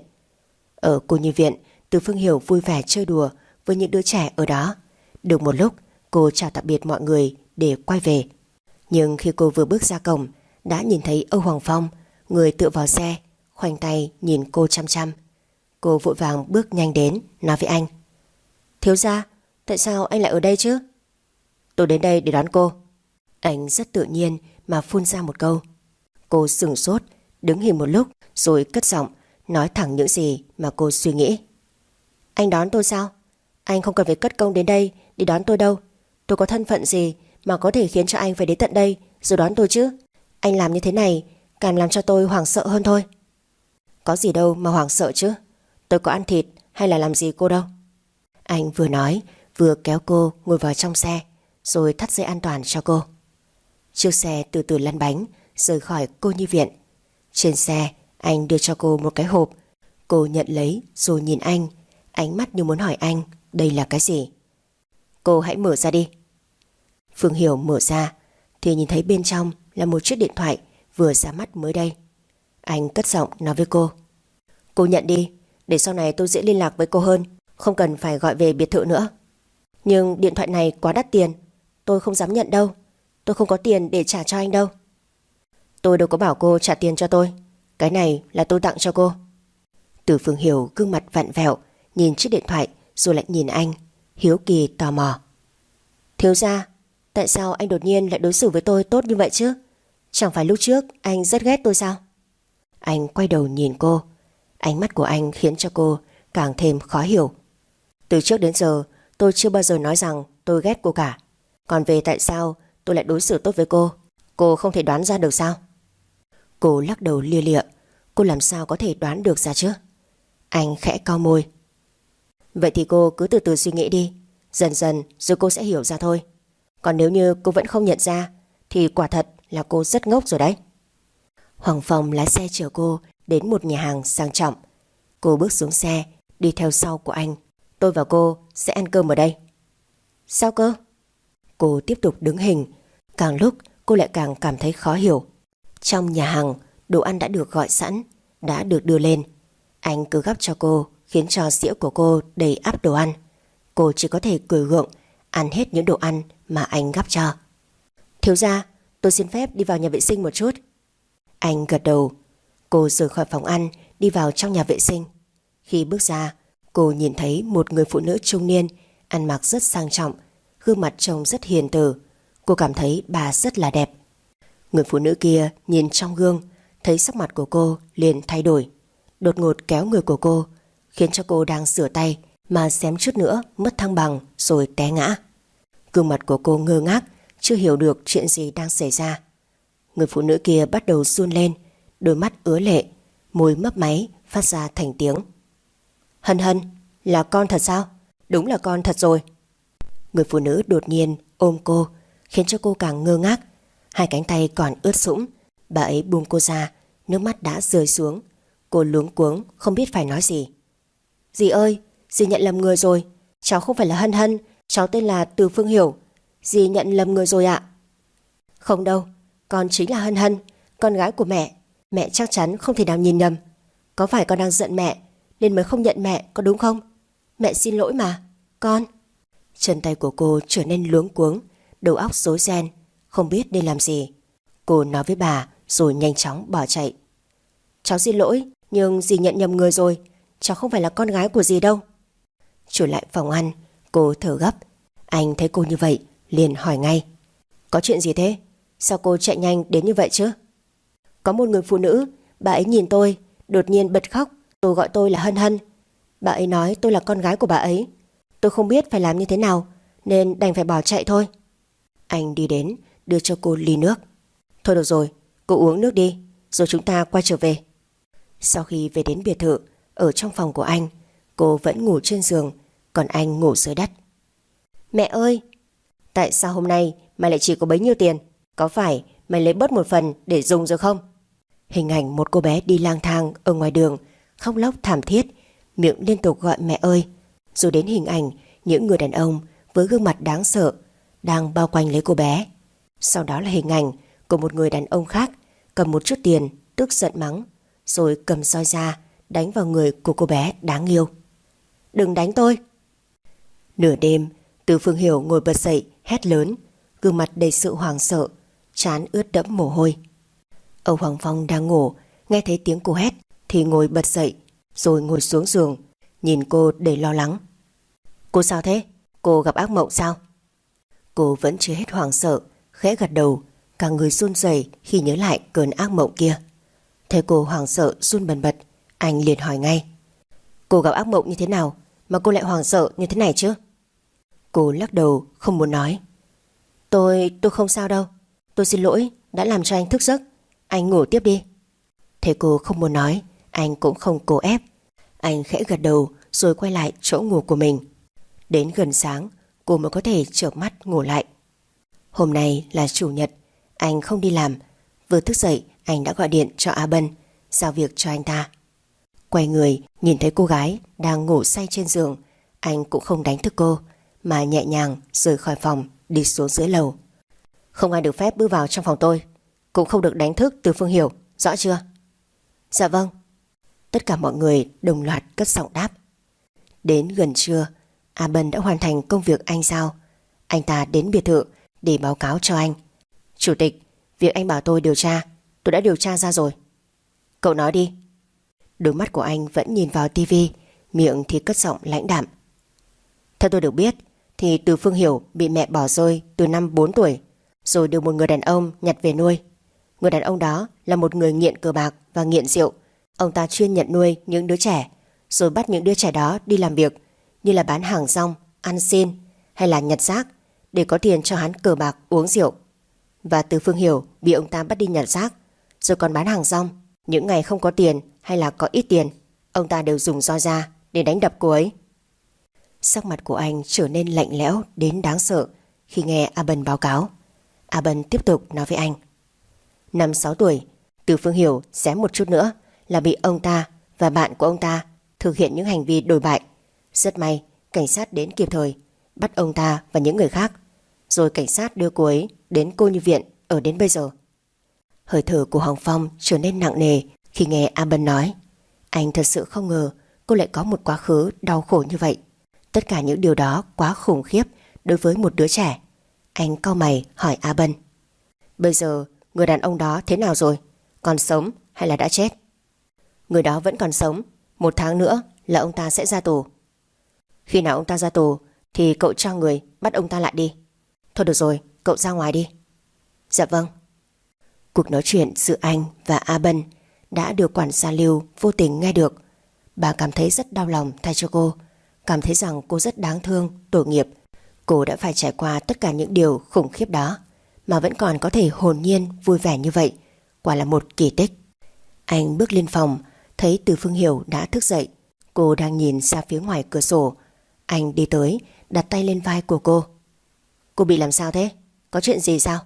Ở cô nhi viện, Từ Phương Hiểu vui vẻ chơi đùa với những đứa trẻ ở đó. Được một lúc, cô chào tạm biệt mọi người để quay về. Nhưng khi cô vừa bước ra cổng, đã nhìn thấy Âu Hoàng Phong, người tựa vào xe, khoanh tay nhìn cô chăm chăm. Cô vội vàng bước nhanh đến, nói với anh. Thiếu gia, tại sao anh lại ở đây chứ? Tôi đến đây để đón cô. Anh rất tự nhiên mà phun ra một câu. Cô sửng sốt, đứng hình một lúc rồi cất giọng, nói thẳng những gì mà cô suy nghĩ. Anh đón tôi sao? Anh không cần phải cất công đến đây để đón tôi đâu. Tôi có thân phận gì mà có thể khiến cho anh phải đến tận đây rồi đón tôi chứ? Anh làm như thế này càng làm cho tôi hoảng sợ hơn thôi. Có gì đâu mà hoảng sợ chứ. Tôi có ăn thịt hay là làm gì cô đâu. Anh vừa nói vừa kéo cô ngồi vào trong xe rồi thắt dây an toàn cho cô. Chiếc xe từ từ lăn bánh rời khỏi cô nhi viện. Trên xe anh đưa cho cô một cái hộp. Cô nhận lấy rồi nhìn anh, ánh mắt như muốn hỏi anh đây là cái gì. Cô hãy mở ra đi. Phương Hiểu mở ra thì nhìn thấy bên trong là một chiếc điện thoại vừa ra mắt mới đây. Anh cất giọng nói với cô. Cô nhận đi, để sau này tôi dễ liên lạc với cô hơn, không cần phải gọi về biệt thự nữa. Nhưng điện thoại này quá đắt tiền, tôi không dám nhận đâu. Tôi không có tiền để trả cho anh đâu. Tôi đâu có bảo cô trả tiền cho tôi. Cái này là tôi tặng cho cô. Từ Phương Hiểu gương mặt vặn vẹo, nhìn chiếc điện thoại rồi lại nhìn anh, hiếu kỳ tò mò. Thiếu gia, tại sao anh đột nhiên lại đối xử với tôi tốt như vậy chứ? Chẳng phải lúc trước anh rất ghét tôi sao? Anh quay đầu nhìn cô. Ánh mắt của anh khiến cho cô càng thêm khó hiểu. Từ trước đến giờ tôi chưa bao giờ nói rằng tôi ghét cô cả. Còn về tại sao tôi lại đối xử tốt với cô không thể đoán ra được sao? Cô lắc đầu lia lịa. Cô làm sao có thể đoán được ra chứ? Anh khẽ cau môi. Vậy thì cô cứ từ từ suy nghĩ đi. Dần dần rồi cô sẽ hiểu ra thôi. Còn nếu như cô vẫn không nhận ra thì quả thật là cô rất ngốc rồi đấy. Hoàng Phong lái xe chở cô đến một nhà hàng sang trọng. Cô bước xuống xe, đi theo sau của anh. Tôi và cô sẽ ăn cơm ở đây. Sao cơ? Cô tiếp tục đứng hình. Càng lúc cô lại càng cảm thấy khó hiểu. Trong nhà hàng, đồ ăn đã được gọi sẵn, đã được đưa lên. Anh cứ gắp cho cô, khiến cho dĩa của cô đầy ắp đồ ăn. Cô chỉ có thể cười gượng, ăn hết những đồ ăn mà anh gắp cho. Thiếu gia, tôi xin phép đi vào nhà vệ sinh một chút. Anh gật đầu. Cô rời khỏi phòng ăn, đi vào trong nhà vệ sinh. Khi bước ra, cô nhìn thấy một người phụ nữ trung niên, ăn mặc rất sang trọng, gương mặt trông rất hiền từ. Cô cảm thấy bà rất là đẹp. Người phụ nữ kia nhìn trong gương, thấy sắc mặt của cô liền thay đổi, đột ngột kéo người của cô, khiến cho cô đang rửa tay mà xém chút nữa mất thăng bằng rồi té ngã. Gương mặt của cô ngơ ngác, chưa hiểu được chuyện gì đang xảy ra. Người phụ nữ kia bắt đầu run lên, đôi mắt ứa lệ, môi mấp máy phát ra thành tiếng. Hân Hân, là con thật sao? Đúng là con thật rồi. Người phụ nữ đột nhiên ôm cô, khiến cho cô càng ngơ ngác. Hai cánh tay còn ướt sũng. Bà ấy buông cô ra, nước mắt đã rơi xuống. Cô luống cuống không biết phải nói gì. Dì ơi, dì nhận lầm người rồi. Cháu không phải là Hân Hân, cháu tên là Từ Phương Hiểu. Dì nhận lầm người rồi ạ. Không đâu, con chính là Hân Hân, con gái của mẹ. Mẹ chắc chắn không thể nào nhìn nhầm. Có phải con đang giận mẹ nên mới không nhận mẹ, có đúng không? Mẹ xin lỗi mà, con. Chân tay của cô trở nên luống cuống, đầu óc rối ren, không biết nên làm gì. Cô nói với bà rồi nhanh chóng bỏ chạy. Cháu xin lỗi, nhưng dì nhận nhầm người rồi. cháu không phải là con gái của dì đâu. Trở lại phòng ăn, cô thở gấp. Anh thấy cô như vậy liền hỏi ngay: Có chuyện gì thế? Sao cô chạy nhanh đến như vậy chứ? Có một người phụ nữ, bà ấy nhìn tôi đột nhiên bật khóc, tôi gọi tôi là Hân Hân. Bà ấy nói tôi là con gái của bà ấy. Tôi không biết phải làm như thế nào nên đành phải bỏ chạy thôi. Anh đi đến đưa cho cô ly nước. Thôi được rồi, cô uống nước đi, rồi chúng ta quay trở về. Sau khi về đến biệt thự, ở trong phòng của anh, cô vẫn ngủ trên giường, còn anh ngủ dưới đất. Mẹ ơi! Tại sao hôm nay mày lại chỉ có bấy nhiêu tiền? Có phải mày lấy bớt một phần để dùng rồi không? Hình ảnh một cô bé đi lang thang ở ngoài đường, khóc lóc thảm thiết, miệng liên tục gọi mẹ ơi. Rồi đến hình ảnh những người đàn ông với gương mặt đáng sợ đang bao quanh lấy cô bé. Sau đó là hình ảnh của một người đàn ông khác cầm một chút tiền, tức giận mắng, rồi cầm roi ra đánh vào người của cô bé đáng yêu. Đừng đánh tôi! Nửa đêm, Từ Phương Hiểu ngồi bật dậy hét lớn, gương mặt đầy sự hoảng sợ, trán ướt đẫm mồ hôi. Âu Hoàng Phong đang ngủ, nghe thấy tiếng cô hét thì ngồi bật dậy, rồi ngồi xuống giường, nhìn cô đầy lo lắng. Cô sao thế? Cô gặp ác mộng sao? Cô vẫn chưa hết hoảng sợ, khẽ gật đầu, cả người run rẩy khi nhớ lại cơn ác mộng kia. Thấy cô hoảng sợ run bần bật, anh liền hỏi ngay: Cô gặp ác mộng như thế nào mà cô lại hoảng sợ như thế này chứ? Cô lắc đầu không muốn nói. Tôi không sao đâu. Tôi xin lỗi đã làm cho anh thức giấc. Anh ngủ tiếp đi. Thấy cô không muốn nói, anh cũng không cố ép. Anh khẽ gật đầu rồi quay lại chỗ ngủ của mình. Đến gần sáng cô mới có thể chợp mắt ngủ lại. Hôm nay là chủ nhật, anh không đi làm. Vừa thức dậy anh đã gọi điện cho A Bân giao việc cho anh ta. Quay người nhìn thấy cô gái đang ngủ say trên giường, anh cũng không đánh thức cô mà nhẹ nhàng rời khỏi phòng, đi xuống dưới lầu. Không ai được phép bước vào trong phòng tôi, cũng không được đánh thức Từ Phương Hiểu, rõ chưa? Dạ vâng. Tất cả mọi người đồng loạt cất giọng đáp. Đến gần trưa, A Bân đã hoàn thành công việc anh giao. Anh ta đến biệt thự để báo cáo cho anh. Chủ tịch, việc anh bảo tôi điều tra, tôi đã điều tra ra rồi. Cậu nói đi. Đôi mắt của anh vẫn nhìn vào tivi, miệng thì cất giọng lãnh đạm. Theo tôi được biết thì Từ Phương Hiểu bị mẹ bỏ rơi từ năm 4 tuổi, rồi được một người đàn ông nhặt về nuôi. Người đàn ông đó là một người nghiện cờ bạc và nghiện rượu. Ông ta chuyên nhận nuôi những đứa trẻ, rồi bắt những đứa trẻ đó đi làm việc như là bán hàng rong, ăn xin hay là nhặt rác để có tiền cho hắn cờ bạc uống rượu. Và Từ Phương Hiểu bị ông ta bắt đi nhặt rác, rồi còn bán hàng rong. Những ngày không có tiền hay là có ít tiền, ông ta đều dùng roi ra để đánh đập cô ấy. Sắc mặt của anh trở nên lạnh lẽo đến đáng sợ khi nghe A Bân báo cáo. A Bân tiếp tục nói với anh. Năm 6 tuổi, Từ Phương Hiểu xém một chút nữa là bị ông ta và bạn của ông ta thực hiện những hành vi đồi bại. Rất may cảnh sát đến kịp thời, bắt ông ta và những người khác, rồi cảnh sát đưa cô ấy đến cô nhi viện ở đến bây giờ. Hơi thở của Hoàng Phong trở nên nặng nề khi nghe A Bân nói. Anh thật sự không ngờ cô lại có một quá khứ đau khổ như vậy. Tất cả những điều đó quá khủng khiếp đối với một đứa trẻ. Anh cau mày hỏi A Bân. Bây giờ người đàn ông đó thế nào rồi? Còn sống hay là đã chết? Người đó vẫn còn sống. 1 tháng nữa là ông ta sẽ ra tù. Khi nào ông ta ra tù thì cậu cho người bắt ông ta lại đi. Thôi được rồi, cậu ra ngoài đi. Dạ vâng. Cuộc nói chuyện giữa anh và A Bân đã được quản gia Lưu vô tình nghe được. Bà cảm thấy rất đau lòng thay cho cô, cảm thấy rằng cô rất đáng thương, tội nghiệp. Cô đã phải trải qua tất cả những điều khủng khiếp đó mà vẫn còn có thể hồn nhiên vui vẻ như vậy, quả là một kỳ tích. Anh bước lên phòng, thấy Từ Phương Hiểu đã thức dậy. Cô đang nhìn ra phía ngoài cửa sổ. Anh đi tới, đặt tay lên vai của cô. Cô bị làm sao thế? Có chuyện gì sao?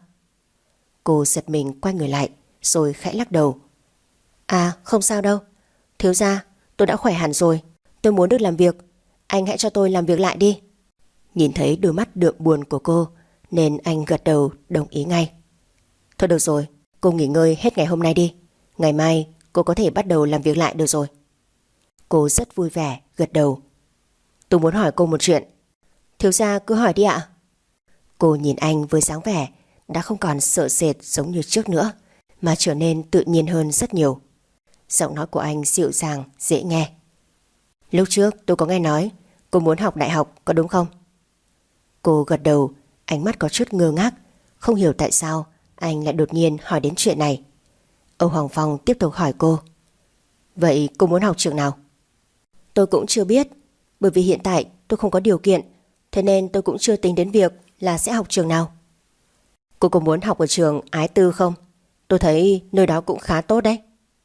Cô giật mình quay người lại, rồi khẽ lắc đầu. À, không sao đâu. Thiếu gia, tôi đã khỏe hẳn rồi. Tôi muốn được làm việc. Anh hãy cho tôi làm việc lại đi. Nhìn thấy đôi mắt đượm buồn của cô nên anh gật đầu đồng ý ngay. Thôi được rồi, cô nghỉ ngơi hết ngày hôm nay đi. Ngày mai cô có thể bắt đầu làm việc lại được rồi. Cô rất vui vẻ gật đầu. Tôi muốn hỏi cô một chuyện. Thiếu gia cứ hỏi đi ạ. Cô nhìn anh với dáng vẻ đã không còn sợ sệt giống như trước nữa, mà trở nên tự nhiên hơn rất nhiều. Giọng nói của anh dịu dàng, dễ nghe. Lúc trước tôi có nghe nói cô muốn học đại học, có đúng không? Cô gật đầu, ánh mắt có chút ngơ ngác, không hiểu tại sao anh lại đột nhiên hỏi đến chuyện này. Âu Hoàng Phong tiếp tục hỏi cô: Vậy cô muốn học trường nào? Tôi cũng chưa biết, bởi vì hiện tại tôi không có điều kiện, thế nên tôi cũng chưa tính đến việc là sẽ học trường nào. Cô có muốn học ở trường Ái Tư không? Tôi thấy nơi đó cũng khá tốt đấy.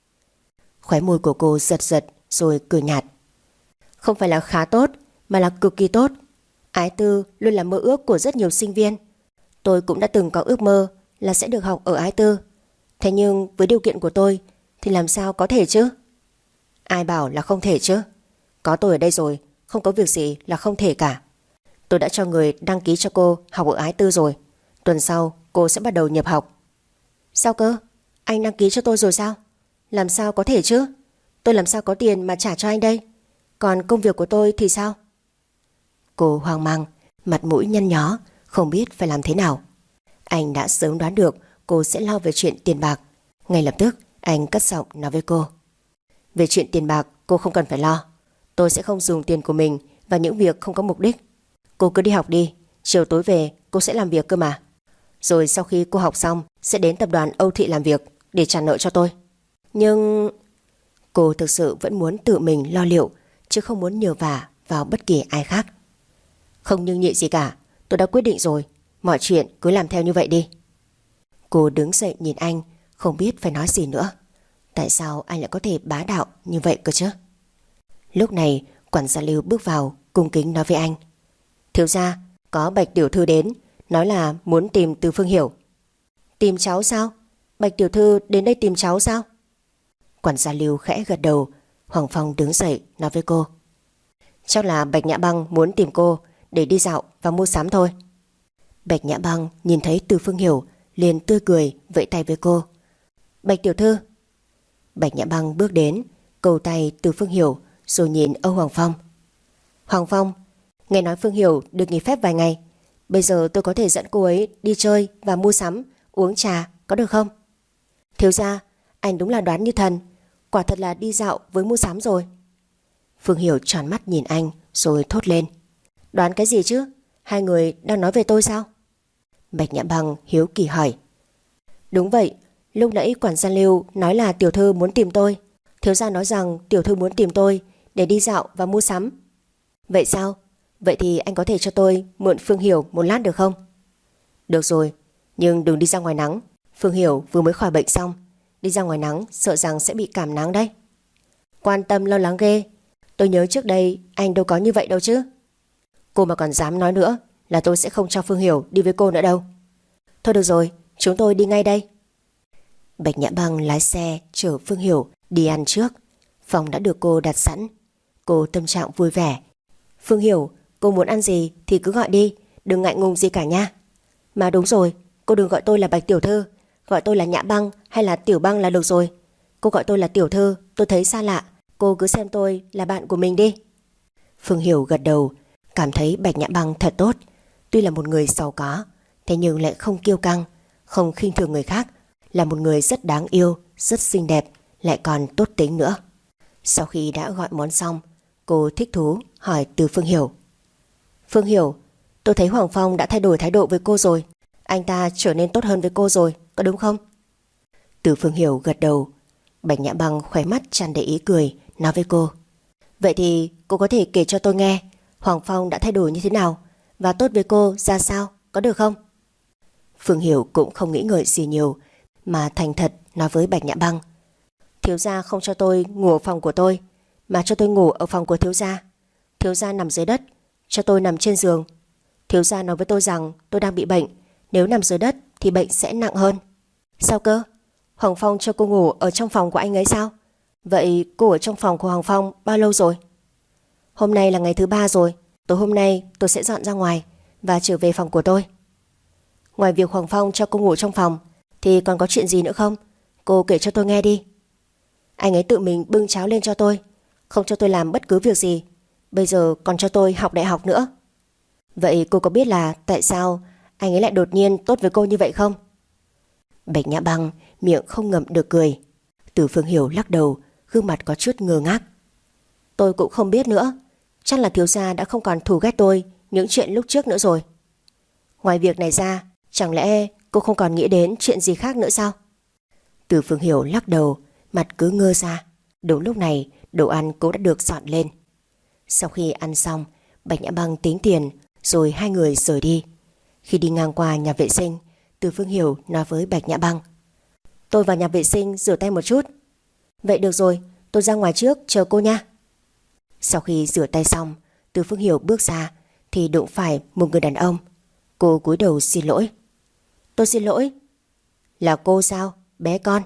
Khóe môi của cô giật giật rồi cười nhạt. Không phải là khá tốt, mà là cực kỳ tốt. Ái Tư luôn là mơ ước của rất nhiều sinh viên. Tôi cũng đã từng có ước mơ là sẽ được học ở Ái Tư. Thế nhưng với điều kiện của tôi thì làm sao có thể chứ? Ai bảo là không thể chứ? Có tôi ở đây rồi, không có việc gì là không thể cả. Tôi đã cho người đăng ký cho cô học ở Ái Tư rồi. Tuần sau cô sẽ bắt đầu nhập học. Sao cơ? Anh đăng ký cho tôi rồi sao? Làm sao có thể chứ? Tôi làm sao có tiền mà trả cho anh đây? Còn công việc của tôi thì sao? Cô hoang mang, mặt mũi nhăn nhó, không biết phải làm thế nào. Anh đã sớm đoán được cô sẽ lo về chuyện tiền bạc. Ngay lập tức anh cất giọng nói với cô: Về chuyện tiền bạc cô không cần phải lo. Tôi sẽ không dùng tiền của mình vào những việc không có mục đích. Cô cứ đi học đi, chiều tối về cô sẽ làm việc cơ mà. Rồi sau khi cô học xong sẽ đến tập đoàn Âu Thị làm việc để trả nợ cho tôi. Nhưng cô thực sự vẫn muốn tự mình lo liệu, chứ không muốn nhờ vả vào bất kỳ ai khác. Không nhưng nhị gì cả, tôi đã quyết định rồi. Mọi chuyện cứ làm theo như vậy đi. Cô đứng dậy nhìn anh, không biết phải nói gì nữa. Tại sao anh lại có thể bá đạo như vậy cơ chứ? Lúc này quản gia Lưu bước vào, cung kính nói với anh: Thiếu gia, có Bạch tiểu thư đến, nói là muốn tìm Từ Phương Hiểu. Tìm cháu sao? Bạch tiểu thư đến đây tìm cháu sao? Quản gia Lưu khẽ gật đầu. Hoàng Phong đứng dậy nói với cô: Chắc là Bạch Nhã Băng muốn tìm cô để đi dạo và mua sắm thôi. Bạch Nhã Băng nhìn thấy Từ Phương Hiểu liền tươi cười vẫy tay với cô: Bạch tiểu thư. Bạch Nhã Băng bước đến, cầu tay Từ Phương Hiểu rồi nhìn Âu Hoàng Phong. Hoàng Phong, nghe nói Phương Hiểu được nghỉ phép vài ngày, bây giờ tôi có thể dẫn cô ấy đi chơi và mua sắm, uống trà, có được không? Thiếu gia, anh đúng là đoán như thần, quả thật là đi dạo với mua sắm rồi. Phương Hiểu tròn mắt nhìn anh rồi thốt lên: Đoán cái gì chứ? Hai người đang nói về tôi sao? Bạch Nhã Băng hiếu kỳ hỏi: Đúng vậy, lúc nãy quản gia Lưu nói là tiểu thư muốn tìm tôi. Thiếu gia nói rằng tiểu thư muốn tìm tôi để đi dạo và mua sắm. Vậy sao? Vậy thì anh có thể cho tôi mượn Phương Hiểu một lát được không? Được rồi, nhưng đừng đi ra ngoài nắng. Phương Hiểu vừa mới khỏi bệnh xong, đi ra ngoài nắng sợ rằng sẽ bị cảm nắng đấy. Quan tâm lo lắng ghê. Tôi nhớ trước đây anh đâu có như vậy đâu chứ. Cô mà còn dám nói nữa là tôi sẽ không cho Phương Hiểu đi với cô nữa đâu. Thôi được rồi, chúng tôi đi ngay đây. Bạch Nhã Băng lái xe chở Phương Hiểu đi ăn trước. Phòng đã được cô đặt sẵn. Cô tâm trạng vui vẻ. Phương Hiểu, cô muốn ăn gì thì cứ gọi đi, đừng ngại ngùng gì cả nha. Mà đúng rồi, cô đừng gọi tôi là Bạch tiểu thư, gọi tôi là Nhã Băng hay là Tiểu Băng là được rồi. Cô gọi tôi là tiểu thư tôi thấy xa lạ. Cô cứ xem tôi là bạn của mình đi. Phương Hiểu gật đầu, cảm thấy Bạch Nhã Băng thật tốt. Tuy là một người giàu có, thế nhưng lại không kiêu căng, không khinh thường người khác, là một người rất đáng yêu, rất xinh đẹp, lại còn tốt tính nữa. Sau khi đã gọi món xong, cô thích thú hỏi từ Phương Hiểu: Phương Hiểu, tôi thấy Hoàng Phong đã thay đổi thái độ với cô rồi. Anh ta trở nên tốt hơn với cô rồi, có đúng không? Từ Phương Hiểu gật đầu. Bạch Nhã Băng khóe mắt tràn đầy ý cười, nói với cô: Vậy thì cô có thể kể cho tôi nghe Hoàng Phong đã thay đổi như thế nào và tốt với cô ra sao, có được không? Phương Hiểu cũng không nghĩ ngợi gì nhiều, mà thành thật nói với Bạch Nhã Băng: Thiếu gia không cho tôi ngủ ở phòng của tôi, mà cho tôi ngủ ở phòng của thiếu gia. Thiếu gia nằm dưới đất, cho tôi nằm trên giường. Thiếu gia nói với tôi rằng tôi đang bị bệnh, nếu nằm dưới đất thì bệnh sẽ nặng hơn. Sao cơ? Hoàng Phong cho cô ngủ ở trong phòng của anh ấy sao? Vậy cô ở trong phòng của Hoàng Phong bao lâu rồi? Hôm nay là ngày thứ 3 rồi. Tối hôm nay tôi sẽ dọn ra ngoài và trở về phòng của tôi. Ngoài việc Hoàng Phong cho cô ngủ trong phòng thì còn có chuyện gì nữa không? Cô kể cho tôi nghe đi. Anh ấy tự mình bưng cháo lên cho tôi, không cho tôi làm bất cứ việc gì, bây giờ còn cho tôi học đại học nữa. Vậy cô có biết là tại sao anh ấy lại đột nhiên tốt với cô như vậy không? Bạch Nhã Băng miệng không ngậm được cười. Từ Phương Hiểu lắc đầu, gương mặt có chút ngơ ngác. Tôi cũng không biết nữa. Chắc là thiếu gia đã không còn thù ghét tôi những chuyện lúc trước nữa rồi. Ngoài việc này ra, chẳng lẽ cô không còn nghĩ đến chuyện gì khác nữa sao? Từ Phương Hiểu lắc đầu, mặt cứ ngơ ra. Đúng lúc này, đồ ăn cũng đã được dọn lên. Sau khi ăn xong, Bạch Nhã Băng tính tiền, rồi hai người rời đi. Khi đi ngang qua nhà vệ sinh, Từ Phương Hiểu nói với Bạch Nhã Băng: tôi vào nhà vệ sinh rửa tay một chút. Vậy được rồi, tôi ra ngoài trước chờ cô nha. Sau khi rửa tay xong, Từ Phương Hiểu bước ra thì đụng phải một người đàn ông. Cô cúi đầu xin lỗi. Tôi xin lỗi. Là cô sao, bé con?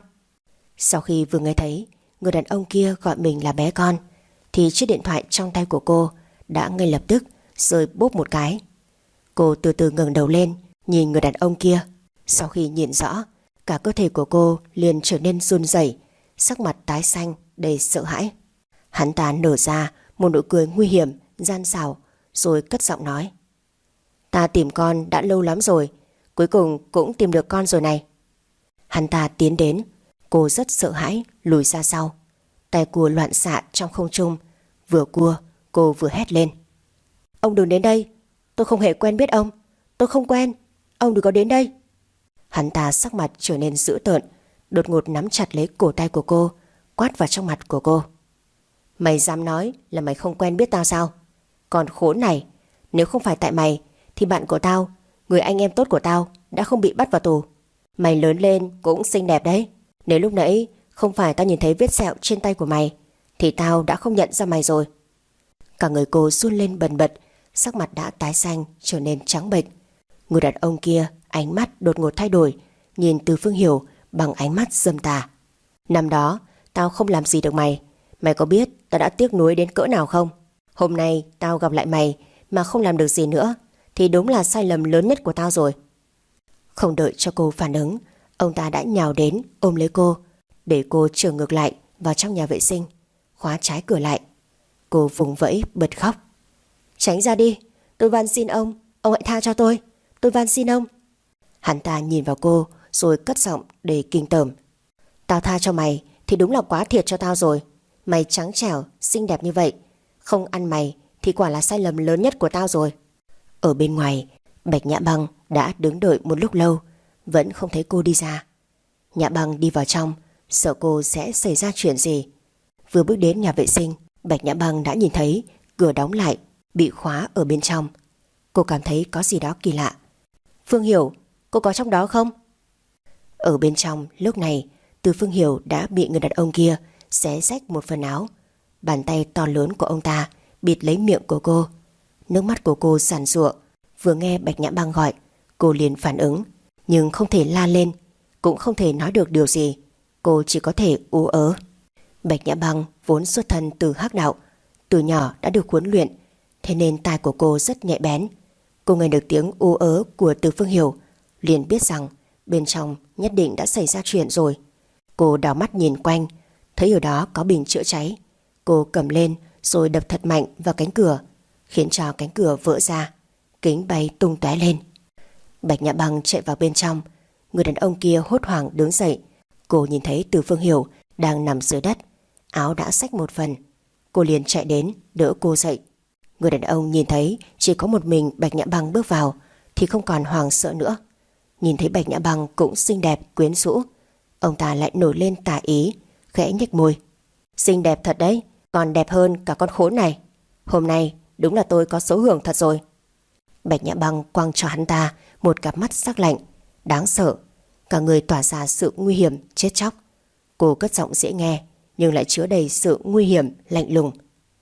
Sau khi vừa nghe thấy người đàn ông kia gọi mình là bé con, thì chiếc điện thoại trong tay của cô đã ngay lập tức rơi bốp một cái. Cô từ từ ngẩng đầu lên nhìn người đàn ông kia. Sau khi nhìn rõ, cả cơ thể của cô liền trở nên run rẩy, sắc mặt tái xanh đầy sợ hãi. Hắn ta nở ra một nụ cười nguy hiểm, gian xảo, rồi cất giọng nói: ta tìm con đã lâu lắm rồi, cuối cùng cũng tìm được con rồi này. Hắn ta tiến đến, cô rất sợ hãi lùi ra sau. Tay cua loạn xạ trong không trung, vừa cua cô vừa hét lên: ông đừng đến đây, tôi không hề quen biết ông, tôi không quen, ông đừng có đến đây. Hắn ta sắc mặt trở nên dữ tợn, đột ngột nắm chặt lấy cổ tay của cô, quát vào trong mặt của cô: mày dám nói là mày không quen biết tao sao? Còn khốn này, nếu không phải tại mày thì bạn của tao, người anh em tốt của tao, đã không bị bắt vào tù. Mày lớn lên cũng xinh đẹp đấy. Nếu lúc nãy không phải tao nhìn thấy vết sẹo trên tay của mày thì tao đã không nhận ra mày rồi. Cả người cô run lên bần bật, sắc mặt đã tái xanh trở nên trắng bệch. Người đàn ông kia ánh mắt đột ngột thay đổi, nhìn Từ Phương Hiểu bằng ánh mắt dâm tà. Năm đó tao không làm gì được mày, mày có biết tao đã tiếc nuối đến cỡ nào không? Hôm nay tao gặp lại mày mà không làm được gì nữa thì đúng là sai lầm lớn nhất của tao rồi. Không đợi cho cô phản ứng, ông ta đã nhào đến ôm lấy cô, để cô trở ngược lại vào trong nhà vệ sinh, khóa trái cửa lại. Cô vùng vẫy bật khóc: tránh ra đi, tôi van xin ông hãy tha cho tôi van xin ông. Hắn ta nhìn vào cô rồi cất giọng đầy kinh tởm: tao tha cho mày thì đúng là quá thiệt cho tao rồi. Mày trắng trẻo, xinh đẹp như vậy, không ăn mày thì quả là sai lầm lớn nhất của tao rồi. Ở bên ngoài, Bạch Nhã Băng đã đứng đợi một lúc lâu, vẫn không thấy cô đi ra. Nhã Băng đi vào trong, sợ cô sẽ xảy ra chuyện gì. Vừa bước đến nhà vệ sinh, Bạch Nhã Băng đã nhìn thấy cửa đóng lại, bị khóa ở bên trong. Cô cảm thấy có gì đó kỳ lạ. Phương Hiểu, cô có trong đó không? Ở bên trong lúc này, Từ Phương Hiểu đã bị người đàn ông kia xé rách một phần áo. Bàn tay to lớn của ông ta bịt lấy miệng của cô. Nước mắt của cô giàn giụa. Vừa nghe Bạch Nhã Băng gọi, cô liền phản ứng, nhưng không thể la lên, cũng không thể nói được điều gì. Cô chỉ có thể ú ớ. Bạch Nhã Băng vốn xuất thân từ hắc đạo, từ nhỏ đã được huấn luyện, thế nên tai của cô rất nhạy bén. Cô nghe được tiếng ú ớ của Từ Phương Hiểu, liền biết rằng bên trong nhất định đã xảy ra chuyện rồi. Cô đảo mắt nhìn quanh, thấy ở đó có bình chữa cháy. Cô cầm lên rồi đập thật mạnh vào cánh cửa, khiến cho cánh cửa vỡ ra, kính bay tung tóe lên. Bạch Nhã Băng chạy vào bên trong. Người đàn ông kia hốt hoảng đứng dậy. Cô nhìn thấy Từ Phương Hiểu đang nằm dưới đất, áo đã xách một phần. Cô liền chạy đến đỡ cô dậy. Người đàn ông nhìn thấy chỉ có một mình Bạch Nhã Băng bước vào thì không còn hoảng sợ nữa. Nhìn thấy Bạch Nhã Băng cũng xinh đẹp quyến rũ, ông ta lại nổi lên tà ý, khẽ nhếch môi: xinh đẹp thật đấy, còn đẹp hơn cả con khốn này. Hôm nay đúng là tôi có số hưởng thật rồi. Bạch Nhã Băng quăng cho hắn ta một cặp mắt sắc lạnh, đáng sợ, cả người tỏa ra sự nguy hiểm chết chóc. Cô cất giọng dễ nghe nhưng lại chứa đầy sự nguy hiểm lạnh lùng: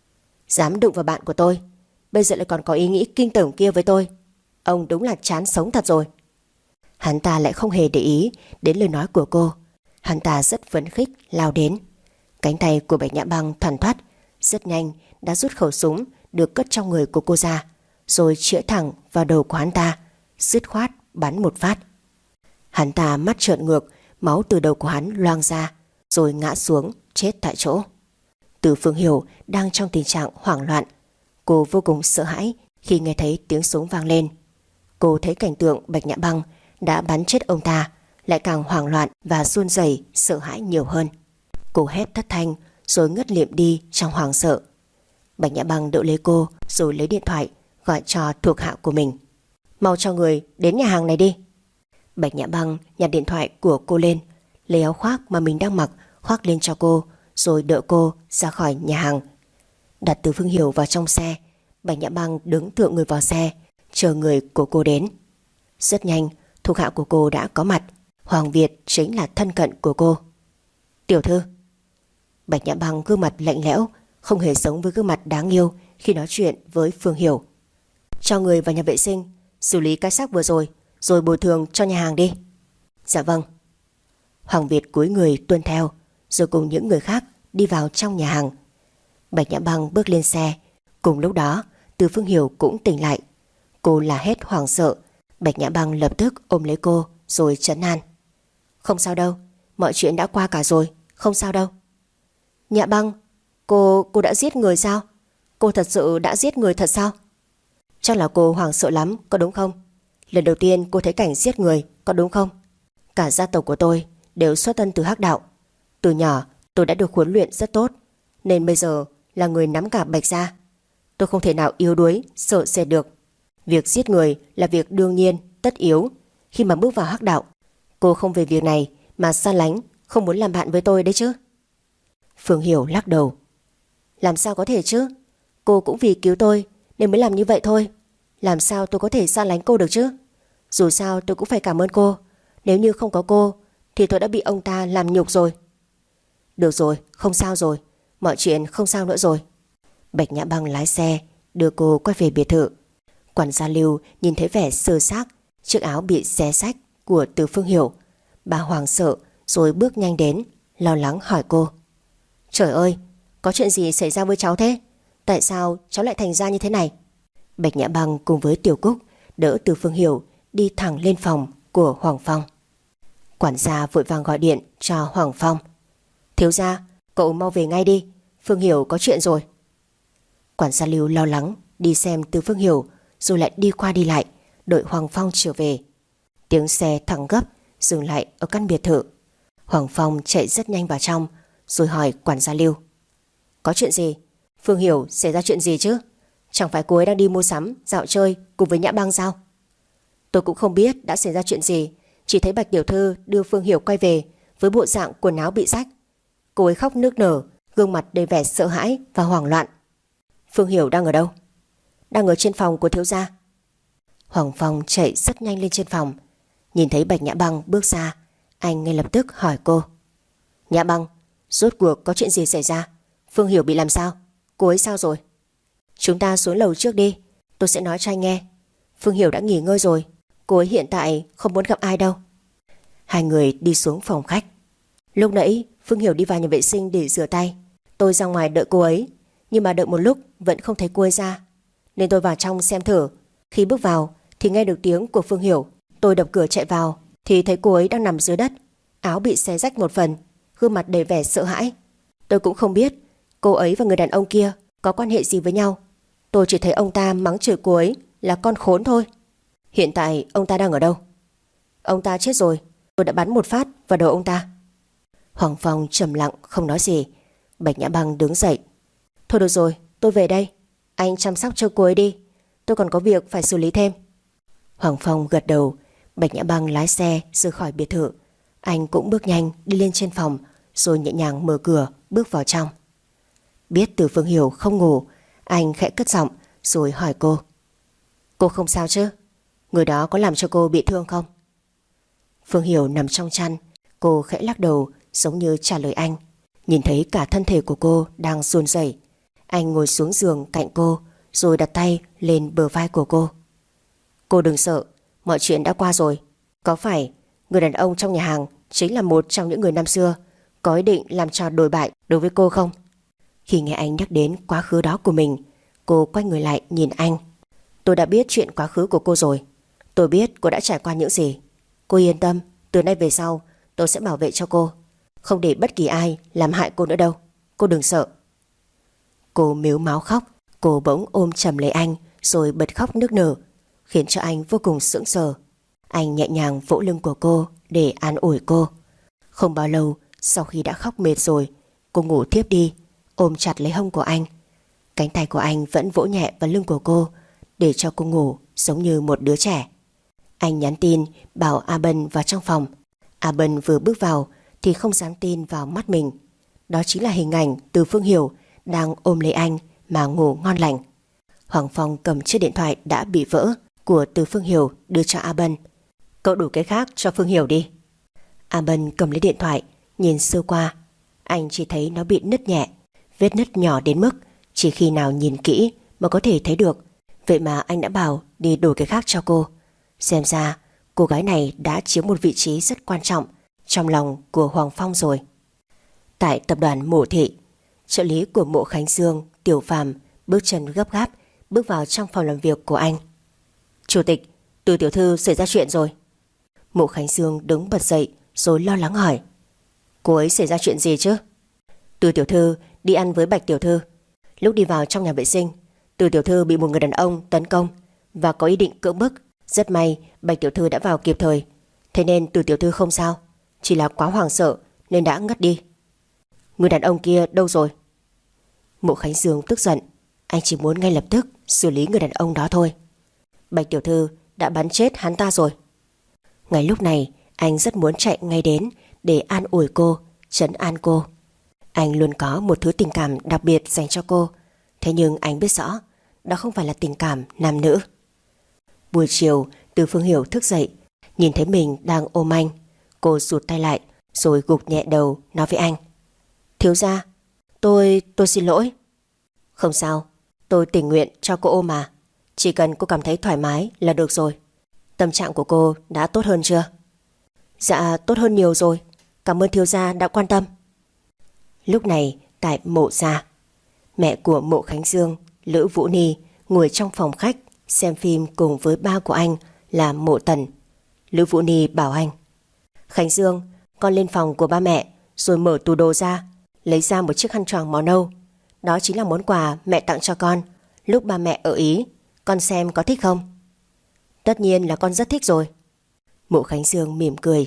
dám đụng vào bạn của tôi, bây giờ lại còn có ý nghĩ kinh tởm kia với tôi. Ông đúng là chán sống thật rồi. Hắn ta lại không hề để ý đến lời nói của cô. Hắn ta rất phấn khích lao đến. Cánh tay của Bạch Nhã Băng thoăn thoắt, rất nhanh đã rút khẩu súng được cất trong người của cô ra, rồi chĩa thẳng vào đầu của hắn ta, dứt khoát bắn một phát. Hắn ta mắt trợn ngược, máu từ đầu của hắn loang ra, rồi ngã xuống chết tại chỗ. Từ Phương Hiểu đang trong tình trạng hoảng loạn. Cô vô cùng sợ hãi khi nghe thấy tiếng súng vang lên. Cô thấy cảnh tượng Bạch Nhã Băng đã bắn chết ông ta, lại càng hoảng loạn và run rẩy, sợ hãi nhiều hơn. Cô hét thất thanh rồi ngất lịm đi trong hoảng sợ. Bạch Nhã Băng đỡ lấy cô rồi lấy điện thoại gọi cho thuộc hạ của mình. Mau cho người đến nhà hàng này đi. Bạch Nhã Băng nhặt điện thoại của cô lên, lấy áo khoác mà mình đang mặc khoác lên cho cô, rồi đỡ cô ra khỏi nhà hàng. Đặt Từ Phương Hiểu vào trong xe, Bạch Nhã Băng đứng tựa người vào xe, chờ người của cô đến. Rất nhanh, thuộc hạ của cô đã có mặt. Hoàng Việt chính là thân cận của cô. Tiểu thư. Bạch Nhã Băng gương mặt lạnh lẽo, không hề giống với gương mặt đáng yêu khi nói chuyện với Phương Hiểu. Cho người vào nhà vệ sinh xử lý cái xác vừa rồi bồi thường cho nhà hàng đi. Dạ vâng. Hoàng Việt cúi người tuân theo, rồi cùng những người khác đi vào trong nhà hàng. Bạch Nhã Băng bước lên xe. Cùng lúc đó Từ Phương Hiểu cũng tỉnh lại. Cô là hết hoảng sợ. Bạch Nhã Băng lập tức ôm lấy cô rồi trấn an. Không sao đâu, mọi chuyện đã qua cả rồi, không sao đâu. Nhã Băng, cô đã giết người sao? Cô thật sự đã giết người thật sao? Chắc là cô hoảng sợ lắm, có đúng không? Lần đầu tiên cô thấy cảnh giết người, có đúng không? Cả gia tộc của tôi đều xuất thân từ Hắc đạo. Từ nhỏ tôi đã được huấn luyện rất tốt, nên bây giờ là người nắm cả Bạch gia. Tôi không thể nào yếu đuối, sợ sệt được. Việc giết người là việc đương nhiên, tất yếu. Khi mà bước vào Hắc đạo, cô không về việc này mà xa lánh, không muốn làm bạn với tôi đấy chứ? Phương Hiểu lắc đầu. Làm sao có thể chứ? Cô cũng vì cứu tôi nên mới làm như vậy thôi. Làm sao tôi có thể xa lánh cô được chứ? Dù sao tôi cũng phải cảm ơn cô. Nếu như không có cô thì tôi đã bị ông ta làm nhục rồi. Được rồi, không sao rồi. Mọi chuyện không sao nữa rồi. Bạch Nhã Băng lái xe đưa cô quay về biệt thự. Quản gia Lưu nhìn thấy vẻ sơ xác, chiếc áo bị xé xách của Từ Phương Hiểu. Bà hoảng sợ rồi bước nhanh đến, lo lắng hỏi cô. Trời ơi, có chuyện gì xảy ra với cháu thế? Tại sao cháu lại thành ra như thế này? Bạch Nhã Băng cùng với Tiểu Cúc đỡ Từ Phương Hiểu đi thẳng lên phòng của Hoàng Phong. Quản gia vội vàng gọi điện cho Hoàng Phong. Thiếu gia, cậu mau về ngay đi, Phương Hiểu có chuyện rồi. Quản gia Lưu lo lắng đi xem Từ Phương Hiểu, rồi lại đi qua đi lại đợi Hoàng Phong trở về. Tiếng xe thẳng gấp dừng lại ở căn biệt thự. Hoàng Phong chạy rất nhanh vào trong rồi hỏi quản gia Lưu. Có chuyện gì? Phương Hiểu xảy ra chuyện gì chứ? Chẳng phải cô ấy đang đi mua sắm, dạo chơi cùng với Nhã Băng sao? Tôi cũng không biết đã xảy ra chuyện gì, chỉ thấy Bạch tiểu thư đưa Phương Hiểu quay về với bộ dạng quần áo bị rách. Cô ấy khóc nức nở, gương mặt đầy vẻ sợ hãi và hoảng loạn. Phương Hiểu đang ở đâu? Đang ở trên phòng của thiếu gia. Hoàng Phong chạy rất nhanh lên trên phòng. Nhìn thấy Bạch Nhã Băng bước ra, anh ngay lập tức hỏi cô. Nhã Băng, rốt cuộc có chuyện gì xảy ra? Phương Hiểu bị làm sao? Cô ấy sao rồi? Chúng ta xuống lầu trước đi, tôi sẽ nói cho anh nghe. Phương Hiểu đã nghỉ ngơi rồi, cô ấy hiện tại không muốn gặp ai đâu. Hai người đi xuống phòng khách. Lúc nãy Phương Hiểu đi vào nhà vệ sinh để rửa tay. Tôi ra ngoài đợi cô ấy, nhưng mà đợi một lúc vẫn không thấy cô ấy ra, nên tôi vào trong xem thử. Khi bước vào thì nghe được tiếng của Phương Hiểu. Tôi đập cửa chạy vào thì thấy cô ấy đang nằm dưới đất, áo bị xé rách một phần, gương mặt đầy vẻ sợ hãi. Tôi cũng không biết cô ấy và người đàn ông kia có quan hệ gì với nhau. Tôi chỉ thấy ông ta mắng chửi cô ấy là con khốn thôi. Hiện tại ông ta đang ở đâu? Ông ta chết rồi, tôi đã bắn một phát vào đầu ông ta. Hoàng Phong trầm lặng không nói gì. Bạch Nhã Băng đứng dậy. Thôi được rồi, tôi về đây. Anh chăm sóc cho cô ấy đi, tôi còn có việc phải xử lý thêm. Hoàng Phong gật đầu. Bạch Nhã Băng lái xe rời khỏi biệt thự. Anh cũng bước nhanh đi lên trên phòng, rồi nhẹ nhàng mở cửa bước vào trong. Biết Từ Phương Hiểu không ngủ, anh khẽ cất giọng rồi hỏi cô. Cô không sao chứ? Người đó có làm cho cô bị thương không? Phương Hiểu nằm trong chăn. Cô khẽ lắc đầu giống như trả lời anh. Nhìn thấy cả thân thể của cô đang run rẩy, anh ngồi xuống giường cạnh cô rồi đặt tay lên bờ vai của cô. Cô đừng sợ, mọi chuyện đã qua rồi. Có phải người đàn ông trong nhà hàng chính là một trong những người năm xưa có ý định làm trò đồi bại đối với cô không? Khi nghe anh nhắc đến quá khứ đó của mình, cô quay người lại nhìn anh. Tôi đã biết chuyện quá khứ của cô rồi. Tôi biết cô đã trải qua những gì. Cô yên tâm, từ nay về sau tôi sẽ bảo vệ cho cô, không để bất kỳ ai làm hại cô nữa đâu. Cô đừng sợ. Cô mếu máo khóc. Cô bỗng ôm chầm lấy anh rồi bật khóc nức nở, khiến cho anh vô cùng sững sờ. Anh nhẹ nhàng vỗ lưng của cô để an ủi cô. Không bao lâu sau khi đã khóc mệt rồi, cô ngủ thiếp đi, ôm chặt lấy hông của anh. Cánh tay của anh vẫn vỗ nhẹ vào lưng của cô, để cho cô ngủ giống như một đứa trẻ. Anh nhắn tin bảo A Bân vào trong phòng. A Bân vừa bước vào thì không dám tin vào mắt mình. Đó chính là hình ảnh Từ Phương Hiểu đang ôm lấy anh mà ngủ ngon lành. Hoàng Phong cầm chiếc điện thoại đã bị vỡ của Từ Phương Hiểu đưa cho A Bân. Cậu đủ cái khác cho Phương Hiểu đi. A Bân cầm lấy điện thoại, nhìn sơ qua. Anh chỉ thấy nó bị nứt nhẹ, vết nứt nhỏ đến mức chỉ khi nào nhìn kỹ mà có thể thấy được. Vậy mà anh đã bảo đi đổi cái khác cho cô. Xem ra cô gái này đã chiếm một vị trí rất quan trọng trong lòng của Hoàng Phong rồi. Tại tập đoàn Mộ Thị, trợ lý của Mộ Khánh Dương, Tiểu Phàm bước chân gấp gáp bước vào trong phòng làm việc của anh. Chủ tịch, Từ tiểu thư xảy ra chuyện rồi. Mộ Khánh Dương đứng bật dậy rồi lo lắng hỏi. Cô ấy xảy ra chuyện gì chứ? Từ tiểu thư đi ăn với Bạch tiểu thư. Lúc đi vào trong nhà vệ sinh, Từ tiểu thư bị một người đàn ông tấn công và có ý định cưỡng bức. Rất may Bạch tiểu thư đã vào kịp thời, thế nên Từ tiểu thư không sao, chỉ là quá hoảng sợ nên đã ngất đi. Người đàn ông kia đâu rồi? Mộ Khánh Dương tức giận. Anh chỉ muốn ngay lập tức xử lý người đàn ông đó thôi. Bạch tiểu thư đã bắn chết hắn ta rồi. Ngay lúc này anh rất muốn chạy ngay đến để an ủi cô, trấn an cô. Anh luôn có một thứ tình cảm đặc biệt dành cho cô. Thế nhưng anh biết rõ đó không phải là tình cảm nam nữ. Buổi chiều Từ Phương Hiểu thức dậy, nhìn thấy mình đang ôm anh. Cô rụt tay lại rồi gục nhẹ đầu nói với anh. Thiếu gia, tôi xin lỗi. Không sao, tôi tình nguyện cho cô ôm mà. Chỉ cần cô cảm thấy thoải mái là được rồi. Tâm trạng của cô đã tốt hơn chưa? Dạ tốt hơn nhiều rồi. Cảm ơn thiếu gia đã quan tâm. Lúc này tại Mộ gia, mẹ của Mộ Khánh Dương, Lữ Vũ Ni ngồi trong phòng khách xem phim cùng với ba của anh là Mộ Tần. Lữ Vũ Ni bảo anh. Khánh Dương, con lên phòng của ba mẹ rồi mở tủ đồ ra, lấy ra một chiếc khăn choàng màu nâu. Đó chính là món quà mẹ tặng cho con lúc ba mẹ ở Ý. Con xem có thích không? Tất nhiên là con rất thích rồi. Mộ Khánh Dương mỉm cười.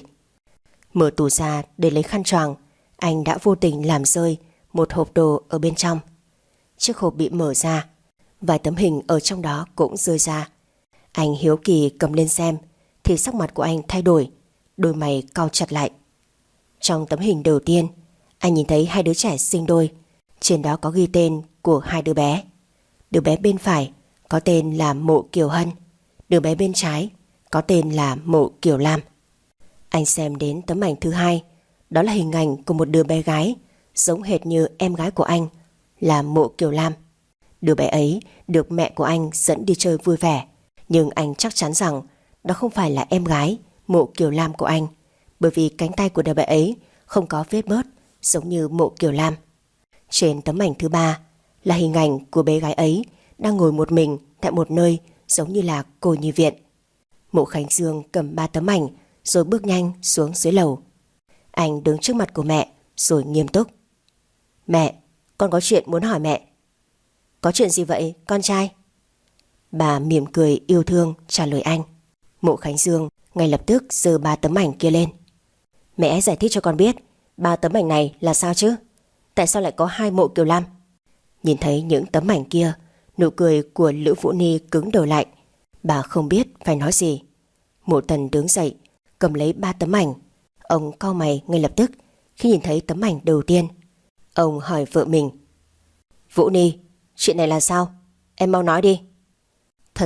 Mở tủ ra để lấy khăn choàng, anh đã vô tình làm rơi một hộp đồ ở bên trong. Chiếc hộp bị mở ra, vài tấm hình ở trong đó cũng rơi ra. Anh hiếu kỳ cầm lên xem thì sắc mặt của anh thay đổi, đôi mày cau chặt lại. Trong tấm hình đầu tiên, anh nhìn thấy hai đứa trẻ sinh đôi. Trên đó có ghi tên của hai đứa bé. Đứa bé bên phải có tên là Mộ Kiều Hân, đứa bé bên trái có tên là Mộ Kiều Lam. Anh xem đến tấm ảnh thứ hai, đó là hình ảnh của một đứa bé gái giống hệt như em gái của anh là Mộ Kiều Lam. Đứa bé ấy được mẹ của anh dẫn đi chơi vui vẻ, nhưng anh chắc chắn rằng đó không phải là em gái Mộ Kiều Lam của anh, bởi vì cánh tay của đứa bé ấy không có vết bớt giống như Mộ Kiều Lam. Trên tấm ảnh thứ ba là hình ảnh của bé gái ấy đang ngồi một mình tại một nơi giống như là cô nhi viện. Mộ Khánh Dương cầm 3 tấm ảnh rồi bước nhanh xuống dưới lầu. Anh đứng trước mặt của mẹ rồi nghiêm túc. Mẹ, con có chuyện muốn hỏi mẹ. Có chuyện gì vậy con trai? Bà mỉm cười yêu thương trả lời anh. Mộ Khánh Dương ngay lập tức giơ 3 tấm ảnh kia lên. Mẹ giải thích cho con biết 3 tấm ảnh này là sao chứ? Tại sao lại có 2 Mộ Kiều Lam? Nhìn thấy những tấm ảnh kia, nụ cười của Lữ Vũ Ni cứng đờ lại. Bà không biết phải nói gì. Mộ Tần đứng dậy cầm lấy 3 tấm ảnh. Ông cau mày ngay lập tức khi nhìn thấy tấm ảnh đầu tiên. Ông hỏi vợ mình. Vũ Ni, chuyện này là sao? Em mau nói đi. Thật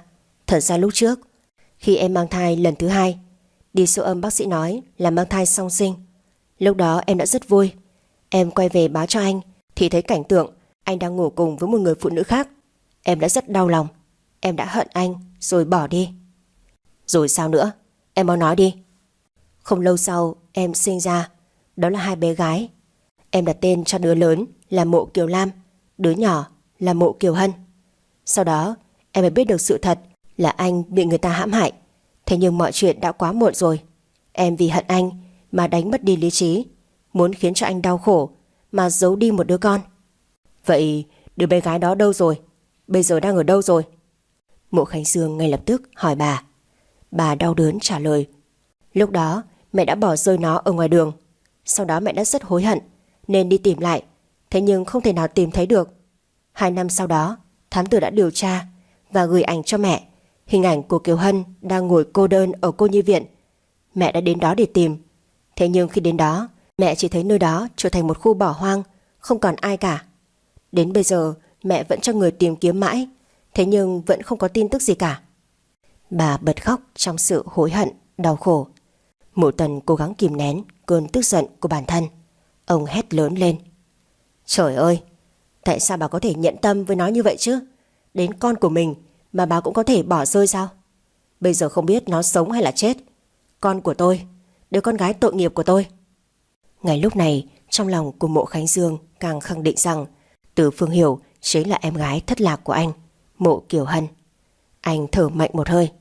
ra lúc trước khi em mang thai lần thứ 2, đi siêu âm bác sĩ nói là mang thai song sinh. Lúc đó em đã rất vui. Em quay về báo cho anh thì thấy cảnh tượng anh đang ngủ cùng với một người phụ nữ khác. Em đã rất đau lòng. Em đã hận anh rồi bỏ đi. Rồi sao nữa? Em mau nói đi. Không lâu sau em sinh ra, đó là 2 bé gái. Em đặt tên cho đứa lớn là Mộ Kiều Lam, đứa nhỏ là Mộ Kiều Hân. Sau đó em mới biết được sự thật là anh bị người ta hãm hại. Thế nhưng mọi chuyện đã quá muộn rồi. Em vì hận anh mà đánh mất đi lý trí, muốn khiến cho anh đau khổ mà giấu đi một đứa con. Vậy đứa bé gái đó đâu rồi? Bây giờ đang ở đâu rồi? Mộ Khánh Dương ngay lập tức hỏi bà. Bà đau đớn trả lời. Lúc đó mẹ đã bỏ rơi nó ở ngoài đường. Sau đó mẹ đã rất hối hận nên đi tìm lại, thế nhưng không thể nào tìm thấy được. 2 năm sau đó, thám tử đã điều tra và gửi ảnh cho mẹ. Hình ảnh của Kiều Hân đang ngồi cô đơn ở cô nhi viện. Mẹ đã đến đó để tìm. Thế nhưng khi đến đó, mẹ chỉ thấy nơi đó trở thành một khu bỏ hoang, không còn ai cả. Đến bây giờ mẹ vẫn cho người tìm kiếm mãi, thế nhưng vẫn không có tin tức gì cả. Bà bật khóc trong sự hối hận, đau khổ. Mộ Tần cố gắng kìm nén cơn tức giận của bản thân. Ông hét lớn lên: Trời ơi, tại sao bà có thể nhẫn tâm với nó như vậy chứ? Đến con của mình mà bà cũng có thể bỏ rơi sao? Bây giờ không biết nó sống hay là chết. Con của tôi, đứa con gái tội nghiệp của tôi. Ngay lúc này, trong lòng của Mộ Khánh Dương càng khẳng định rằng Từ Phương Hiểu chính là em gái thất lạc của anh, Mộ Kiều Hân. Anh thở mạnh một hơi.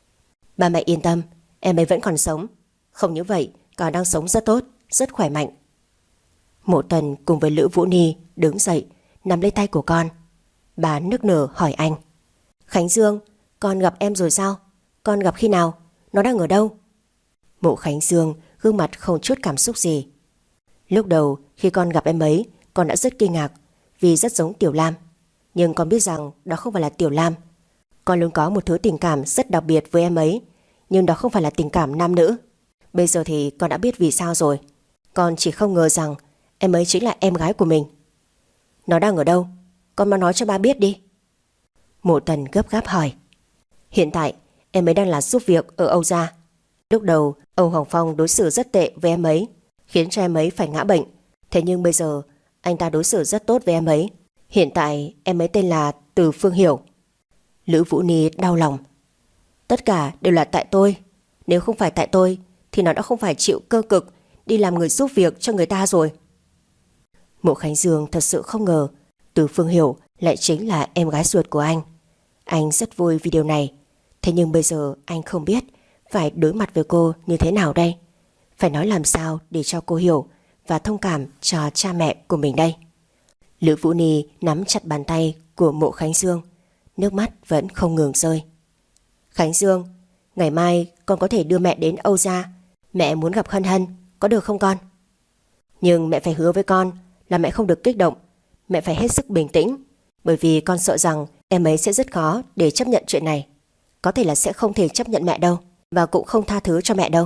Ba mẹ yên tâm, em ấy vẫn còn sống. Không như vậy, còn đang sống rất tốt, rất khỏe mạnh. Mộ Tần cùng với Lữ Vũ Ni đứng dậy, nắm lấy tay của con. Bà nức nở hỏi anh: Khánh Dương, con gặp em rồi sao? Con gặp khi nào? Nó đang ở đâu? Mộ Khánh Dương gương mặt không chút cảm xúc gì. Lúc đầu khi con gặp em ấy, con đã rất kinh ngạc vì rất giống Tiểu Lam. Nhưng con biết rằng đó không phải là Tiểu Lam. Con luôn có một thứ tình cảm rất đặc biệt với em ấy, nhưng đó không phải là tình cảm nam nữ. Bây giờ thì con đã biết vì sao rồi. Con chỉ không ngờ rằng em ấy chính là em gái của mình. Nó đang ở đâu? Con mau nói cho ba biết đi. Mộ Tần gấp gáp hỏi. Hiện tại em ấy đang là giúp việc ở Âu Gia. Lúc đầu Âu Hoàng Phong đối xử rất tệ với em ấy, khiến cho em ấy phải ngã bệnh. Thế nhưng bây giờ anh ta đối xử rất tốt với em ấy. Hiện tại em ấy tên là Từ Phương Hiểu. Lữ Vũ Ni đau lòng. Tất cả đều là tại tôi. Nếu không phải tại tôi thì nó đã không phải chịu cơ cực đi làm người giúp việc cho người ta rồi. Mộ Khánh Dương thật sự không ngờ Từ Phương Hiểu lại chính là em gái ruột của anh. Anh rất vui vì điều này. Thế nhưng bây giờ anh không biết phải đối mặt với cô như thế nào đây. Phải nói làm sao để cho cô hiểu và thông cảm cho cha mẹ của mình đây. Lữ Vũ Ni nắm chặt bàn tay của Mộ Khánh Dương, nước mắt vẫn không ngừng rơi. Khánh Dương, ngày mai con có thể đưa mẹ đến Âu Gia. Mẹ muốn gặp Hân Hân, có được không con? Nhưng mẹ phải hứa với con là mẹ không được kích động. Mẹ phải hết sức bình tĩnh, bởi vì con sợ rằng em ấy sẽ rất khó để chấp nhận chuyện này. Có thể là sẽ không thể chấp nhận mẹ đâu, và cũng không tha thứ cho mẹ đâu.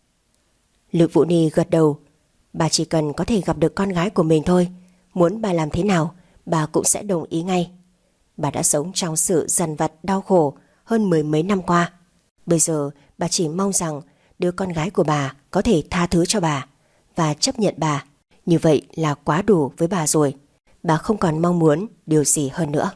Lữ Vũ Ni gật đầu. Bà chỉ cần có thể gặp được con gái của mình thôi, muốn bà làm thế nào bà cũng sẽ đồng ý ngay. Bà đã sống trong sự dằn vặt đau khổ hơn 10 mấy năm qua. Bây giờ bà chỉ mong rằng đứa con gái của bà có thể tha thứ cho bà và chấp nhận bà. Như vậy là quá đủ với bà rồi. Bà không còn mong muốn điều gì hơn nữa.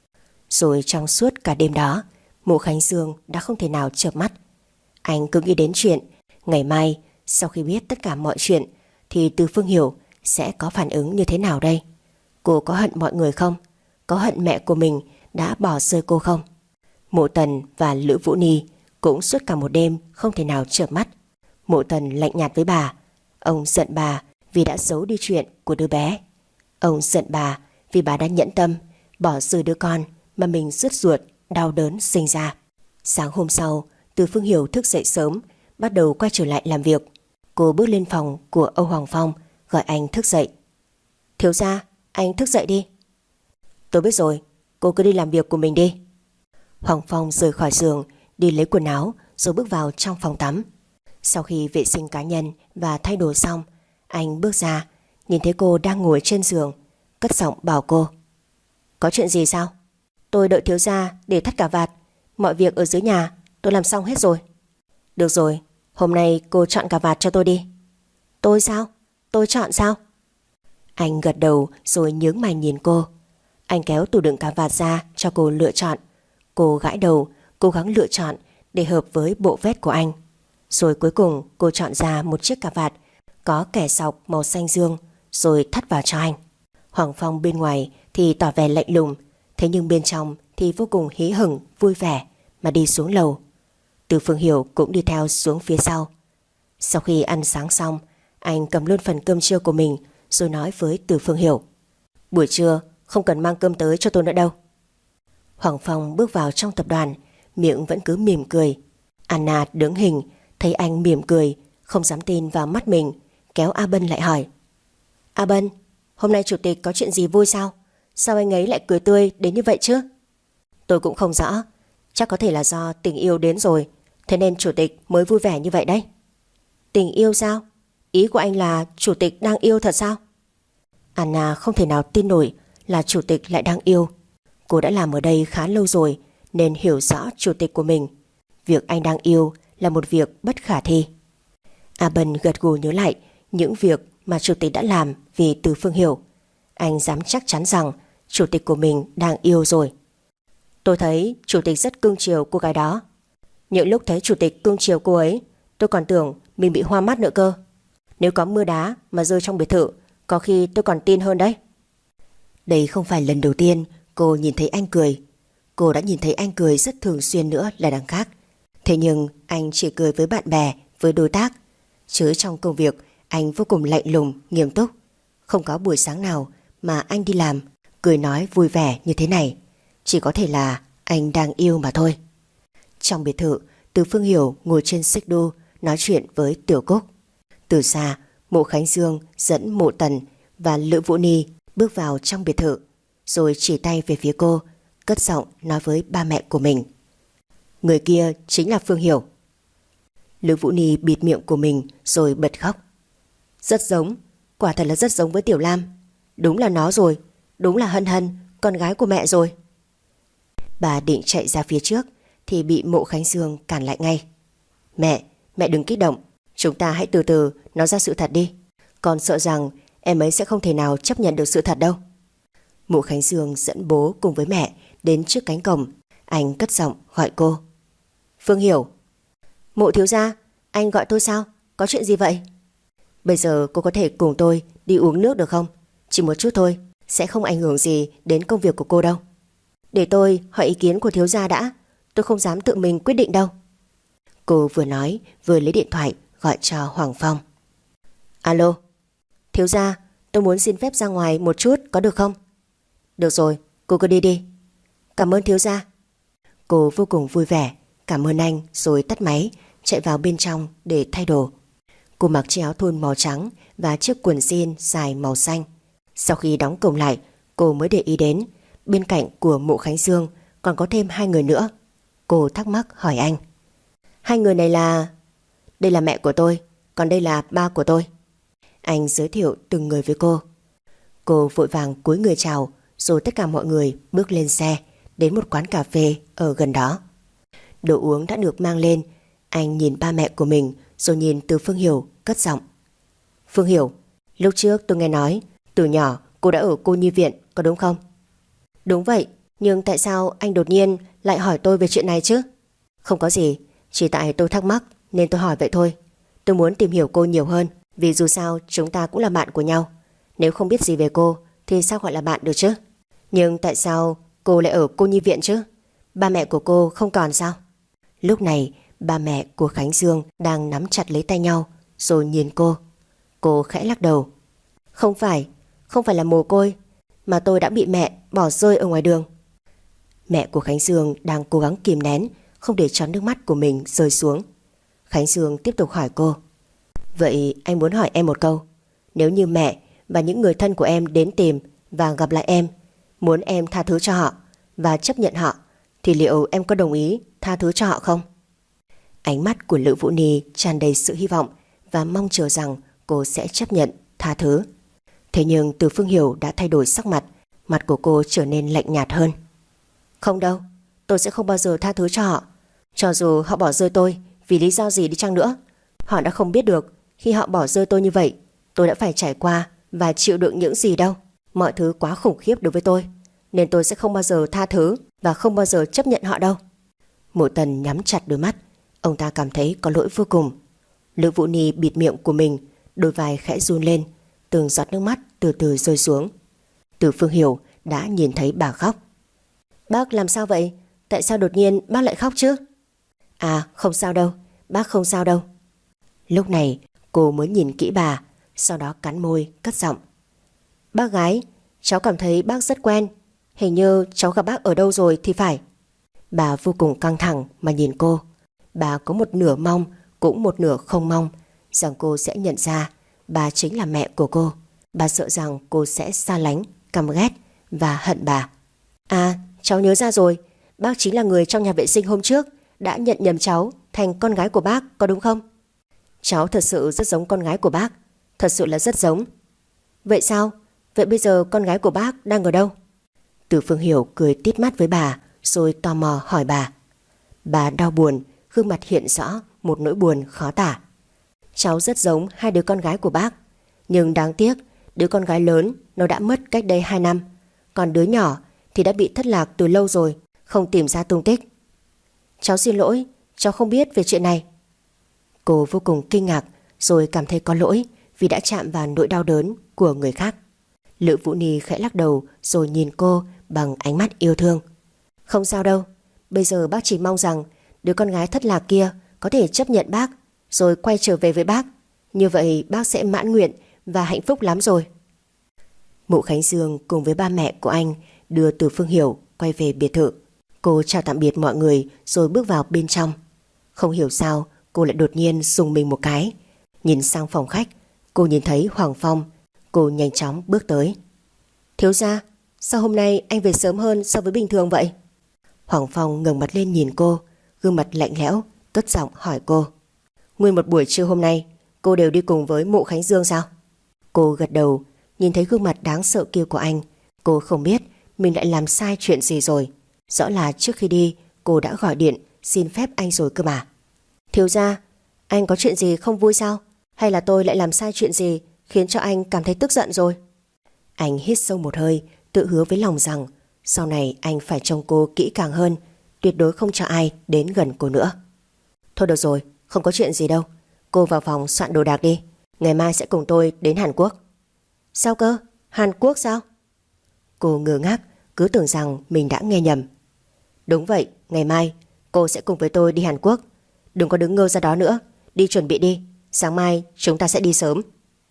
Rồi trong suốt cả đêm đó, Mộ Khánh Dương đã không thể nào chợp mắt. Anh cứ nghĩ đến chuyện ngày mai sau khi biết tất cả mọi chuyện thì Từ Phương Hiểu sẽ có phản ứng như thế nào đây. Cô có hận mọi người không? Có hận mẹ của mình đã bỏ rơi cô không? Mộ Tần và Lữ Vũ Ni cũng suốt cả một đêm không thể nào chợp mắt. Mộ Tần lạnh nhạt với bà. Ông giận bà vì đã giấu đi chuyện của đứa bé. Ông giận bà vì bà đã nhẫn tâm bỏ rơi đứa con mà mình rứt ruột đau đớn sinh ra. Sáng hôm sau, Từ Phương Hiểu thức dậy sớm, bắt đầu quay trở lại làm việc. Cô bước lên phòng của Âu Hoàng Phong, gọi anh thức dậy. Thiếu gia, anh thức dậy đi. Tôi biết rồi, cô cứ đi làm việc của mình đi. Hoàng Phong rời khỏi giường, đi lấy quần áo rồi bước vào trong phòng tắm. Sau khi vệ sinh cá nhân và thay đồ xong, anh bước ra, nhìn thấy cô đang ngồi trên giường, cất giọng bảo cô. Có chuyện gì sao? Tôi đợi thiếu gia để thắt cà vạt. Mọi việc ở dưới nhà tôi làm xong hết rồi. Được rồi, hôm nay cô chọn cà vạt cho tôi đi. Tôi sao? Tôi chọn sao? Anh gật đầu rồi nhướng mày nhìn cô. Anh kéo tủ đựng cà vạt ra cho cô lựa chọn. Cô gãi đầu, cố gắng lựa chọn để hợp với bộ vest của anh. Rồi cuối cùng cô chọn ra một chiếc cà vạt có kẻ sọc màu xanh dương, rồi thắt vào cho anh. Hoàng Phong bên ngoài thì tỏ vẻ lạnh lùng, thế nhưng bên trong thì vô cùng hí hửng, vui vẻ mà đi xuống lầu. Từ Phương Hiểu cũng đi theo xuống phía sau. Sau khi ăn sáng xong, anh cầm luôn phần cơm trưa của mình rồi nói với Từ Phương Hiểu. Buổi trưa không cần mang cơm tới cho tôi nữa đâu. Hoàng Phong bước vào trong tập đoàn, miệng vẫn cứ mỉm cười. Anna đứng hình, thấy anh mỉm cười, không dám tin vào mắt mình, kéo A Bân lại hỏi. A Bân, hôm nay chủ tịch có chuyện gì vui sao? Sao anh ấy lại cười tươi đến như vậy chứ? Tôi cũng không rõ. Chắc có thể là do tình yêu đến rồi, thế nên chủ tịch mới vui vẻ như vậy đấy. Tình yêu sao? Ý của anh là chủ tịch đang yêu thật sao? Anna không thể nào tin nổi là chủ tịch lại đang yêu. Cô đã làm ở đây khá lâu rồi nên hiểu rõ chủ tịch của mình. Việc anh đang yêu là một việc bất khả thi. A Bân gật gù nhớ lại những việc mà chủ tịch đã làm vì Từ Phương Hiểu. Anh dám chắc chắn rằng chủ tịch của mình đang yêu rồi. Tôi thấy chủ tịch rất cưng chiều cô gái đó. Những lúc thấy chủ tịch cưng chiều cô ấy, tôi còn tưởng mình bị hoa mắt nữa cơ. Nếu có mưa đá mà rơi trong biệt thự, có khi tôi còn tin hơn đấy. Đây không phải lần đầu tiên cô nhìn thấy anh cười. Cô đã nhìn thấy anh cười rất thường xuyên nữa là đằng khác. Thế nhưng anh chỉ cười với bạn bè, với đối tác. Chứ trong công việc anh vô cùng lạnh lùng, nghiêm túc. Không có buổi sáng nào mà anh đi làm cười nói vui vẻ như thế này. Chỉ có thể là anh đang yêu mà thôi. Trong biệt thự, Từ Phương Hiểu ngồi trên xích đu nói chuyện với Tiểu Cúc. Từ xa, Mộ Khánh Dương dẫn Mộ Tần và Lữ Vũ Ni bước vào trong biệt thự, rồi chỉ tay về phía cô, cất giọng nói với ba mẹ của mình. Người kia chính là Phương Hiểu. Lữ Vũ Ni bịt miệng của mình rồi bật khóc. Rất giống, quả thật là rất giống với Tiểu Lam. Đúng là nó rồi, đúng là Hân Hân, con gái của mẹ rồi. Bà định chạy ra phía trước thì bị Mộ Khánh Dương cản lại ngay. Mẹ đừng kích động, chúng ta hãy từ từ nói ra sự thật đi. Con sợ rằng em ấy sẽ không thể nào chấp nhận được sự thật đâu. Mộ Khánh Dương dẫn bố cùng với mẹ đến trước cánh cổng. Anh cất giọng gọi cô. Phương Hiểu. Mộ thiếu gia, anh gọi tôi sao? Có chuyện gì vậy? Bây giờ cô có thể cùng tôi đi uống nước được không? Chỉ một chút thôi, sẽ không ảnh hưởng gì đến công việc của cô đâu. Để tôi hỏi ý kiến của thiếu gia đã. Tôi không dám tự mình quyết định đâu. Cô vừa nói vừa lấy điện thoại gọi cho Hoàng Phong. Alo, thiếu gia, tôi muốn xin phép ra ngoài một chút có được không? Được rồi, cô cứ đi đi. Cảm ơn thiếu gia. Cô vô cùng vui vẻ, cảm ơn anh rồi tắt máy, chạy vào bên trong để thay đồ. Cô mặc chiếc áo thun màu trắng và chiếc quần jean dài màu xanh. Sau khi đóng cổng lại, cô mới để ý đến bên cạnh của Mộ Khánh Dương còn có thêm hai người nữa. Cô thắc mắc hỏi anh. Hai người này là... Đây là mẹ của tôi, còn đây là ba của tôi. Anh giới thiệu từng người với cô. Cô vội vàng cúi người chào, rồi tất cả mọi người bước lên xe đến một quán cà phê ở gần đó. Đồ uống đã được mang lên. Anh nhìn ba mẹ của mình rồi nhìn Từ Phương Hiểu, cất giọng. Phương Hiểu, lúc trước tôi nghe nói từ nhỏ cô đã ở cô nhi viện, có đúng không? Đúng vậy, nhưng tại sao anh đột nhiên lại hỏi tôi về chuyện này chứ? Không có gì, chỉ tại tôi thắc mắc nên tôi hỏi vậy thôi. Tôi muốn tìm hiểu cô nhiều hơn, vì dù sao chúng ta cũng là bạn của nhau. Nếu không biết gì về cô thì sao gọi là bạn được chứ? Nhưng tại sao cô lại ở cô nhi viện chứ? Ba mẹ của cô không còn sao? Lúc này ba mẹ của Khánh Dương đang nắm chặt lấy tay nhau rồi nhìn cô. Cô khẽ lắc đầu. Không phải là mồ côi, mà tôi đã bị mẹ bỏ rơi ở ngoài đường. Mẹ của Khánh Dương đang cố gắng kìm nén không để cho nước mắt của mình rơi xuống. Khánh Dương tiếp tục hỏi cô. Vậy anh muốn hỏi em một câu. Nếu như mẹ và những người thân của em đến tìm và gặp lại em, muốn em tha thứ cho họ và chấp nhận họ, thì liệu em có đồng ý tha thứ cho họ không? Ánh mắt của Lữ Vũ Ni tràn đầy sự hy vọng và mong chờ rằng cô sẽ chấp nhận tha thứ. Thế nhưng Từ Phương Hiểu đã thay đổi sắc mặt. Mặt của cô trở nên lạnh nhạt hơn. Không đâu, tôi sẽ không bao giờ tha thứ cho họ. Cho dù họ bỏ rơi tôi vì lý do gì đi chăng nữa, họ đã không biết được khi họ bỏ rơi tôi như vậy, tôi đã phải trải qua và chịu đựng những gì đâu. Mọi thứ quá khủng khiếp đối với tôi, nên tôi sẽ không bao giờ tha thứ và không bao giờ chấp nhận họ đâu. Mộ Tần nhắm chặt đôi mắt. Ông ta cảm thấy có lỗi vô cùng. Lữ Vũ Ni bịt miệng của mình, đôi vai khẽ run lên, từng giọt nước mắt từ từ rơi xuống. Từ Phương Hiểu đã nhìn thấy bà khóc. Bác làm sao vậy? Tại sao đột nhiên bác lại khóc chứ? À, không sao đâu, bác không sao đâu. Lúc này cô mới nhìn kỹ bà, sau đó cắn môi cất giọng. Bác gái, cháu cảm thấy bác rất quen. Hình như cháu gặp bác ở đâu rồi thì phải. Bà vô cùng căng thẳng mà nhìn cô. Bà có một nửa mong cũng một nửa không mong rằng cô sẽ nhận ra bà chính là mẹ của cô. Bà sợ rằng cô sẽ xa lánh, căm ghét và hận bà. À, cháu nhớ ra rồi, bác chính là người trong nhà vệ sinh hôm trước đã nhận nhầm cháu thành con gái của bác, có đúng không? Cháu thật sự rất giống con gái của bác, thật sự là rất giống. Vậy sao? Vậy bây giờ con gái của bác đang ở đâu? Từ Phương Hiểu cười tít mắt với bà, rồi tò mò hỏi bà. Bà đau buồn, gương mặt hiện rõ một nỗi buồn khó tả. Cháu rất giống hai đứa con gái của bác, nhưng đáng tiếc đứa con gái lớn nó đã mất cách đây 2 năm, còn đứa nhỏ thì đã bị thất lạc từ lâu rồi, không tìm ra tung tích. Cháu xin lỗi, cháu không biết về chuyện này. Cô vô cùng kinh ngạc, rồi cảm thấy có lỗi vì đã chạm vào nỗi đau đớn của người khác. Lữ Vũ Ni khẽ lắc đầu rồi nhìn cô bằng ánh mắt yêu thương. Không sao đâu, bây giờ bác chỉ mong rằng đứa con gái thất lạc kia có thể chấp nhận bác, rồi quay trở về với bác. Như vậy bác sẽ mãn nguyện và hạnh phúc lắm rồi. Mụ Khánh Dương cùng với ba mẹ của anh đưa Từ Phương Hiểu quay về biệt thự. Cô chào tạm biệt mọi người rồi bước vào bên trong. Không hiểu sao cô lại đột nhiên rùng mình một cái. Nhìn sang phòng khách, cô nhìn thấy Hoàng Phong. Cô nhanh chóng bước tới. Thiếu gia, sao hôm nay anh về sớm hơn so với bình thường vậy? Hoàng Phong ngẩng mặt lên nhìn cô, gương mặt lạnh lẽo, cất giọng hỏi cô. Nguyên một buổi trưa hôm nay cô đều đi cùng với mụ Khánh Dương sao? Cô gật đầu. Nhìn thấy gương mặt đáng sợ kia của anh, cô không biết mình lại làm sai chuyện gì rồi. Rõ là trước khi đi cô đã gọi điện xin phép anh rồi cơ mà. Thiếu gia, anh có chuyện gì không vui sao? Hay là tôi lại làm sai chuyện gì khiến cho anh cảm thấy tức giận rồi? Anh hít sâu một hơi, tự hứa với lòng rằng sau này anh phải trông cô kỹ càng hơn, tuyệt đối không cho ai đến gần cô nữa. Thôi được rồi, không có chuyện gì đâu. Cô vào phòng soạn đồ đạc đi, ngày mai sẽ cùng tôi đến Hàn Quốc. Sao cơ? Hàn Quốc sao? Cô ngơ ngác, cứ tưởng rằng mình đã nghe nhầm. Đúng vậy, ngày mai cô sẽ cùng với tôi đi Hàn Quốc. Đừng có đứng ngơ ra đó nữa, đi chuẩn bị đi, sáng mai chúng ta sẽ đi sớm.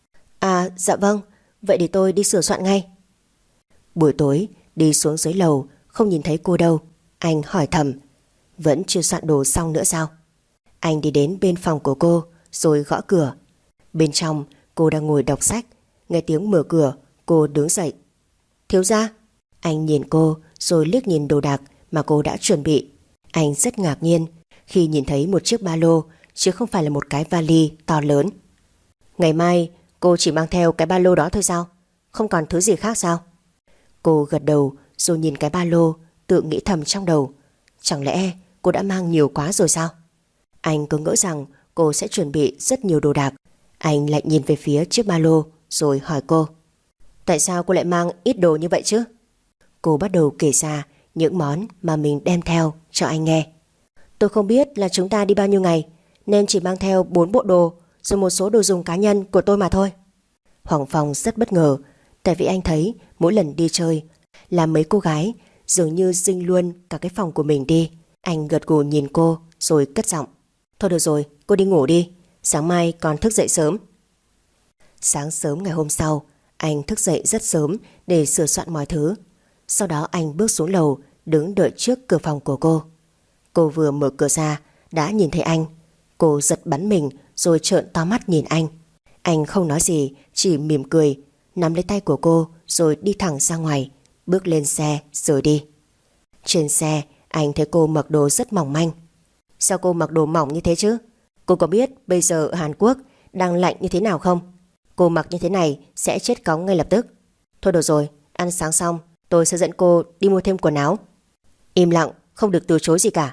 À dạ vâng, vậy để tôi đi sửa soạn ngay. Buổi tối đi xuống dưới lầu, không nhìn thấy cô đâu. Anh hỏi thầm, vẫn chưa soạn đồ xong nữa sao? Anh đi đến bên phòng của cô rồi gõ cửa. Bên trong cô đang ngồi đọc sách. Nghe tiếng mở cửa, cô đứng dậy. Thiếu gia. Anh nhìn cô rồi liếc nhìn đồ đạc mà cô đã chuẩn bị. Anh rất ngạc nhiên khi nhìn thấy một chiếc ba lô, chứ không phải là một cái vali to lớn. Ngày mai cô chỉ mang theo cái ba lô đó thôi sao? Không còn thứ gì khác sao? Cô gật đầu rồi nhìn cái ba lô, tự nghĩ thầm trong đầu. Chẳng lẽ cô đã mang nhiều quá rồi sao? Anh cứ ngỡ rằng cô sẽ chuẩn bị rất nhiều đồ đạc. Anh lại nhìn về phía chiếc ba lô rồi hỏi cô. Tại sao cô lại mang ít đồ như vậy chứ? Cô bắt đầu kể ra những món mà mình đem theo cho anh nghe. Tôi không biết là chúng ta đi bao nhiêu ngày, nên chỉ mang theo 4 bộ đồ, rồi một số đồ dùng cá nhân của tôi mà thôi. Hoàng Phong rất bất ngờ, tại vì anh thấy mỗi lần đi chơi là mấy cô gái dường như dinh luôn cả cái phòng của mình đi. Anh gật gù nhìn cô rồi cất giọng. Thôi được rồi, cô đi ngủ đi, sáng mai còn thức dậy sớm. Sáng sớm ngày hôm sau, anh thức dậy rất sớm để sửa soạn mọi thứ. Sau đó anh bước xuống lầu, đứng đợi trước cửa phòng của cô. Cô vừa mở cửa ra đã nhìn thấy anh. Cô giật bắn mình rồi trợn to mắt nhìn anh. Anh không nói gì, chỉ mỉm cười, nắm lấy tay của cô rồi đi thẳng ra ngoài, bước lên xe rồi đi. Trên xe anh thấy cô mặc đồ rất mỏng manh. Sao cô mặc đồ mỏng như thế chứ? Cô có biết bây giờ ở Hàn Quốc đang lạnh như thế nào không? Cô mặc như thế này sẽ chết cóng ngay lập tức. Thôi được rồi, ăn sáng xong tôi sẽ dẫn cô đi mua thêm quần áo. Im lặng, không được từ chối gì cả.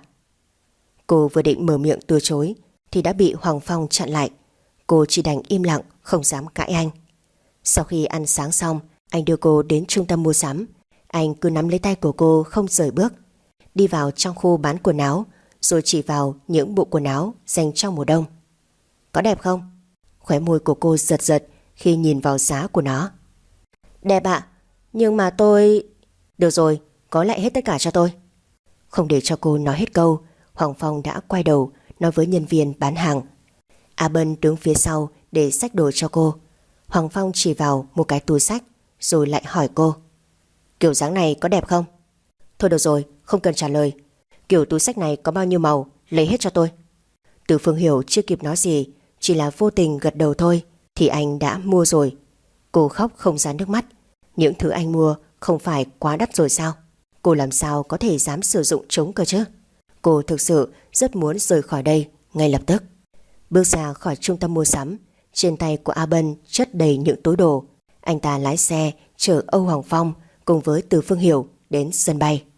Cô vừa định mở miệng từ chối thì đã bị Hoàng Phong chặn lại. Cô chỉ đành im lặng, không dám cãi anh. Sau khi ăn sáng xong, anh đưa cô đến trung tâm mua sắm. Anh cứ nắm lấy tay của cô không rời bước. Đi vào trong khu bán quần áo, rồi chỉ vào những bộ quần áo dành cho mùa đông. Có đẹp không? Khóe môi của cô giật giật khi nhìn vào giá của nó. Đẹp ạ, nhưng mà tôi... Được rồi, gói lại hết tất cả cho tôi. Không để cho cô nói hết câu, Hoàng Phong đã quay đầu nói với nhân viên bán hàng. A Bân đứng phía sau để xách đồ cho cô. Hoàng Phong chỉ vào một cái túi xách rồi lại hỏi cô. Kiểu dáng này có đẹp không? Thôi được rồi, không cần trả lời. Kiểu túi xách này có bao nhiêu màu, lấy hết cho tôi. Từ Phương Hiểu chưa kịp nói gì, chỉ là vô tình gật đầu thôi thì anh đã mua rồi. Cô khóc không ra nước mắt. Những thứ anh mua không phải quá đắt rồi sao? Cô làm sao có thể dám sử dụng chúng cơ chứ? Cô thực sự rất muốn rời khỏi đây ngay lập tức. Bước ra khỏi trung tâm mua sắm, trên tay của A Bân chất đầy những túi đồ. Anh ta lái xe chở Âu Hoàng Phong cùng với Từ Phương Hiểu đến sân bay.